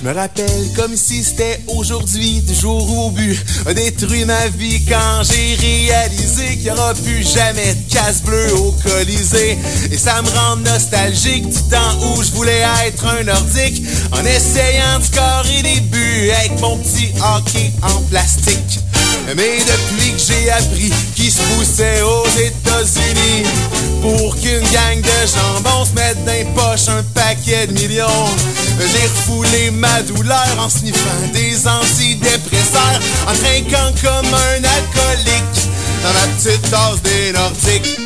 Je me rappelle comme si c'était aujourd'hui, du jour où au but a détruit ma vie quand j'ai réalisé qu'il n'y aura plus jamais de casse bleue au Colisée. Et ça me rend nostalgique du temps où je voulais être un nordique en essayant de scorer des buts avec mon petit hockey en plastique. Mais depuis que j'ai appris qu'il se poussait aux États-Unis pour qu'une gang de jambons se mette dans les poches un paquet de millions, j'ai refoulé ma douleur en sniffant des antidépresseurs, en trinquant comme un alcoolique dans ma petite tasse des Nordiques.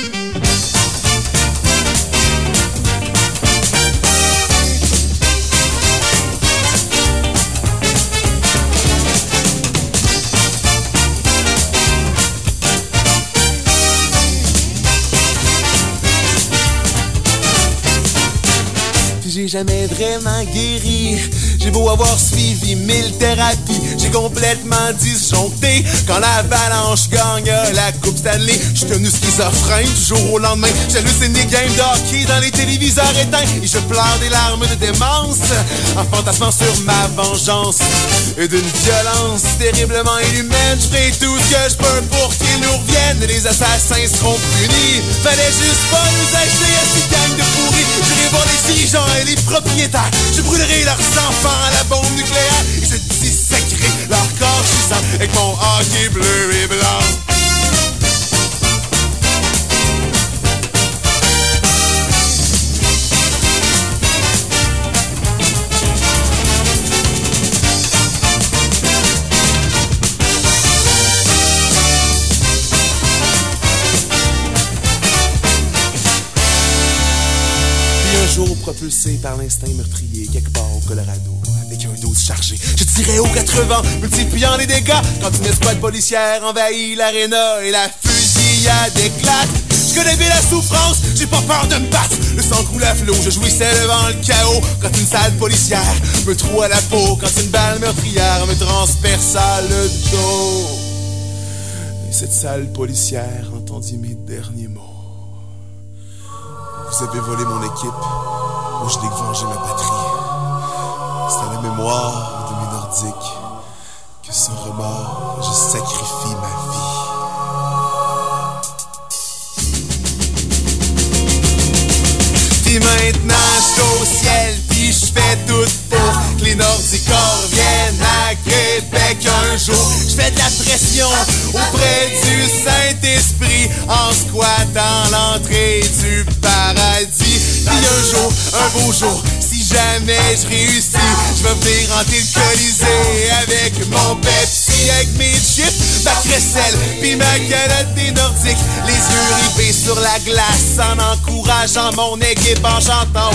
J'ai jamais vraiment guéri. J'ai beau avoir suivi 1000 thérapies, j'ai complètement disjoncté. Quand l'Avalanche gagne la Coupe Stanley, j'suis devenu schizophrène du jour au lendemain. J'hallucine des games de hockey dans les téléviseurs éteints et je pleure des larmes de démence en fantasmant sur ma vengeance. Et d'une violence terriblement inhumaine, j'ferai tout ce que je peux pour qu'ils nous reviennent. Les assassins seront punis. Fallait juste pas nous acheter à ces gangs de pourris. J'irai voir les dirigeants et les propriétaires. Je brûlerai leurs enfants à la bombe nucléaire et je disséquerai leur corps gisant avec mon hockey bleu et blanc. Jour propulsé par l'instinct meurtrier quelque part au Colorado avec un 12 chargé, je tirais aux 80 multipliant les dégâts quand une escouade policière envahit l'aréna et la fusillade éclate. Je connais bien la souffrance, j'ai pas peur de me battre. Le sang coule à flot, je jouissais devant le chaos quand une salle policière me troue à la peau, quand une balle meurtrière me transperça le dos. Et cette salle policière entendit mes derniers mots. Vous avez volé mon équipe, moi je n'ai que vengé ma patrie. C'est à la mémoire de mes Nordiques que sans remords je sacrifie ma vie. Puis maintenant je suis au ciel, puis je fais tout pour que les Nordiques reviennent à Québec un jour. Je fais de la pression auprès du Saint-Esprit en squattant l'entrée du paradis. Puis un jour, un beau jour, si jamais je réussis, je vais venir hanter le Colisée avec mon Pepsi, avec mes chips, ma crécelle, puis ma calotte des Nordiques, les yeux rivés sur la glace en encourageant mon équipe en chantant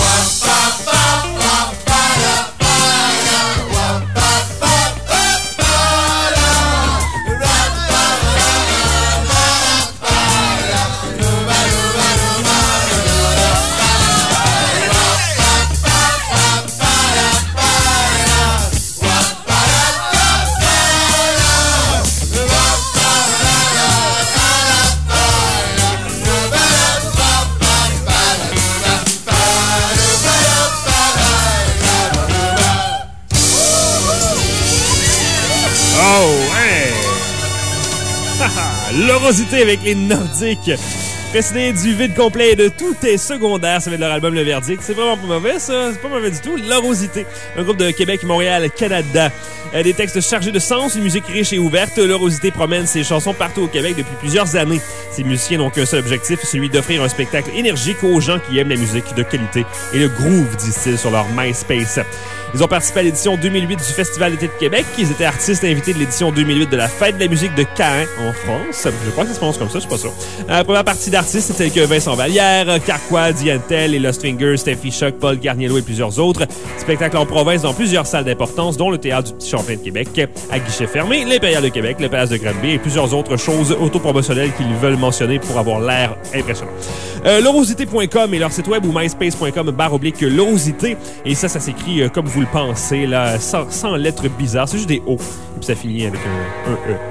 L'orosité avec les Nordiques. Précédé du vide complet de tout est secondaire. Ça va être leur album Le Verdict. C'est vraiment pas mauvais, ça. C'est pas mauvais du tout. L'orosité. Un groupe de Québec, Montréal, Canada. Des textes chargés de sens, une musique riche et ouverte. L'orosité promène ses chansons partout au Québec depuis plusieurs années. Ces musiciens n'ont qu'un seul objectif, celui d'offrir un spectacle énergique aux gens qui aiment la musique de qualité et le groove, disent-ils sur leur MySpace. Ils ont participé à l'édition 2008 du Festival d'été de Québec. Ils étaient artistes invités de l'édition 2008 de la Fête de la musique de Caen, en France. Je crois que ça se prononce comme ça, je suis pas sûr. La première partie d'artistes, c'était que Vincent Vallière, Carquois, Diantel, les Lost Fingers, Steffi Choc, Paul Garniello et plusieurs autres. Spectacle en province dans plusieurs salles d'importance, dont le Théâtre du Petit Champlain de Québec, à guichet fermé, l'Impérial de Québec, le Palace de Granby et plusieurs autres choses autopromotionnelles qu'ils veulent mentionner pour avoir l'air impressionnant. L'orosité.com est leur site web ou myspace.com/l'orosité. Et ça s'écrit comme vous le pensez, là, sans lettres bizarres. C'est juste des O. Et puis ça finit avec un E.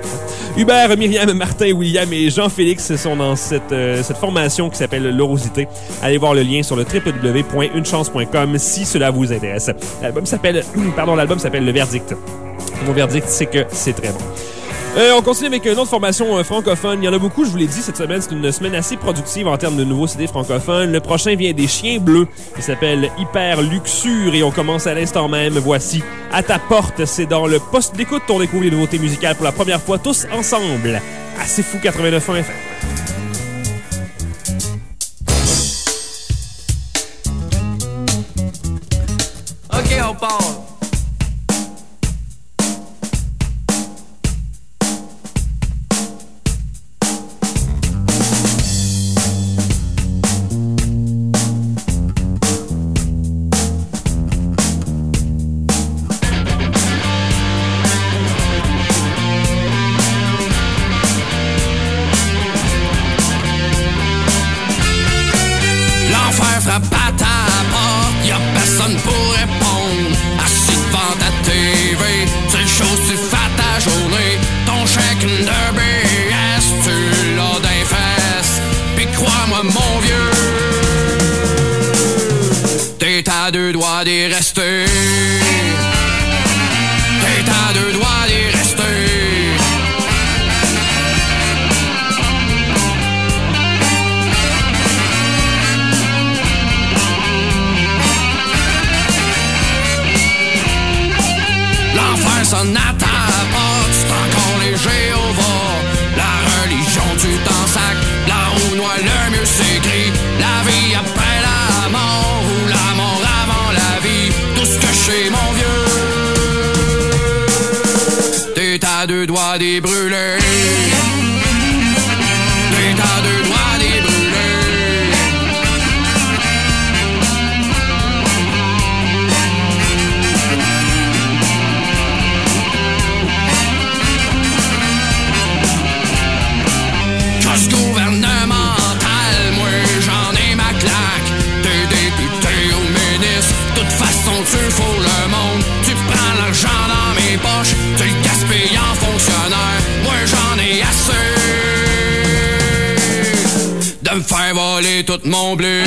Hubert, Myriam, Martin, William et Jean-Félix sont dans cette formation qui s'appelle L'Orosité. Allez voir le lien sur le www.unechance.com si cela vous intéresse. L'album s'appelle Le Verdict. Mon verdict, c'est que c'est très bon. On continue avec une autre formation francophone. Il y en a beaucoup, je vous l'ai dit, cette semaine. C'est une semaine assez productive en termes de nouveaux CD francophones. Le prochain vient des Chiens Bleus. Il s'appelle Hyper Luxure et on commence à l'instant même. Voici À ta porte. C'est dans le poste d'écoute qu'on découvre les nouveautés musicales pour la première fois tous ensemble. Assez fou 89.1 FM. OK, on part. à deux doigts d'y rester. T'es à deux doigts d'y rester. L'enfer sonne à ta porte, c'est encore les Jéhovah. La religion tu t'en sac, blanc ou noir le mieux s'écrit. La vie après la mort ou la mort avant la vie. Tout ce que je sais mon vieux, t'es à deux doigts d'y brûler. T'es à deux doigts d'y brûler. Gouvernemental, moi j'en ai ma claque. T'es député ou ministre, de toute façon tu fous le monde. Tu prends l'argent dans mes poches, tu le gaspilles en fonctionnaire. Moi j'en ai assez de me faire voler tout mon blé.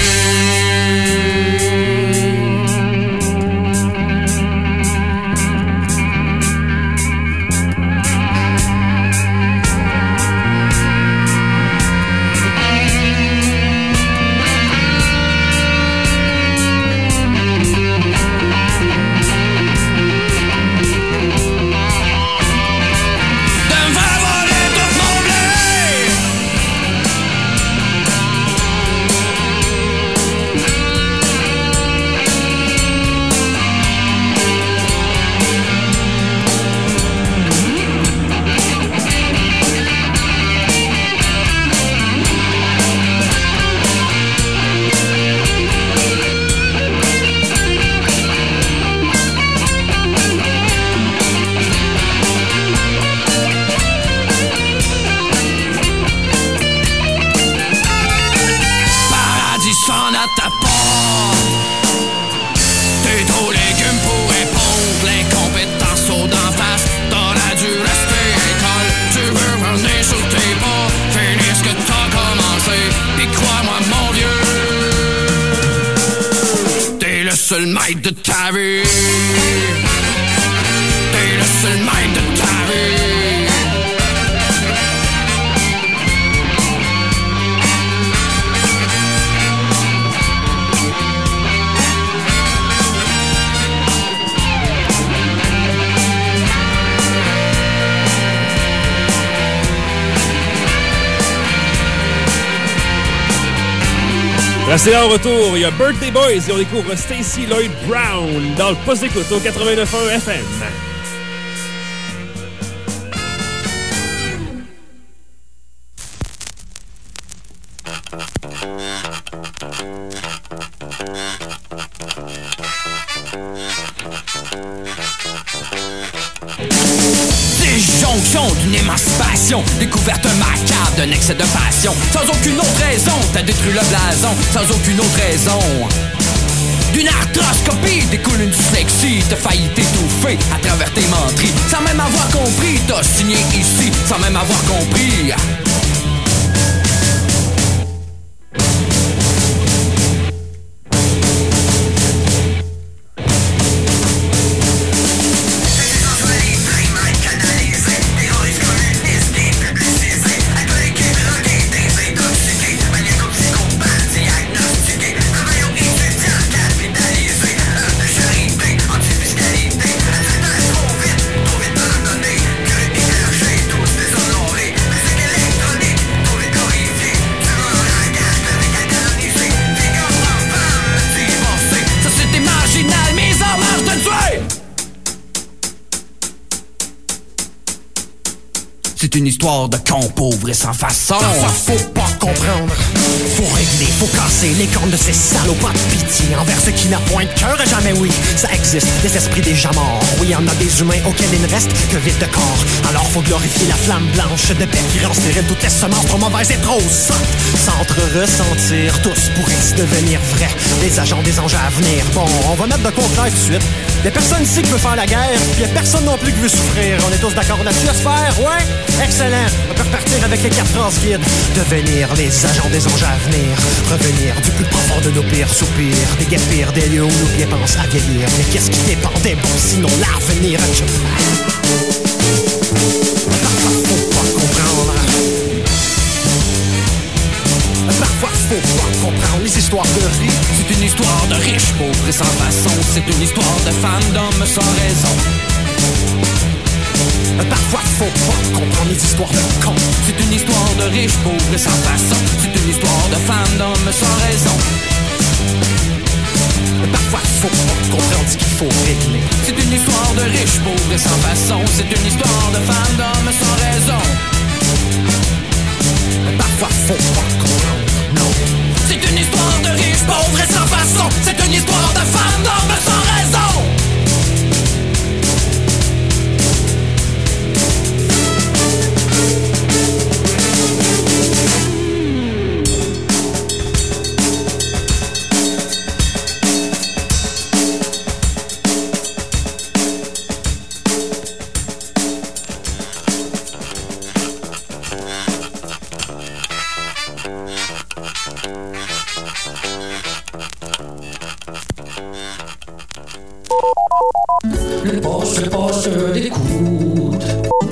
Le maître de ta vie. T'es le seul maître de ta vie. Restez là en retour, il y a Birthday Boys et on découvre Stacy Lloyd Brown dans le poste d'écoute au 89.1 FM. Disjonction d'une émancipation, découverte macabre d'un excès de passion. Sans aucune autre raison, t'as détruit le blason. Sans aucune autre raison. D'une arthroscopie découle une dyslexie. T'as failli t'étouffer à travers tes menteries. Sans même avoir compris, t'as signé ici sans même avoir compris. C'est une histoire de con pauvre et sans façon. Parfois faut pas comprendre, faut régler, faut casser les cornes de ces salauds. Pas de pitié envers ceux qui n'a point de cœur. Jamais oui, ça existe, des esprits déjà morts. Oui, y en a des humains auxquels il ne reste que vide de corps. Alors faut glorifier la flamme blanche de paix qui rend stérile toutes les semences trop mauvaises et trop sottes. S'entre-ressentir, tous pourraient devenir vrais, les agents des anges à venir. Bon, on va mettre de quoi clair tout de suite. Y'a personne ici qui veut faire la guerre, pis y'a personne non plus qui veut souffrir. On est tous d'accord là-dessus, j'espère, ouais? Excellent, on peut repartir avec les 4 phrases guides. Devenir les agents des anges à venir, revenir du plus profond de nos pires soupirs, déguerpir des lieux où nos pieds pensent à vieillir. Mais qu'est-ce qui dépend des bons sinon l'avenir? Parfois faut pas comprendre, parfois faut pas comprendre les histoires de riz. C'est une histoire de riches, pauvres et sans façon. C'est une histoire de femmes, d'hommes sans raison. Parfois faut pas comprendre les histoires de cons. C'est une histoire de riches, pauvres et sans façon. C'est une histoire de femmes, d'hommes sans raison. Parfois faut pas comprendre ce qu'il faut régler. C'est une histoire de riches, pauvres et sans façon. C'est une histoire de femmes, d'hommes sans raison. Parfois faut pas comprendre, non. C'est une histoire de riches, pauvres et sans façon. C'est une histoire de femmes, d'hommes sans raison. Le poste d'écoute.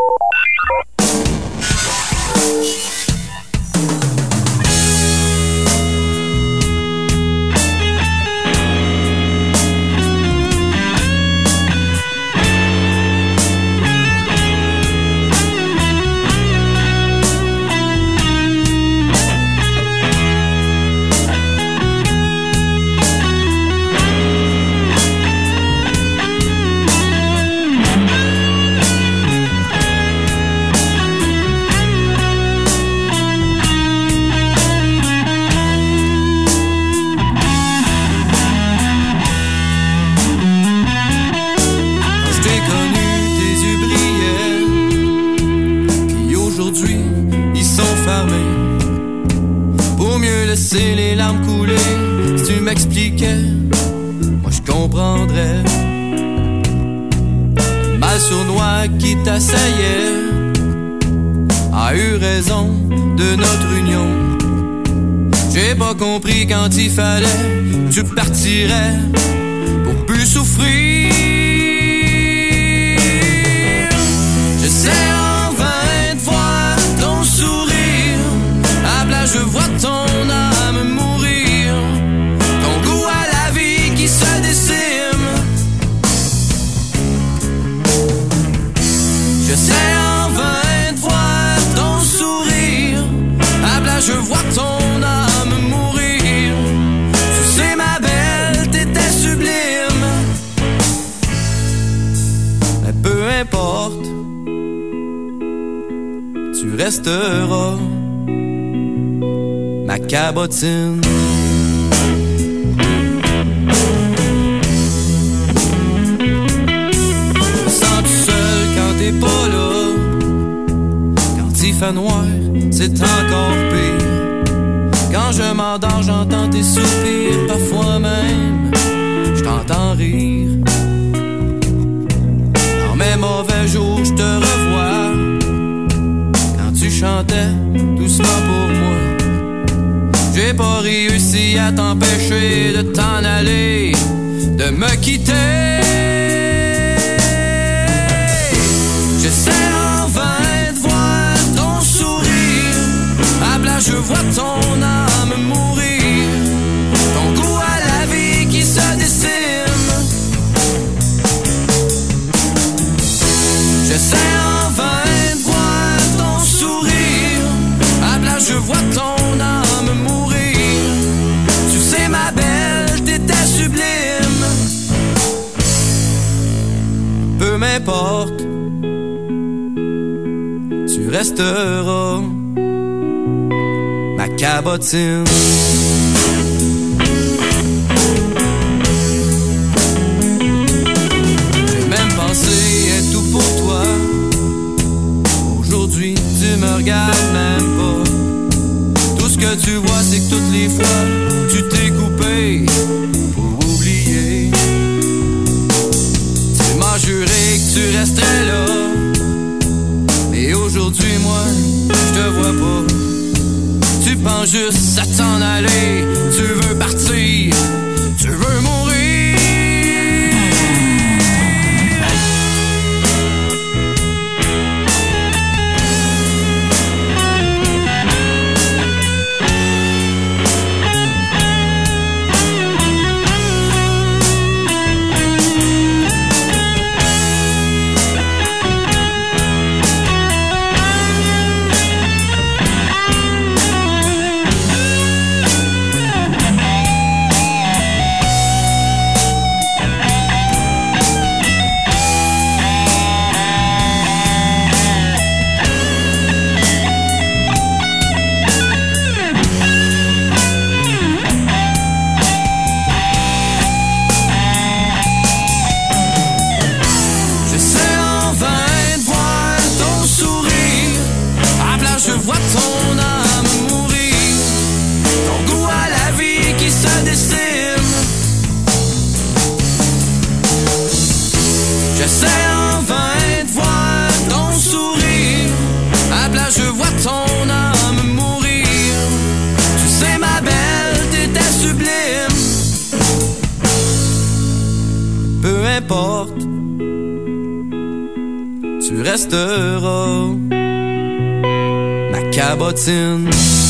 laisser les larmes couler. Si tu m'expliquais, moi je comprendrais. Le mal sournois qui t'assaillait a eu raison de notre union. J'ai pas compris quand il fallait, tu partirais pour plus souffrir. J'essaie en vain de voir ton sourire. À plat je vois ton âme mourir, ton goût à la vie qui se décime. J'essaie en vain de voir ton sourire. À plat je vois ton âme mourir. Tu sais ma belle, t'étais sublime. Mais peu importe, tu resteras ma cabotine. Je me sens tout seul quand t'es pas là. Quand il fait noir, c'est encore pire. Quand je m'endors, j'entends tes soupirs. Parfois même, je t'entends rire. Dans mes mauvais jours, je te revois. pas réussi à t'empêcher de t'en aller, de me quitter. J'essaie en vain de voir ton sourire. À plat, je vois ton âme mourir. Ton goût à la vie qui se décime. J'essaie en vain de voir ton sourire. À plat, je vois ton âme mourir. Tu sais, ma belle, t'étais sublime. Peu m'importe, tu resteras ma cabotine. J'ai même pensé être tout pour toi. Aujourd'hui, tu me regardes même pas. Tout ce que tu vois, c'est que toutes les fois tu t'es coupé pour oublier. Tu m'as juré que tu resterais là. Et aujourd'hui, moi, je te vois pas. Tu penses juste à t'en aller. Tu veux partir, tu veux mourir. Tu resteras ma cabotine.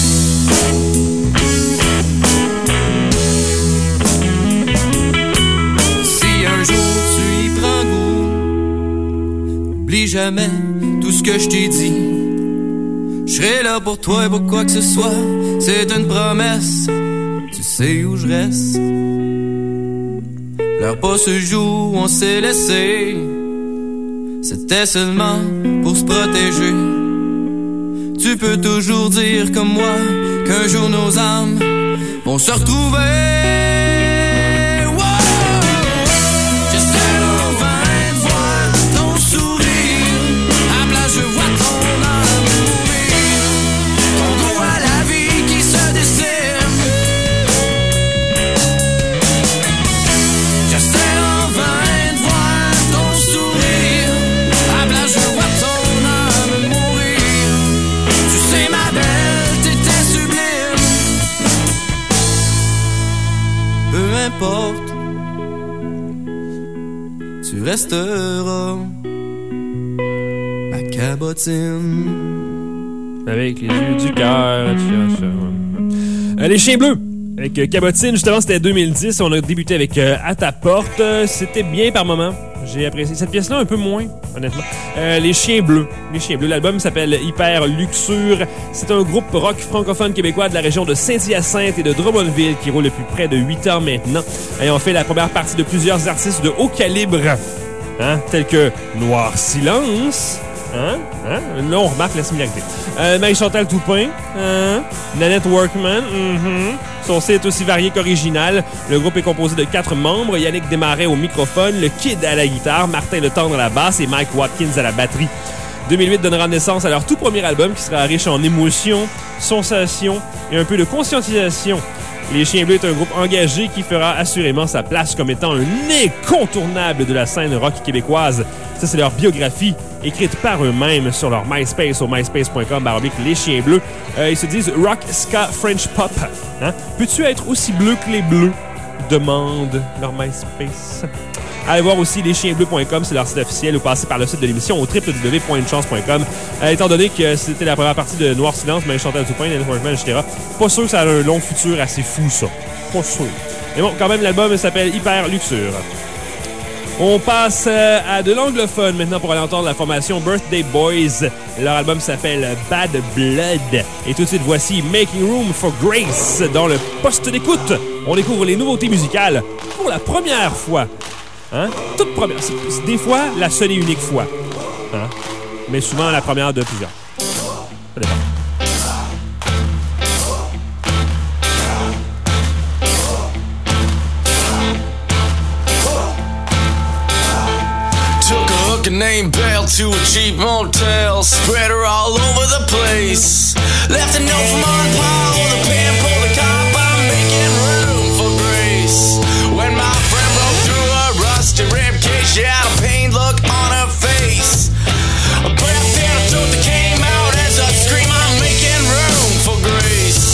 Si un jour tu y prends goût, n'oublie jamais tout ce que je t'ai dit. Je serai là pour toi et pour quoi que ce soit. C'est une promesse, tu sais où je reste. Pleure pas ce jour où on s'est laissé. C'était seulement pour se protéger. Tu peux toujours dire comme moi qu'un jour nos âmes vont se retrouver. Tu resteras ma cabotine. Avec les yeux du cœur. Les Chiens Bleus. Avec Cabotine, justement, c'était 2010. On a débuté avec À ta porte. C'était bien par moment. J'ai apprécié cette pièce-là un peu moins, honnêtement. Les Chiens Bleus. Les Chiens Bleus. L'album s'appelle Hyper Luxure. C'est un groupe rock francophone québécois de la région de Saint-Hyacinthe et de Drummondville qui roule depuis près de 8 ans maintenant. Et on fait la première partie de plusieurs artistes de haut calibre, tels que Noir Silence. Là, on remarque la similarité. Marie-Chantal Toupin. Nanette Workman. Son site est aussi varié qu'original. Le groupe est composé de 4 membres. Yannick Desmarais au microphone, le Kid à la guitare, Martin Letendre à la basse et Mike Watkins à la batterie. 2008 donnera naissance à leur tout premier album qui sera riche en émotions, sensations et un peu de conscientisation Les Chiens Bleus est un groupe engagé qui fera assurément sa place comme étant un incontournable de la scène rock québécoise. Ça, c'est leur biographie écrite par eux-mêmes sur leur MySpace au myspace.com/Les Chiens Bleus. Ils se disent rock, ska, French pop. Hein? Peux-tu être aussi bleu que les Bleus? Demande leur MySpace. Allez voir aussi leschiensbleus.com, c'est leur site officiel, ou passer par le site de l'émission au www.unechance.com. Étant donné que c'était la première partie de Noir Silence, mais Chantal Toupin, Dennis Workman, etc. Pas sûr que ça a un long futur assez fou, ça. Pas sûr. Mais bon, quand même, l'album s'appelle Hyper Luxure. On passe à de l'anglophone maintenant pour aller entendre la formation Birthday Boys. Leur album s'appelle Bad Blood. Et tout de suite, voici Making Room for Grace dans le poste d'écoute. On découvre les nouveautés musicales pour la première fois. Hein? Toute première. C'est des fois, la seule et unique fois. Hein? Mais souvent, la première de plusieurs. Ça dépend. Took a hooker named Belle to a cheap motel. Spread her all over the place. Left a note from Aunt Paul. The pen pulled the cop. I'm making room for Grace. When my friend broke through a rusty ribcage, she had a pained look on her face. A breath in her throat that came out as a scream. I'm making room for Grace.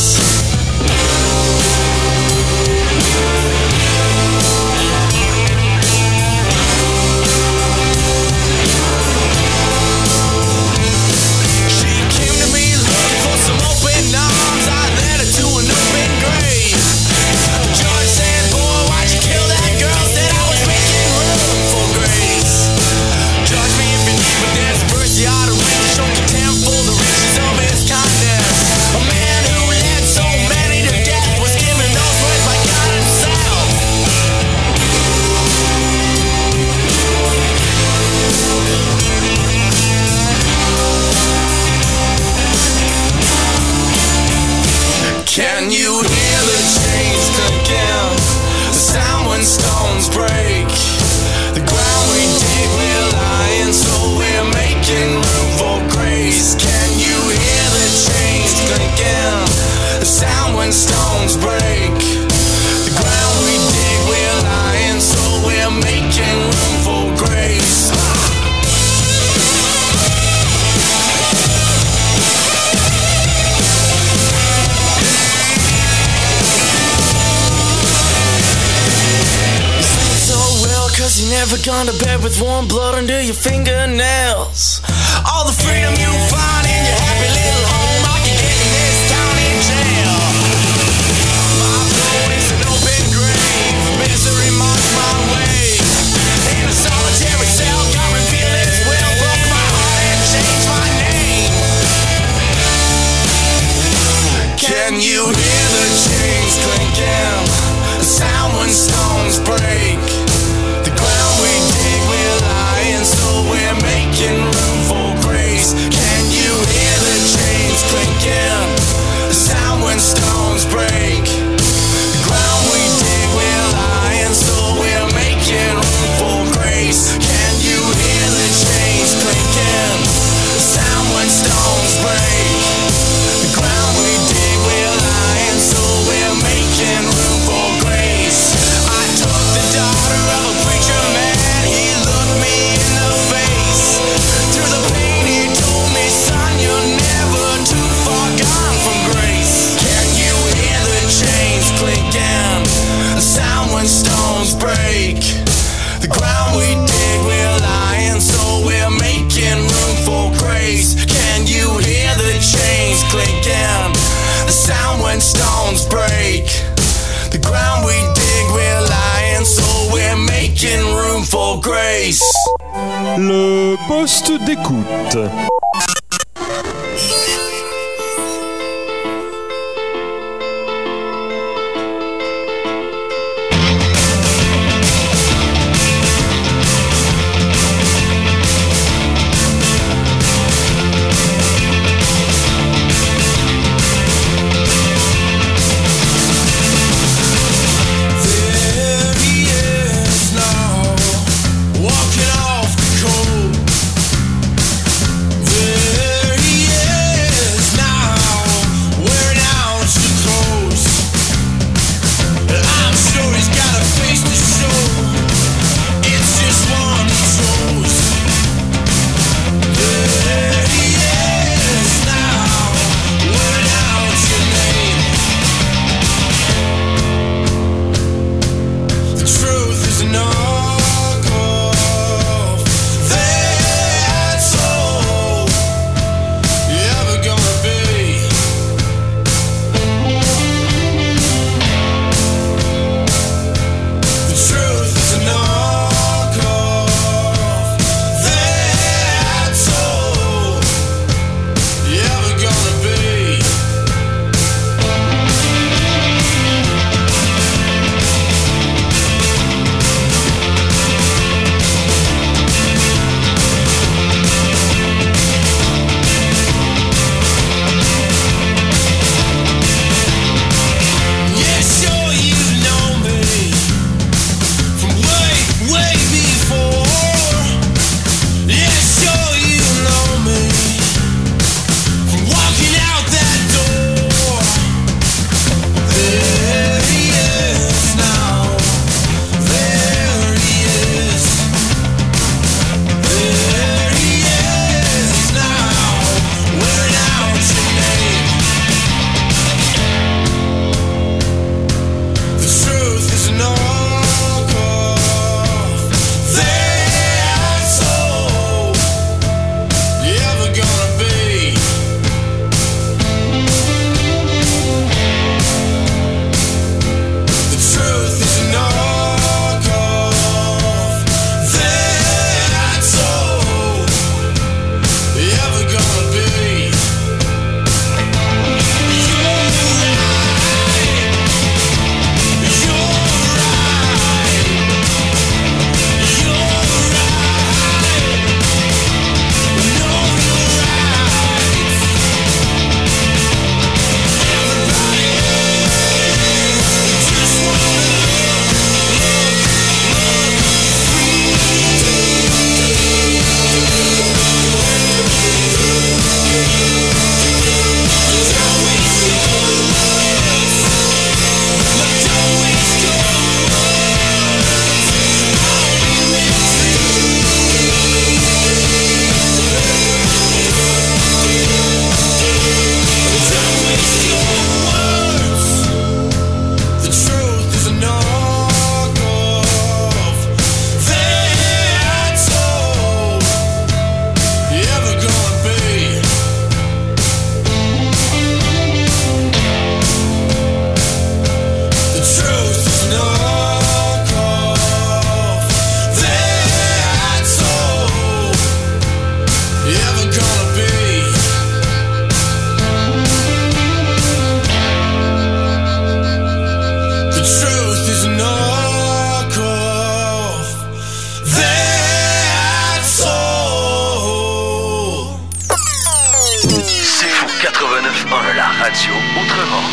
Can you hear the chains clicking? The sound when stones break. The ground we dig, we're lying, so we're making room for Grace. Can you hear the chains clicking? The sound when stones break. The ground we dig, we're lying, so we're making room for Grace. Cause you're never gone to bed with warm blood under your fingernails. All the freedom you find in your happy little home, I can get in this county jail. My road is an open grave, misery marks my way. In a solitary cell, God revealed his will, broke my heart and changed my name. Can you hear the chains clinking? The sound when stones break. We dig, we're lying, so we're making room for Grace. Can you hear the chains clinking? The sound when stones break. The ground we dig, we're lying, so we're making room for Grace. Can you hear the chains clinking? The sound when stones break. The ground we dig, we're lying, so we're making room for Grace. I took the daughter of a preacher man. He looked me in the face. Through the pain he told me, son, you're never too far gone from Grace. Can you hear the chains clinking? The sound when stones break. The ground we dig, we're lying, so we're making room for Grace. Can you hear the chains clinking? The sound when stones break. The ground we dig, we're lying, so we're making room for Grace. Le poste d'écoute. Walking off the cold. Radio Outremont.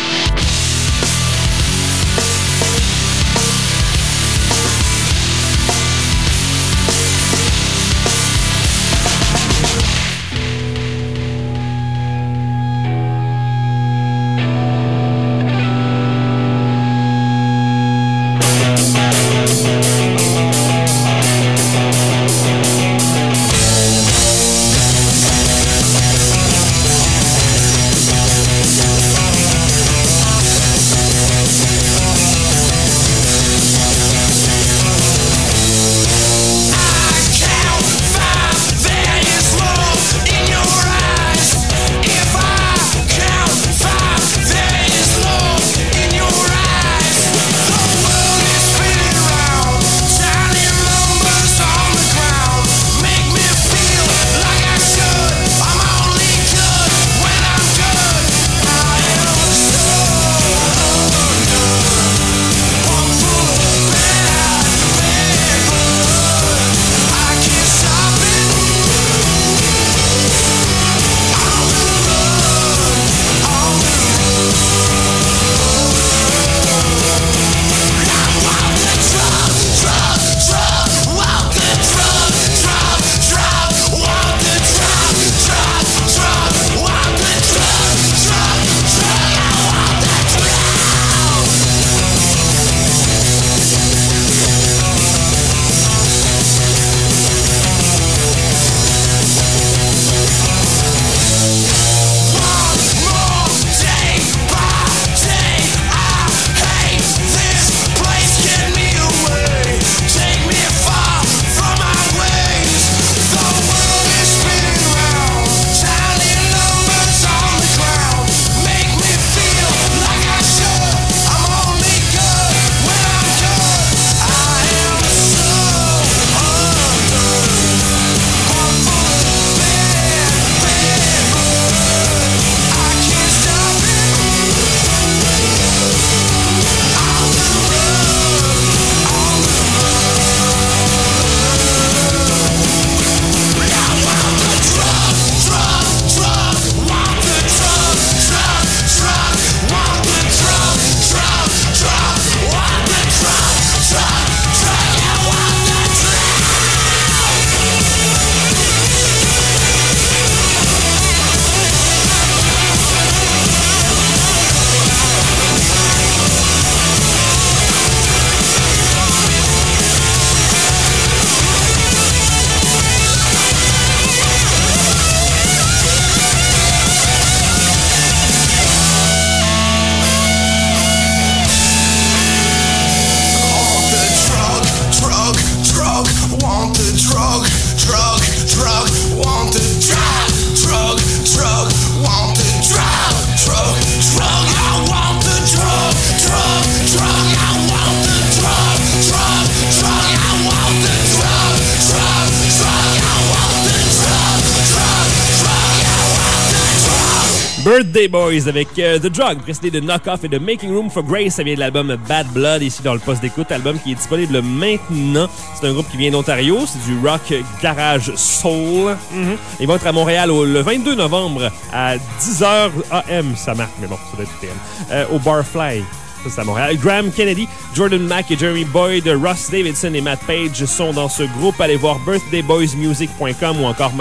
Birthday Boys avec The Drug, précédé de Knock Off et de Making Room for Grace. Ça vient de l'album Bad Blood, ici dans le poste d'écoute, album qui est disponible maintenant. C'est un groupe qui vient d'Ontario, c'est du rock garage soul. Ils vont être à Montréal le 22 novembre à 10h AM, ça marque, mais bon, ça doit être PM, au Barfly. C'est à Montréal. Graham Kennedy, Jordan Mack et Jeremy Boyd, Ross Davidson et Matt Page sont dans ce groupe. Allez voir birthdayboysmusic.com ou encore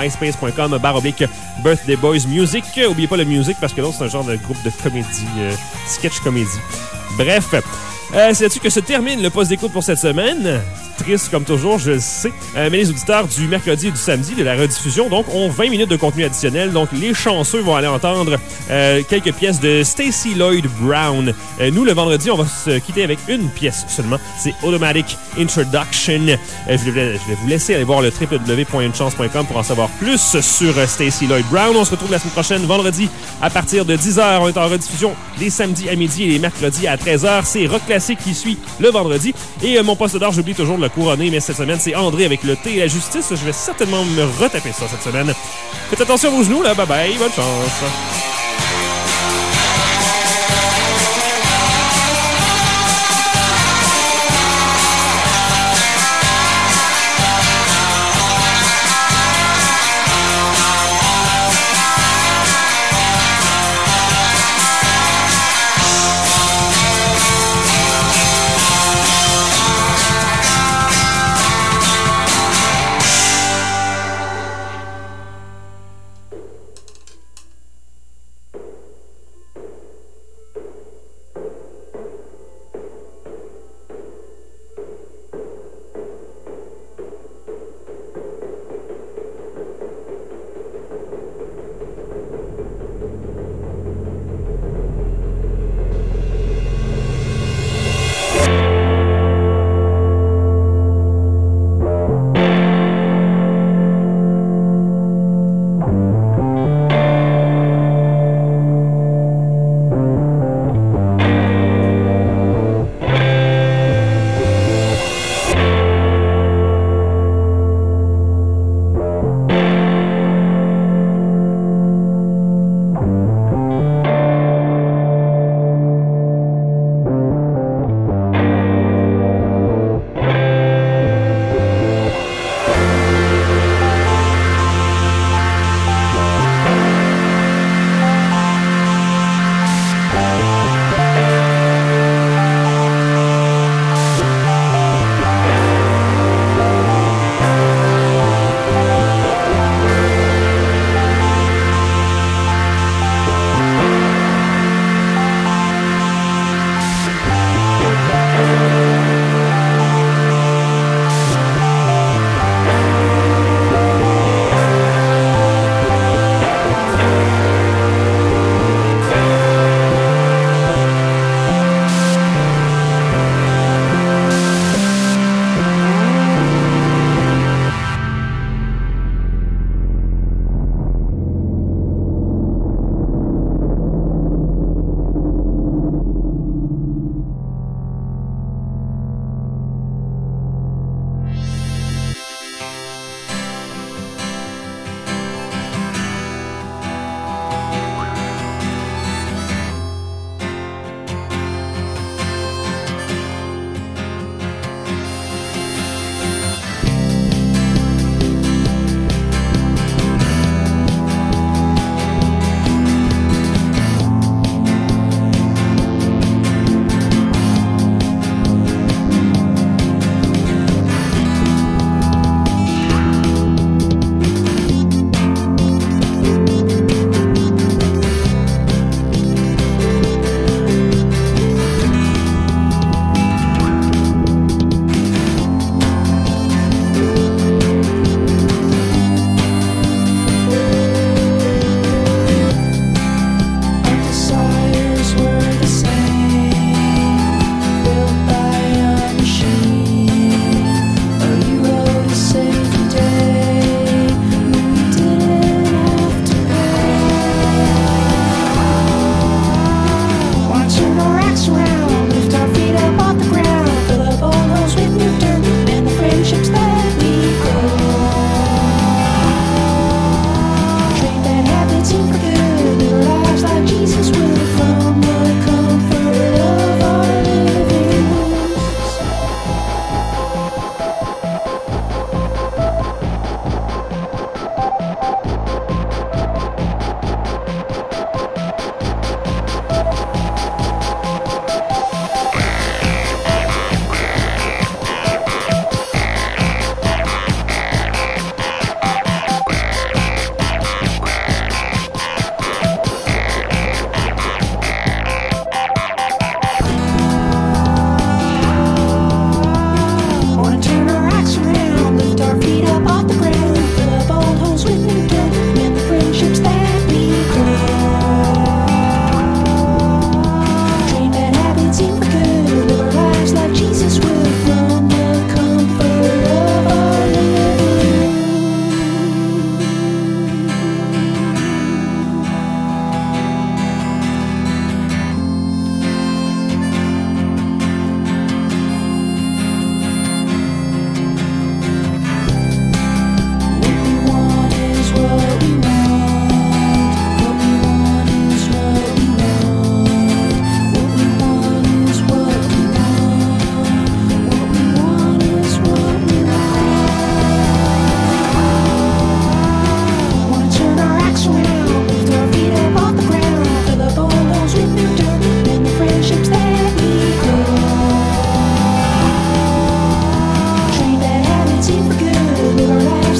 myspace.com/birthdayboysmusic. N'oubliez pas le music parce que l'autre, c'est un genre de groupe de comédie, sketch comédie. Bref, c'est là-dessus que se termine le poste d'écoute pour cette semaine. Triste comme toujours, je le sais. Mais les auditeurs du mercredi et du samedi de la rediffusion donc ont 20 minutes de contenu additionnel. Donc les chanceux vont aller entendre quelques pièces de Stacey Lloyd Brown. Nous, le vendredi, on va se quitter avec une pièce seulement. C'est Automatic Introduction. Je vais vous laisser aller voir le www.unechance.com pour en savoir plus sur Stacey Lloyd Brown. On se retrouve la semaine prochaine, vendredi, à partir de 10h. On est en rediffusion les samedis à midi et les mercredis à 13h. C'est Rock Classique qui suit le vendredi. Et mon poste d'or, j'oublie toujours de le couronner, mais cette semaine, c'est André avec le thé et la justice. Je vais certainement me retaper ça cette semaine. Faites attention à vos genoux, là. Bye bye. Bonne chance.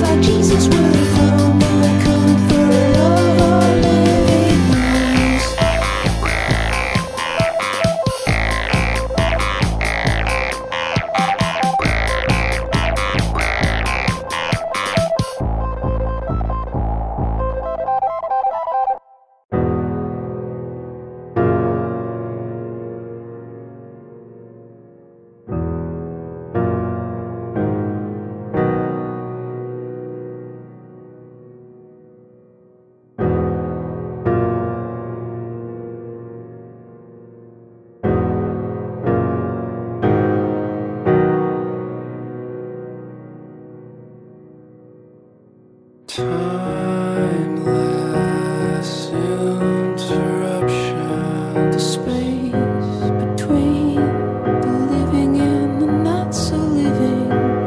Timeless interruption, the space between the living and the not so living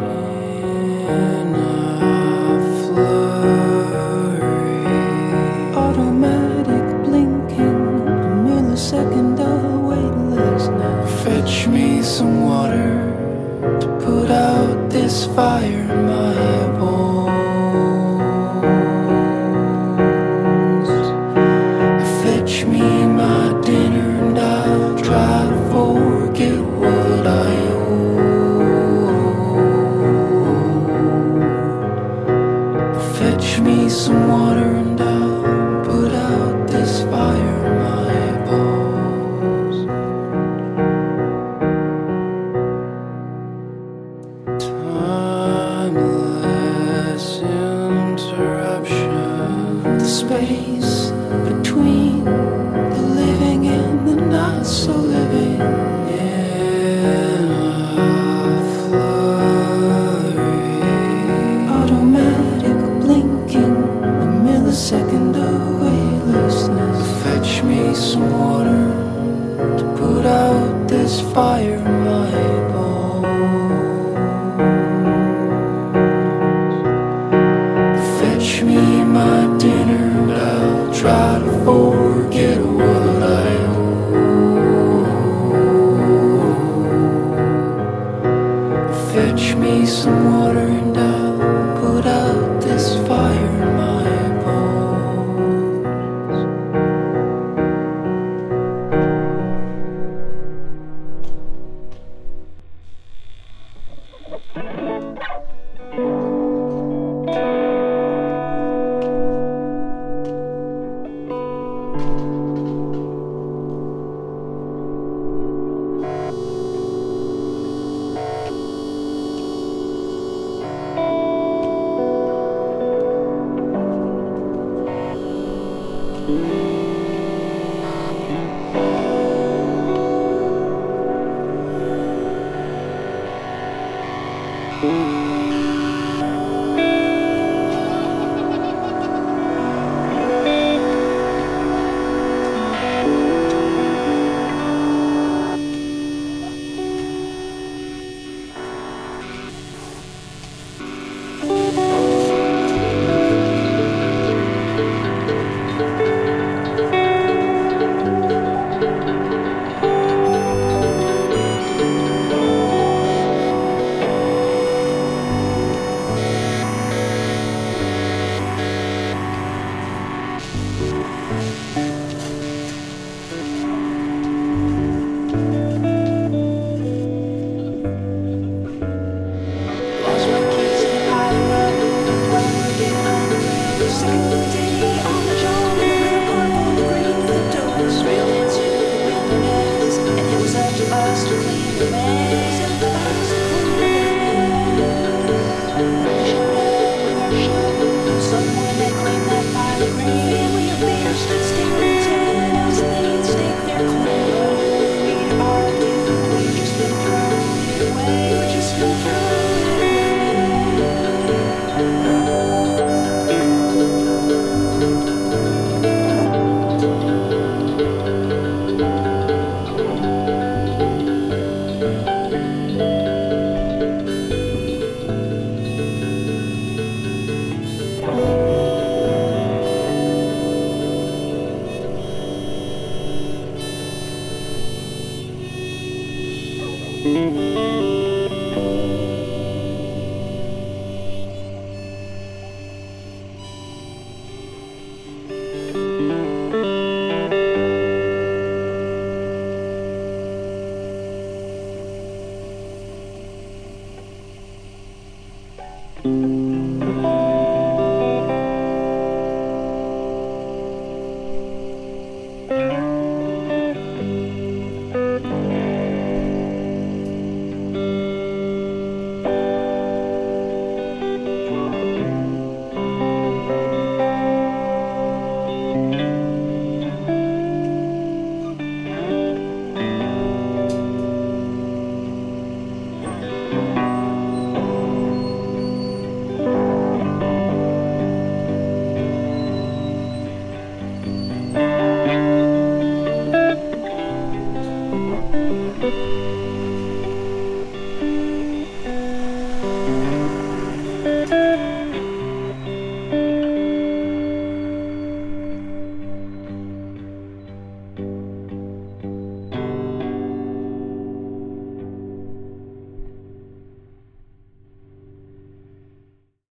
in a flurry. Automatic blinking, a millisecond of weightless now. Fetch me some water to put out this fire in my bones. Fetch me my dinner and I'll try to forget what I owe. Fetch me some water and I'll put out this fire in my bones. Timeless interruption, the space between the living and the not so living in a flurry. Automatic blinking, a millisecond